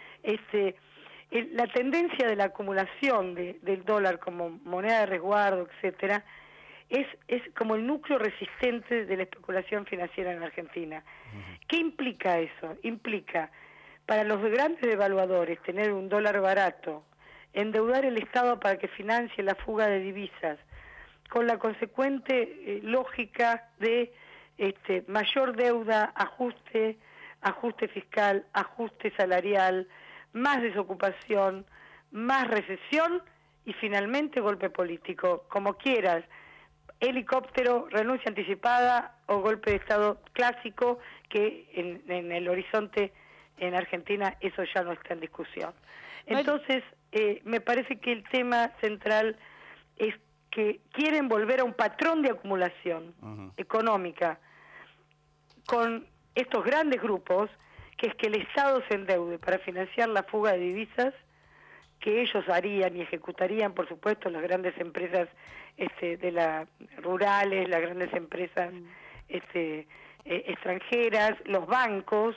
S4: La tendencia de la acumulación del dólar como moneda de resguardo, etcétera, es como el núcleo resistente de la especulación financiera en Argentina. ¿Qué implica eso? Implica para los grandes devaluadores tener un dólar barato, endeudar el Estado para que financie la fuga de divisas, con la consecuente lógica de mayor deuda, ajuste fiscal, ajuste salarial, más desocupación, más recesión y finalmente golpe político, como quieras, helicóptero, renuncia anticipada o golpe de Estado clásico, que en el horizonte en Argentina eso ya no está en discusión. Entonces, me parece que el tema central es que quieren volver a un patrón de acumulación económica con estos grandes grupos, que es que el Estado se endeude para financiar la fuga de divisas que ellos harían y ejecutarían, por supuesto, las grandes empresas rurales, las grandes empresas extranjeras, los bancos,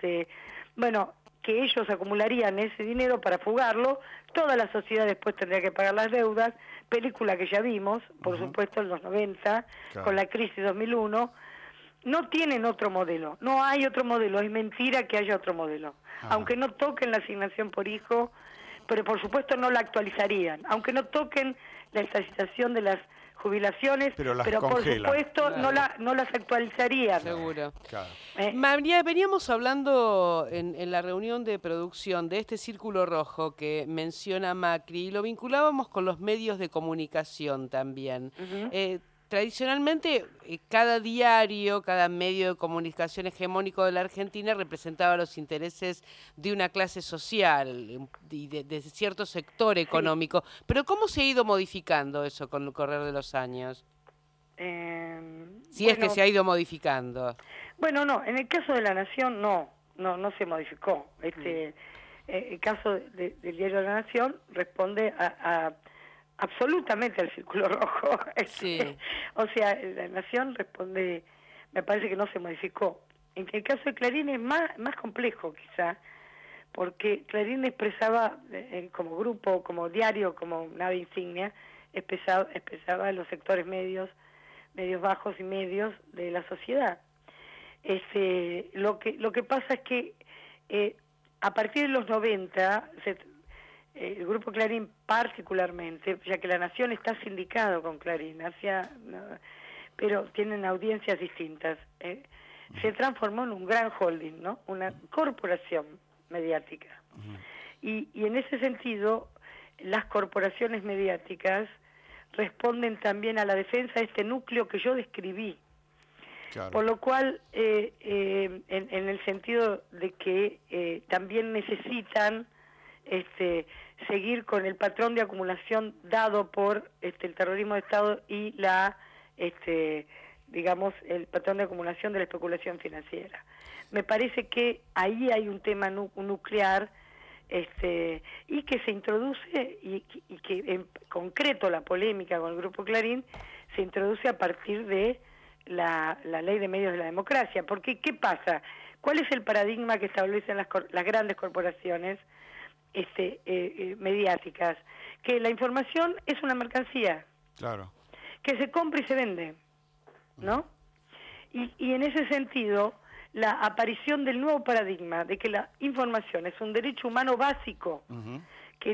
S4: que ellos acumularían ese dinero para fugarlo, toda la sociedad después tendría que pagar las deudas, película que ya vimos, por supuesto, en los 90, claro, con la crisis 2001, no tienen otro modelo, no hay otro modelo, es mentira que haya otro modelo, aunque no toquen la asignación por hijo, pero por supuesto no la actualizarían, aunque no toquen la estatización de las jubilaciones, pero por supuesto claro, no las actualizarían.
S1: Seguro.
S9: Claro.
S1: María, veníamos hablando en la reunión de producción de este círculo rojo que menciona Macri y lo vinculábamos con los medios de comunicación también. tradicionalmente cada diario, cada medio de comunicación hegemónico de la Argentina representaba los intereses de una clase social y de cierto sector económico. Pero ¿cómo se ha ido modificando eso con el correr de los años? Si es que se ha ido modificando.
S4: Bueno, no, en el caso de La Nación no se modificó. El caso del diario de La Nación responde absolutamente al Círculo Rojo. O sea, La Nación responde, me parece que no se modificó. En el caso de Clarín es más complejo quizá, porque Clarín expresaba como grupo, como diario, como nave insignia, expresaba los sectores medios bajos y medios de la sociedad. Lo que pasa es que a partir de los 90, el Grupo Clarín particularmente, ya que La Nación está sindicado con Clarín, pero tienen audiencias distintas, se transformó en un gran holding, ¿no? Una corporación mediática. Y en ese sentido, las corporaciones mediáticas responden también a la defensa de este núcleo que yo describí. Claro. Por lo cual, en el sentido de que también necesitan seguir con el patrón de acumulación dado por el terrorismo de Estado y digamos, el patrón de acumulación de la especulación financiera. Me parece que ahí hay un tema nuclear y que se introduce y que en concreto la polémica con el Grupo Clarín se introduce a partir de la ley de medios de la democracia. Porque, ¿qué pasa? ¿Cuál es el paradigma que establecen las grandes corporaciones mediáticas? Que la información es una mercancía.
S9: Claro.
S4: Que se compra y se vende, ¿no? Y en ese sentido, la aparición del nuevo paradigma de que la información es un derecho humano básico, que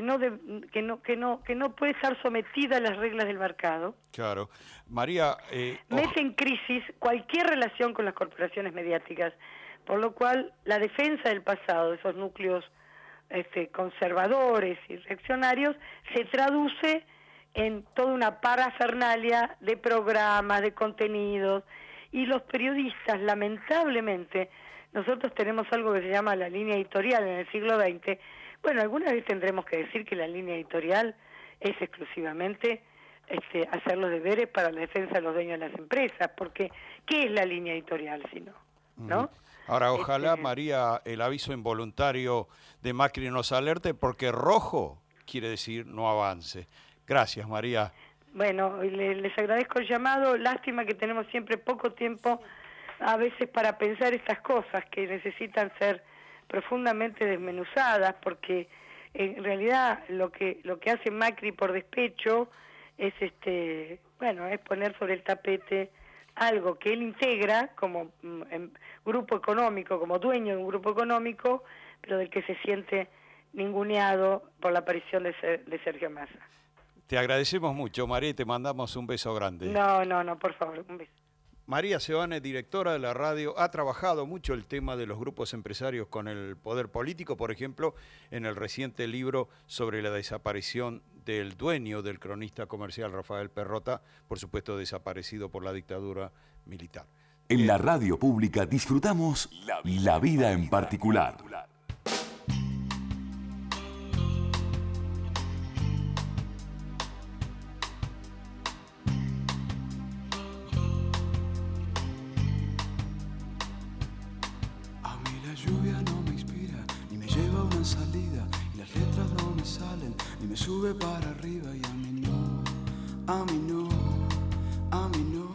S4: no puede estar sometida a las reglas del mercado.
S9: Claro. María...
S4: mete en crisis cualquier relación con las corporaciones mediáticas, por lo cual la defensa del pasado, de esos núcleos conservadores y reaccionarios, se traduce en toda una parafernalia de programas, de contenidos, y los periodistas, lamentablemente, nosotros tenemos algo que se llama la línea editorial en el siglo XX. Bueno, alguna vez tendremos que decir que la línea editorial es exclusivamente hacer los deberes para la defensa de los dueños de las empresas, porque ¿qué es la línea editorial si no? ¿No?
S9: Ahora, ojalá, María, el aviso involuntario de Macri nos alerte, porque rojo quiere decir no avance. Gracias, María.
S4: Bueno, les agradezco el llamado. Lástima que tenemos siempre poco tiempo a veces para pensar estas cosas que necesitan ser profundamente desmenuzadas, porque en realidad lo que hace Macri por despecho es es poner sobre el tapete algo que él integra como grupo económico, como dueño de un grupo económico, pero del que se siente ninguneado por la aparición de Sergio Massa.
S9: Te agradecemos mucho, María, y te mandamos un beso grande.
S4: No, por favor, un beso.
S9: María Seoane, directora de la radio, ha trabajado mucho el tema de los grupos empresarios con el poder político, por ejemplo, en el reciente libro sobre la desaparición del dueño del cronista comercial Rafael Perrota, por supuesto desaparecido por la dictadura militar.
S5: En la radio pública disfrutamos la vida en particular.
S27: Sube para arriba y a mí no, a mí no, a mí no.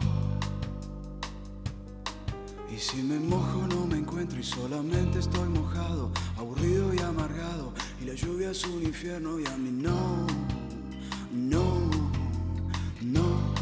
S27: Y si me mojo no me encuentro y solamente estoy mojado, aburrido y amargado, y la lluvia es un infierno y a mí no, no, no.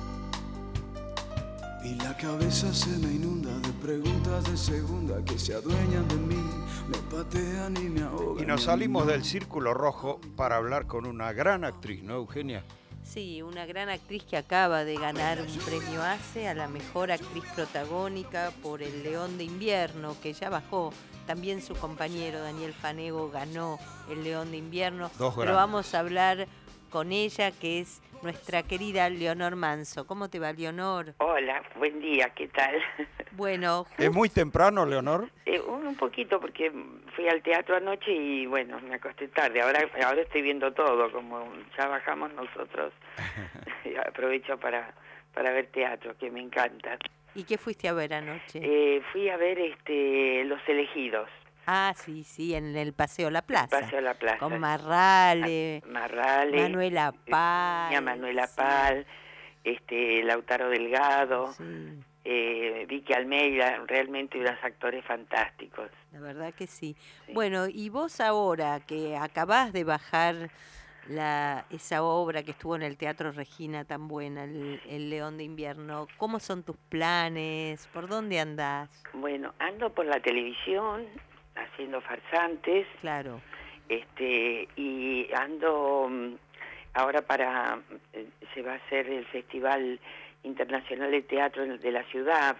S27: Y la cabeza se me inunda de preguntas de segunda que se adueñan de mí, me patean y me ahogan.
S9: Y nos salimos del Círculo Rojo para hablar con una gran actriz, ¿no, Eugenia?
S7: Sí, una gran actriz que acaba de ganar un premio ACE a la mejor actriz protagónica por El León de Invierno, que ya bajó. También su compañero Daniel Fanego ganó El León de Invierno.
S9: Dos
S7: pero vamos a hablar con ella, que es nuestra querida Leonor Manso. ¿Cómo te va, Leonor?
S11: Hola, buen día, ¿qué tal?
S7: Bueno,
S9: ¿Es muy temprano, Leonor?
S11: Un poquito, porque fui al teatro anoche y bueno, me acosté tarde. Ahora estoy viendo todo, como ya bajamos nosotros. Aprovecho para ver teatro, que me encanta.
S7: ¿Y qué fuiste a ver anoche?
S11: Fui a ver Los Elegidos.
S7: Ah, sí, en el Paseo La Plaza.
S11: Paseo La Plaza.
S7: Con Marrale, Manuela Pal.
S11: Manuela Pal, Lautaro Delgado, Vicky Almeida, realmente unos actores fantásticos.
S7: La verdad que sí. Bueno, y vos ahora que acabás de bajar esa obra que estuvo en el Teatro Regina tan buena, el León de Invierno, ¿cómo son tus planes? ¿Por dónde andás?
S11: Bueno, ando por la televisión haciendo farsantes.
S7: Claro.
S11: Y ando ahora se va a hacer el Festival Internacional de Teatro de la ciudad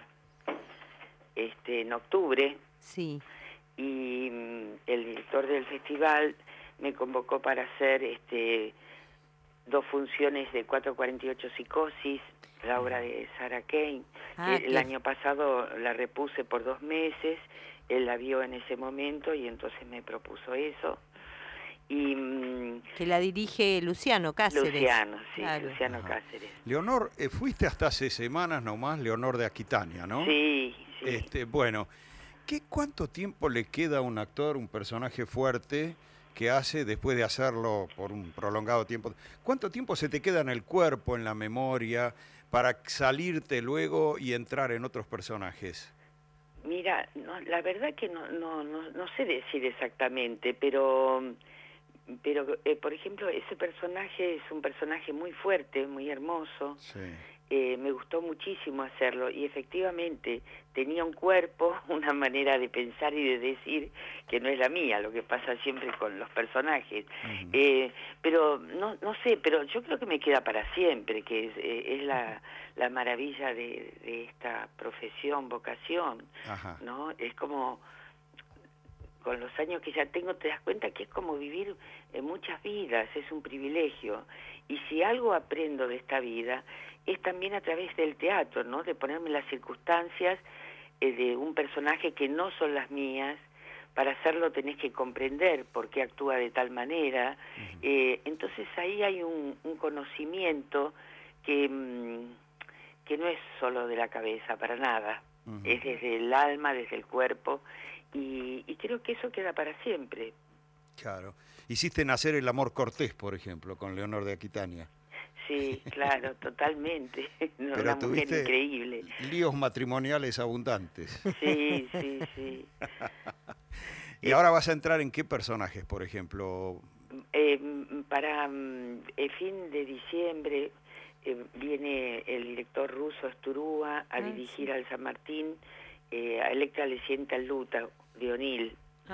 S11: en octubre.
S7: Sí.
S11: Y el director del festival me convocó para hacer 2 funciones de 448 Psicosis, la obra de Sarah Kane. El año pasado la repuse por 2 meses, él la vio en ese momento y entonces me propuso eso. Y
S7: que la dirige Luciano Cáceres.
S11: Luciano Cáceres.
S9: Leonor, fuiste hasta hace semanas nomás, Leonor de Aquitania, ¿no?
S11: Sí.
S9: Bueno, ¿cuánto tiempo le queda a un actor, un personaje fuerte que hace después de hacerlo por un prolongado tiempo? ¿Cuánto tiempo se te queda en el cuerpo, en la memoria, para salirte luego y entrar en otros personajes?
S11: Mira, la verdad que no sé decir exactamente, pero por ejemplo, ese personaje es un personaje muy fuerte, muy hermoso.
S9: Sí.
S11: Me gustó muchísimo hacerlo y efectivamente tenía un cuerpo, una manera de pensar y de decir que no es la mía, lo que pasa siempre con los personajes. Pero no sé, pero yo creo que me queda para siempre, que es la maravilla de esta profesión, vocación. Ajá. ¿No? Es como, con los años que ya tengo, te das cuenta que es como vivir muchas vidas, es un privilegio. Y si algo aprendo de esta vida, es también a través del teatro, ¿no? De ponerme en las circunstancias de un personaje que no son las mías. Para hacerlo tenés que comprender por qué actúa de tal manera. Entonces ahí hay un conocimiento que no es solo de la cabeza, para nada. Es desde el alma, desde el cuerpo, y creo que eso queda para siempre.
S9: Claro. Hiciste nacer El amor cortés, por ejemplo, con Leonor de Aquitania.
S11: Sí, claro, totalmente. Una mujer increíble.
S9: Líos matrimoniales abundantes.
S11: Sí.
S9: ¿Y ahora vas a entrar en qué personajes, por ejemplo?
S11: Para el fin de diciembre viene el director ruso Asturúa a dirigir al San Martín, a Electra le sienta el luta de O'Neill.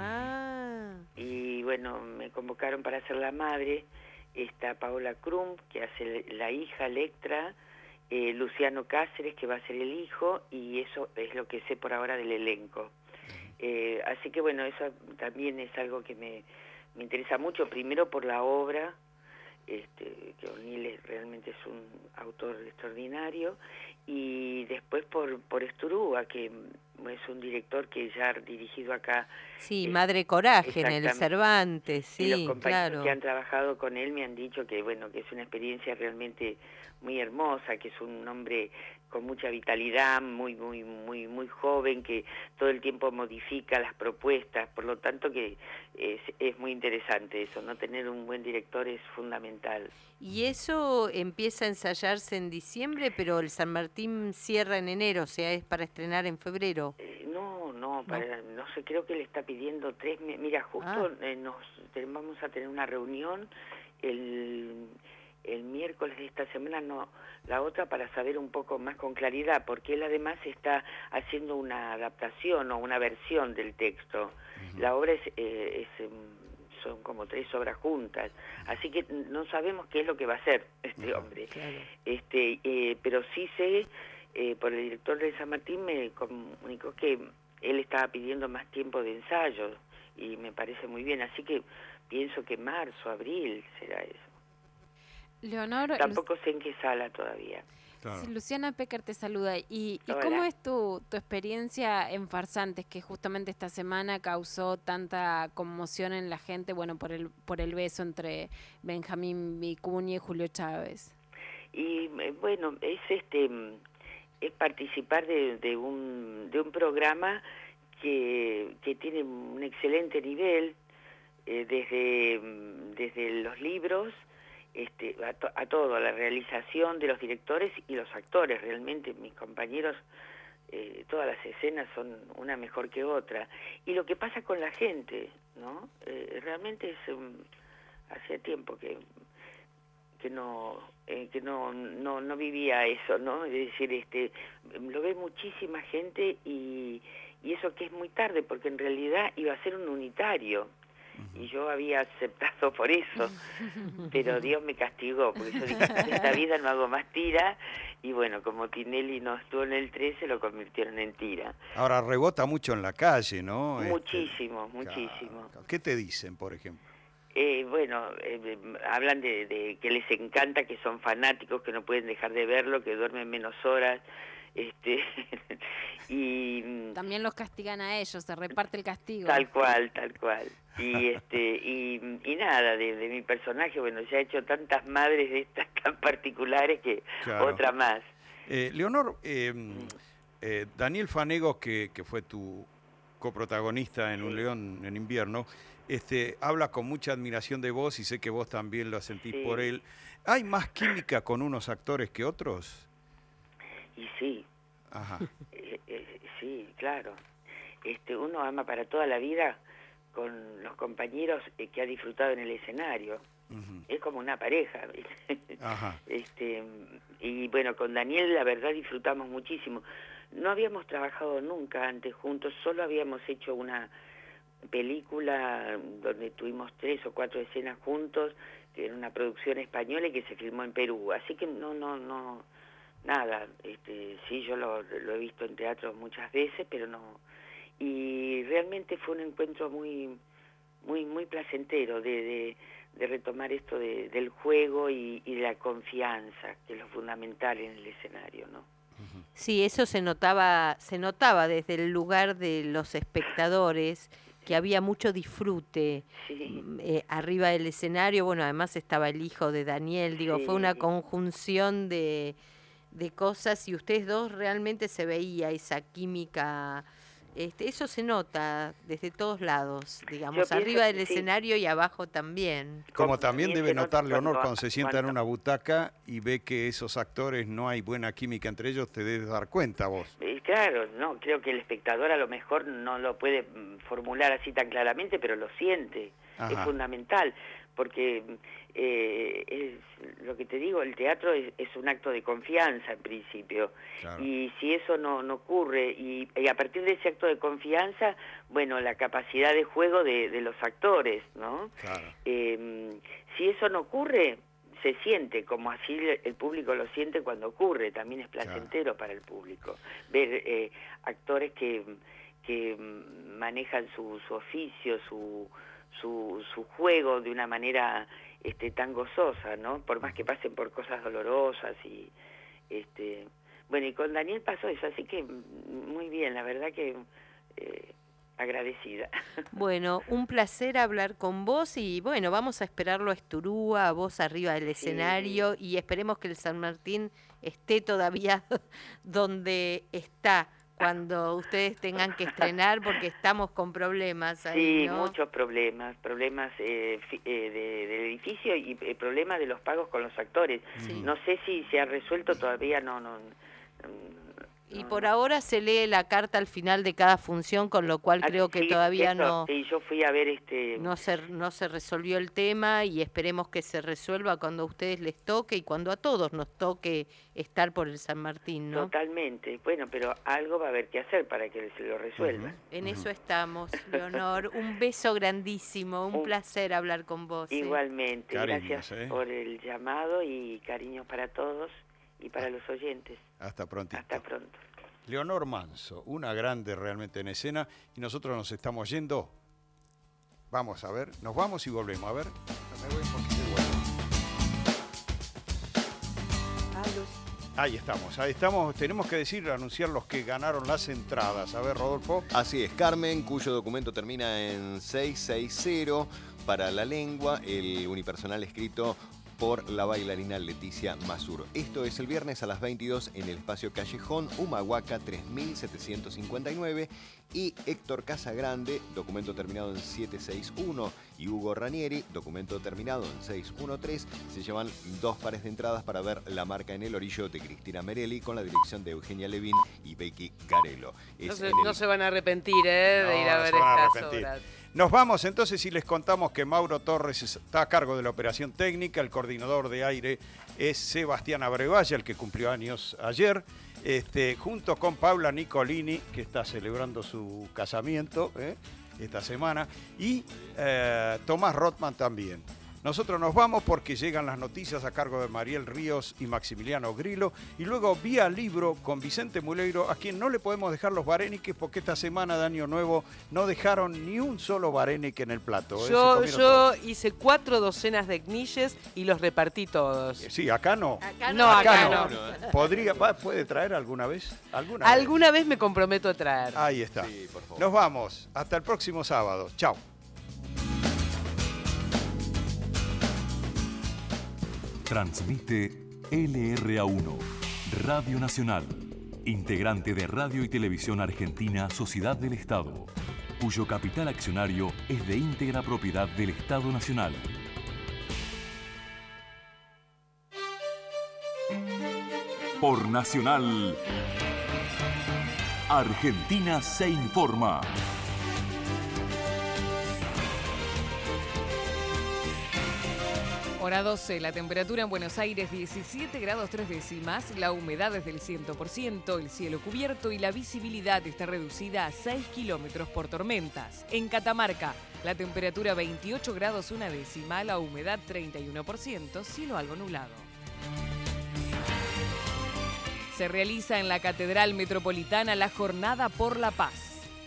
S11: Y bueno, me convocaron para ser la madre. Está Paola Krum, que hace la hija Electra, Luciano Cáceres, que va a ser el hijo, y eso es lo que sé por ahora del elenco. Así que bueno, eso también es algo que me interesa mucho, primero por la obra, que O'Neill realmente es un autor extraordinario, y después por Esturúa, que es un director que ya ha dirigido acá.
S7: Sí, Madre Coraje en el Cervantes, sí,
S11: y los compañeros
S7: claro.
S11: que han trabajado con él me han dicho que bueno, que es una experiencia realmente muy hermosa, que es un hombre con mucha vitalidad, muy joven, que todo el tiempo modifica las propuestas, por lo tanto que es muy interesante eso, ¿no? Tener un buen director es fundamental.
S7: Y eso empieza a ensayarse en diciembre, pero el San Martín cierra en enero, o sea, es para estrenar en febrero.
S11: No sé, creo que le está pidiendo 3 meses. Mira, justo vamos a tener una reunión el miércoles de esta semana, no, la otra, para saber un poco más con claridad, porque él además está haciendo una adaptación o una versión del texto. La obra son como 3 obras juntas, así que no sabemos qué es lo que va a hacer este hombre. Claro. Pero sí sé, por el director de San Martín me comunicó que él estaba pidiendo más tiempo de ensayo, y me parece muy bien, así que pienso que marzo, abril será eso.
S12: Leonor,
S11: Tampoco sé en qué sala todavía.
S12: sí, Luciana Pecker te saluda. ¿Y
S11: Hola.
S12: cómo es tu experiencia en Farsantes, que justamente esta semana causó tanta conmoción en la gente, bueno, por el beso entre Benjamín Vicuña y Julio Chávez?
S11: Y bueno, es participar de un programa que tiene un excelente nivel, desde los libros a todo, la realización de los directores y los actores. Realmente mis compañeros, todas las escenas son una mejor que otra. Y lo que pasa con la gente, ¿no? Realmente hacía tiempo que no vivía eso, ¿no? Es decir, lo ve muchísima gente y eso que es muy tarde, porque en realidad iba a ser un unitario. Y yo había aceptado por eso, pero Dios me castigó, porque yo dije, en esta vida no hago más tira, y bueno, como Tinelli no estuvo en el 13, lo convirtieron en tira.
S9: Ahora rebota mucho en la calle, ¿no?
S11: Muchísimo, muchísimo.
S9: ¿Qué te dicen, por ejemplo?
S11: Hablan de que les encanta, que son fanáticos, que no pueden dejar de verlo, que duermen menos horas, y
S12: también los castigan a ellos, se reparte el castigo.
S11: Tal cual. Y nada, de mi personaje, bueno, ya he hecho tantas madres de estas tan particulares que
S9: Claro.
S11: otra más.
S9: Leonor, Daniel Fanegos, que fue tu coprotagonista en Un León en Invierno, habla con mucha admiración de vos y sé que vos también lo sentís por él. ¿Hay más química con unos actores que otros?
S11: Y sí.
S9: Ajá.
S11: Sí, claro. Uno ama para toda la vida con los compañeros que ha disfrutado en el escenario. Es como una pareja, ¿viste?
S9: Ajá.
S11: Y bueno, con Daniel la verdad disfrutamos muchísimo. No habíamos trabajado nunca antes juntos, solo habíamos hecho una película donde tuvimos 3 o 4 escenas juntos, que era una producción española y que se filmó en Perú. Así que nada, sí, yo lo he visto en teatro muchas veces, pero no. Y realmente fue un encuentro muy placentero de retomar esto del juego y de la confianza, que es lo fundamental en el escenario, ¿no?
S7: Sí, eso se notaba desde el lugar de los espectadores, que había mucho disfrute arriba del escenario. Bueno, además estaba el hijo de Daniel, fue una conjunción de cosas, y ustedes dos realmente se veía esa química. Eso se nota desde todos lados, digamos, arriba del escenario y abajo también.
S9: Como también debe notar Leonor cuando se sienta en una butaca y ve que esos actores no hay buena química entre ellos, te debes dar cuenta vos.
S11: Claro, no, creo que el espectador a lo mejor no lo puede formular así tan claramente, pero lo siente.
S9: Ajá.
S11: Es fundamental, porque es lo que te digo, el teatro es un acto de confianza en principio. Claro. Y si eso no ocurre, y a partir de ese acto de confianza, bueno, la capacidad de juego de los actores, ¿no?
S9: Claro.
S11: Si eso no ocurre, se siente, como así el público lo siente cuando ocurre, también es placentero para el público. Ver actores que manejan su oficio, su juego de una manera tan gozosa, ¿no? Por más que pasen por cosas dolorosas y bueno, y con Daniel pasó eso, así que muy bien, la verdad que agradecida.
S7: Bueno, un placer hablar con vos, y bueno, vamos a esperarlo a Esturúa, a vos arriba del escenario, y esperemos que el San Martín esté todavía donde está cuando ustedes tengan que estrenar, porque estamos con problemas ahí,
S11: sí,
S7: ¿no?
S11: Muchos problemas del edificio y problemas de los pagos con los actores. Sí. No sé si se ha resuelto todavía,
S7: y por ahora se lee la carta al final de cada función, con lo cual creo que todavía no.
S11: Sí, yo fui a ver
S7: no se resolvió el tema, y esperemos que se resuelva cuando a ustedes les toque y cuando a todos nos toque estar por el San Martín, ¿no?
S11: Totalmente. Bueno, pero algo va a haber que hacer para que se lo resuelva.
S7: En eso estamos, Leonor. Un beso grandísimo, un placer hablar con vos.
S11: Igualmente.
S9: Cariños,
S11: gracias por el llamado y cariños para todos y para los oyentes.
S9: Hasta prontito.
S11: Hasta pronto.
S9: Leonor Manso, una grande realmente en escena, y nosotros nos estamos yendo. Vamos a ver, nos vamos y volvemos. A ver, me voy un poquito igual.
S15: Luz.
S9: Ahí estamos. Tenemos que anunciar los que ganaron las entradas. A ver, Rodolfo.
S16: Así es, Carmen, cuyo documento termina en 660 para la lengua, el unipersonal escrito por la bailarina Leticia Mazur. Esto es el viernes a las 22 en el espacio Callejón, Humahuaca 3759. Y Héctor Casagrande, documento terminado en 761. Y Hugo Ranieri, documento terminado en 613. Se llevan 2 pares de entradas para ver La marca en el orillo de Cristina Merelli con la dirección de Eugenia Levín y Becky Garello.
S1: No se van a arrepentir de ir a ver estas obras.
S9: Nos vamos entonces y les contamos que Mauro Torres está a cargo de la operación técnica, el coordinador de aire es Sebastián Abrevaya, el que cumplió años ayer, junto con Paula Nicolini, que está celebrando su casamiento esta semana, y Tomás Rothman también. Nosotros nos vamos porque llegan las noticias a cargo de Mariel Ríos y Maximiliano Grillo. Y luego Vía Libro con Vicente Muleiro, a quien no le podemos dejar los vareniques porque esta semana de Año Nuevo no dejaron ni un solo varenique en el plato.
S1: Yo hice 4 docenas de knishes y los repartí todos.
S9: Sí, acá no.
S1: Acá no.
S9: ¿Puede traer alguna vez?
S1: ¿Alguna vez me comprometo a traer?
S9: Ahí está.
S16: Sí, por favor.
S9: Nos vamos. Hasta el próximo sábado. Chao.
S5: Transmite LRA1, Radio Nacional, integrante de Radio y Televisión Argentina, Sociedad del Estado, cuyo capital accionario es de íntegra propiedad del Estado Nacional. Por Nacional, Argentina se informa.
S6: Hora 12, la temperatura en Buenos Aires 17 grados 3 décimas, la humedad es del 100%, el cielo cubierto y la visibilidad está reducida a 6 kilómetros por tormentas. En Catamarca, la temperatura 28 grados 1 décima, la humedad 31%, cielo algo nublado. Se realiza en la Catedral Metropolitana la Jornada por la Paz.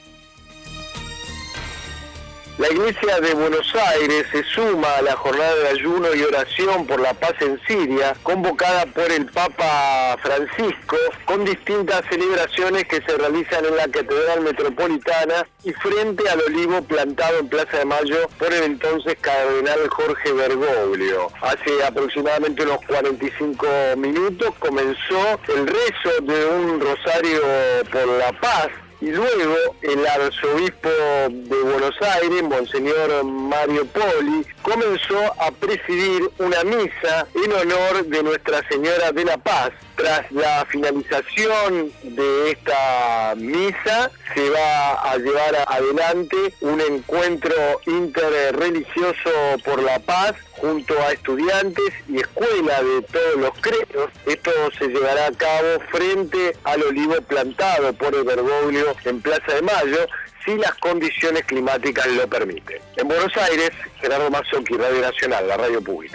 S17: La Iglesia de Buenos Aires se suma a la jornada de ayuno y oración por la paz en Siria, convocada por el Papa Francisco, con distintas celebraciones que se realizan en la Catedral Metropolitana y frente al olivo plantado en Plaza de Mayo por el entonces cardenal Jorge Bergoglio. Hace aproximadamente unos 45 minutos comenzó el rezo de un rosario por la paz, y luego el arzobispo de Buenos Aires, Monseñor Mario Poli, comenzó a presidir una misa en honor de Nuestra Señora de la Paz. Tras la finalización de esta misa, se va a llevar adelante un encuentro interreligioso por la paz junto a estudiantes y escuelas de todos los credos. Esto se llevará a cabo frente al olivo plantado por el Bergoglio en Plaza de Mayo, si las condiciones climáticas lo permiten. En Buenos Aires, Gerardo Mazzocchi, Radio Nacional, la radio pública.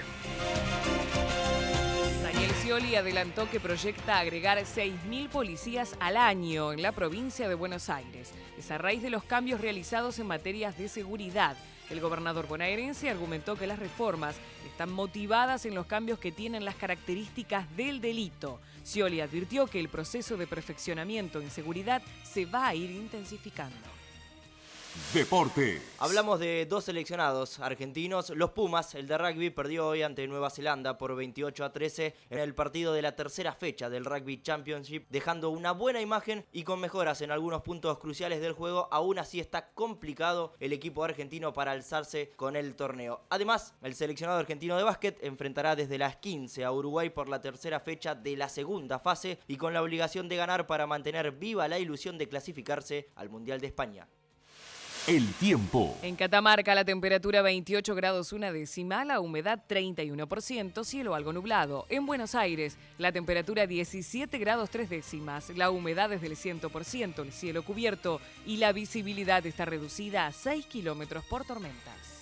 S6: Scioli adelantó que proyecta agregar 6.000 policías al año en la provincia de Buenos Aires. Es a raíz de los cambios realizados en materias de seguridad. El gobernador bonaerense argumentó que las reformas están motivadas en los cambios que tienen las características del delito. Scioli advirtió que el proceso de perfeccionamiento en seguridad se va a ir intensificando.
S5: Deporte.
S23: Hablamos de 2 seleccionados argentinos. Los Pumas, el de rugby, perdió hoy ante Nueva Zelanda por 28-13 en el partido de la tercera fecha del Rugby Championship, dejando una buena imagen y con mejoras en algunos puntos cruciales del juego. Aún así está complicado el equipo argentino para alzarse con el torneo. Además, el seleccionado argentino de básquet enfrentará desde las 15 a Uruguay por la tercera fecha de la segunda fase y con la obligación de ganar para mantener viva la ilusión de clasificarse al Mundial de España.
S5: El tiempo.
S6: En Catamarca la temperatura 28 grados 1 décima, la humedad 31%, cielo algo nublado. En Buenos Aires la temperatura 17 grados 3 décimas, la humedad es del 100%, el cielo cubierto y la visibilidad está reducida a 6 kilómetros por tormentas.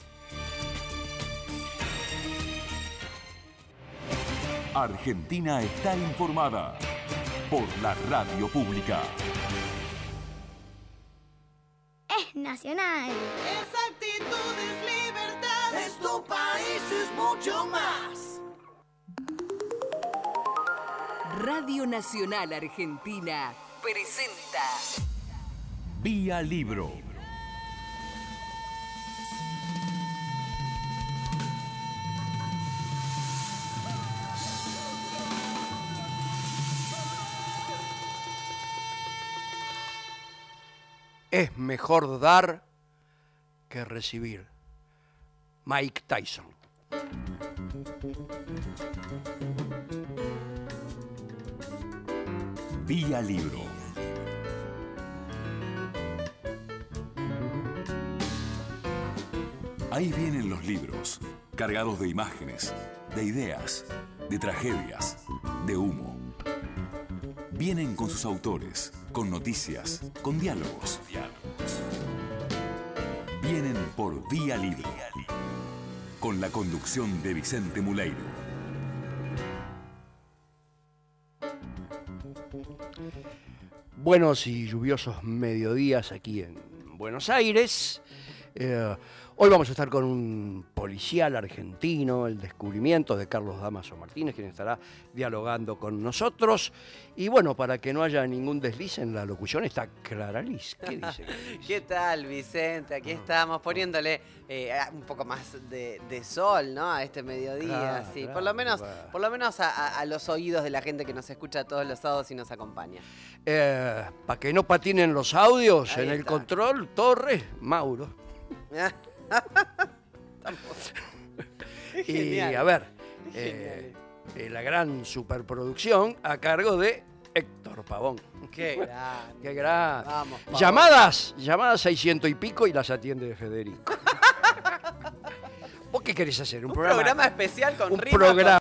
S5: Argentina está informada por la radio pública.
S19: Es nacional.
S18: Esa actitud es libertad. Es tu país, es mucho más.
S8: Radio Nacional Argentina presenta
S5: Vía Libro.
S3: Es mejor dar que recibir. Mike Tyson.
S5: Vía Libro. Ahí vienen los libros, cargados de imágenes, de ideas, de tragedias, de humo. Vienen con sus autores, con noticias, con diálogos. Vienen por Vía Libre, con la conducción de Vicente Muleiro.
S3: Buenos y lluviosos mediodías aquí en Buenos Aires. Hoy vamos a estar con un policial argentino, el descubrimiento de Carlos Damaso Martínez, quien estará dialogando con nosotros. Y bueno, para que no haya ningún desliz en la locución, está Clara Liz. ¿Qué dice?
S10: ¿Qué tal, Vicente? Aquí estamos poniéndole un poco más de sol, ¿no? A este mediodía.
S3: Claro,
S10: Sí,
S3: claro,
S10: por lo menos a los oídos de la gente que nos escucha todos los sábados y nos acompaña.
S3: Para que no patinen los audios,
S10: Ahí
S3: en el
S10: está.
S3: control, Torres, Mauro.
S10: Es
S3: Y
S10: genial.
S3: a ver,
S10: Es
S3: la gran superproducción a cargo de Héctor Pavón.
S10: Qué grande.
S3: Qué grande.
S10: Vamos, Pavón.
S3: Llamadas 600 y pico y las atiende Federico. ¿Vos qué querés hacer?
S10: Un programa especial con
S3: un
S10: rimas,
S3: programa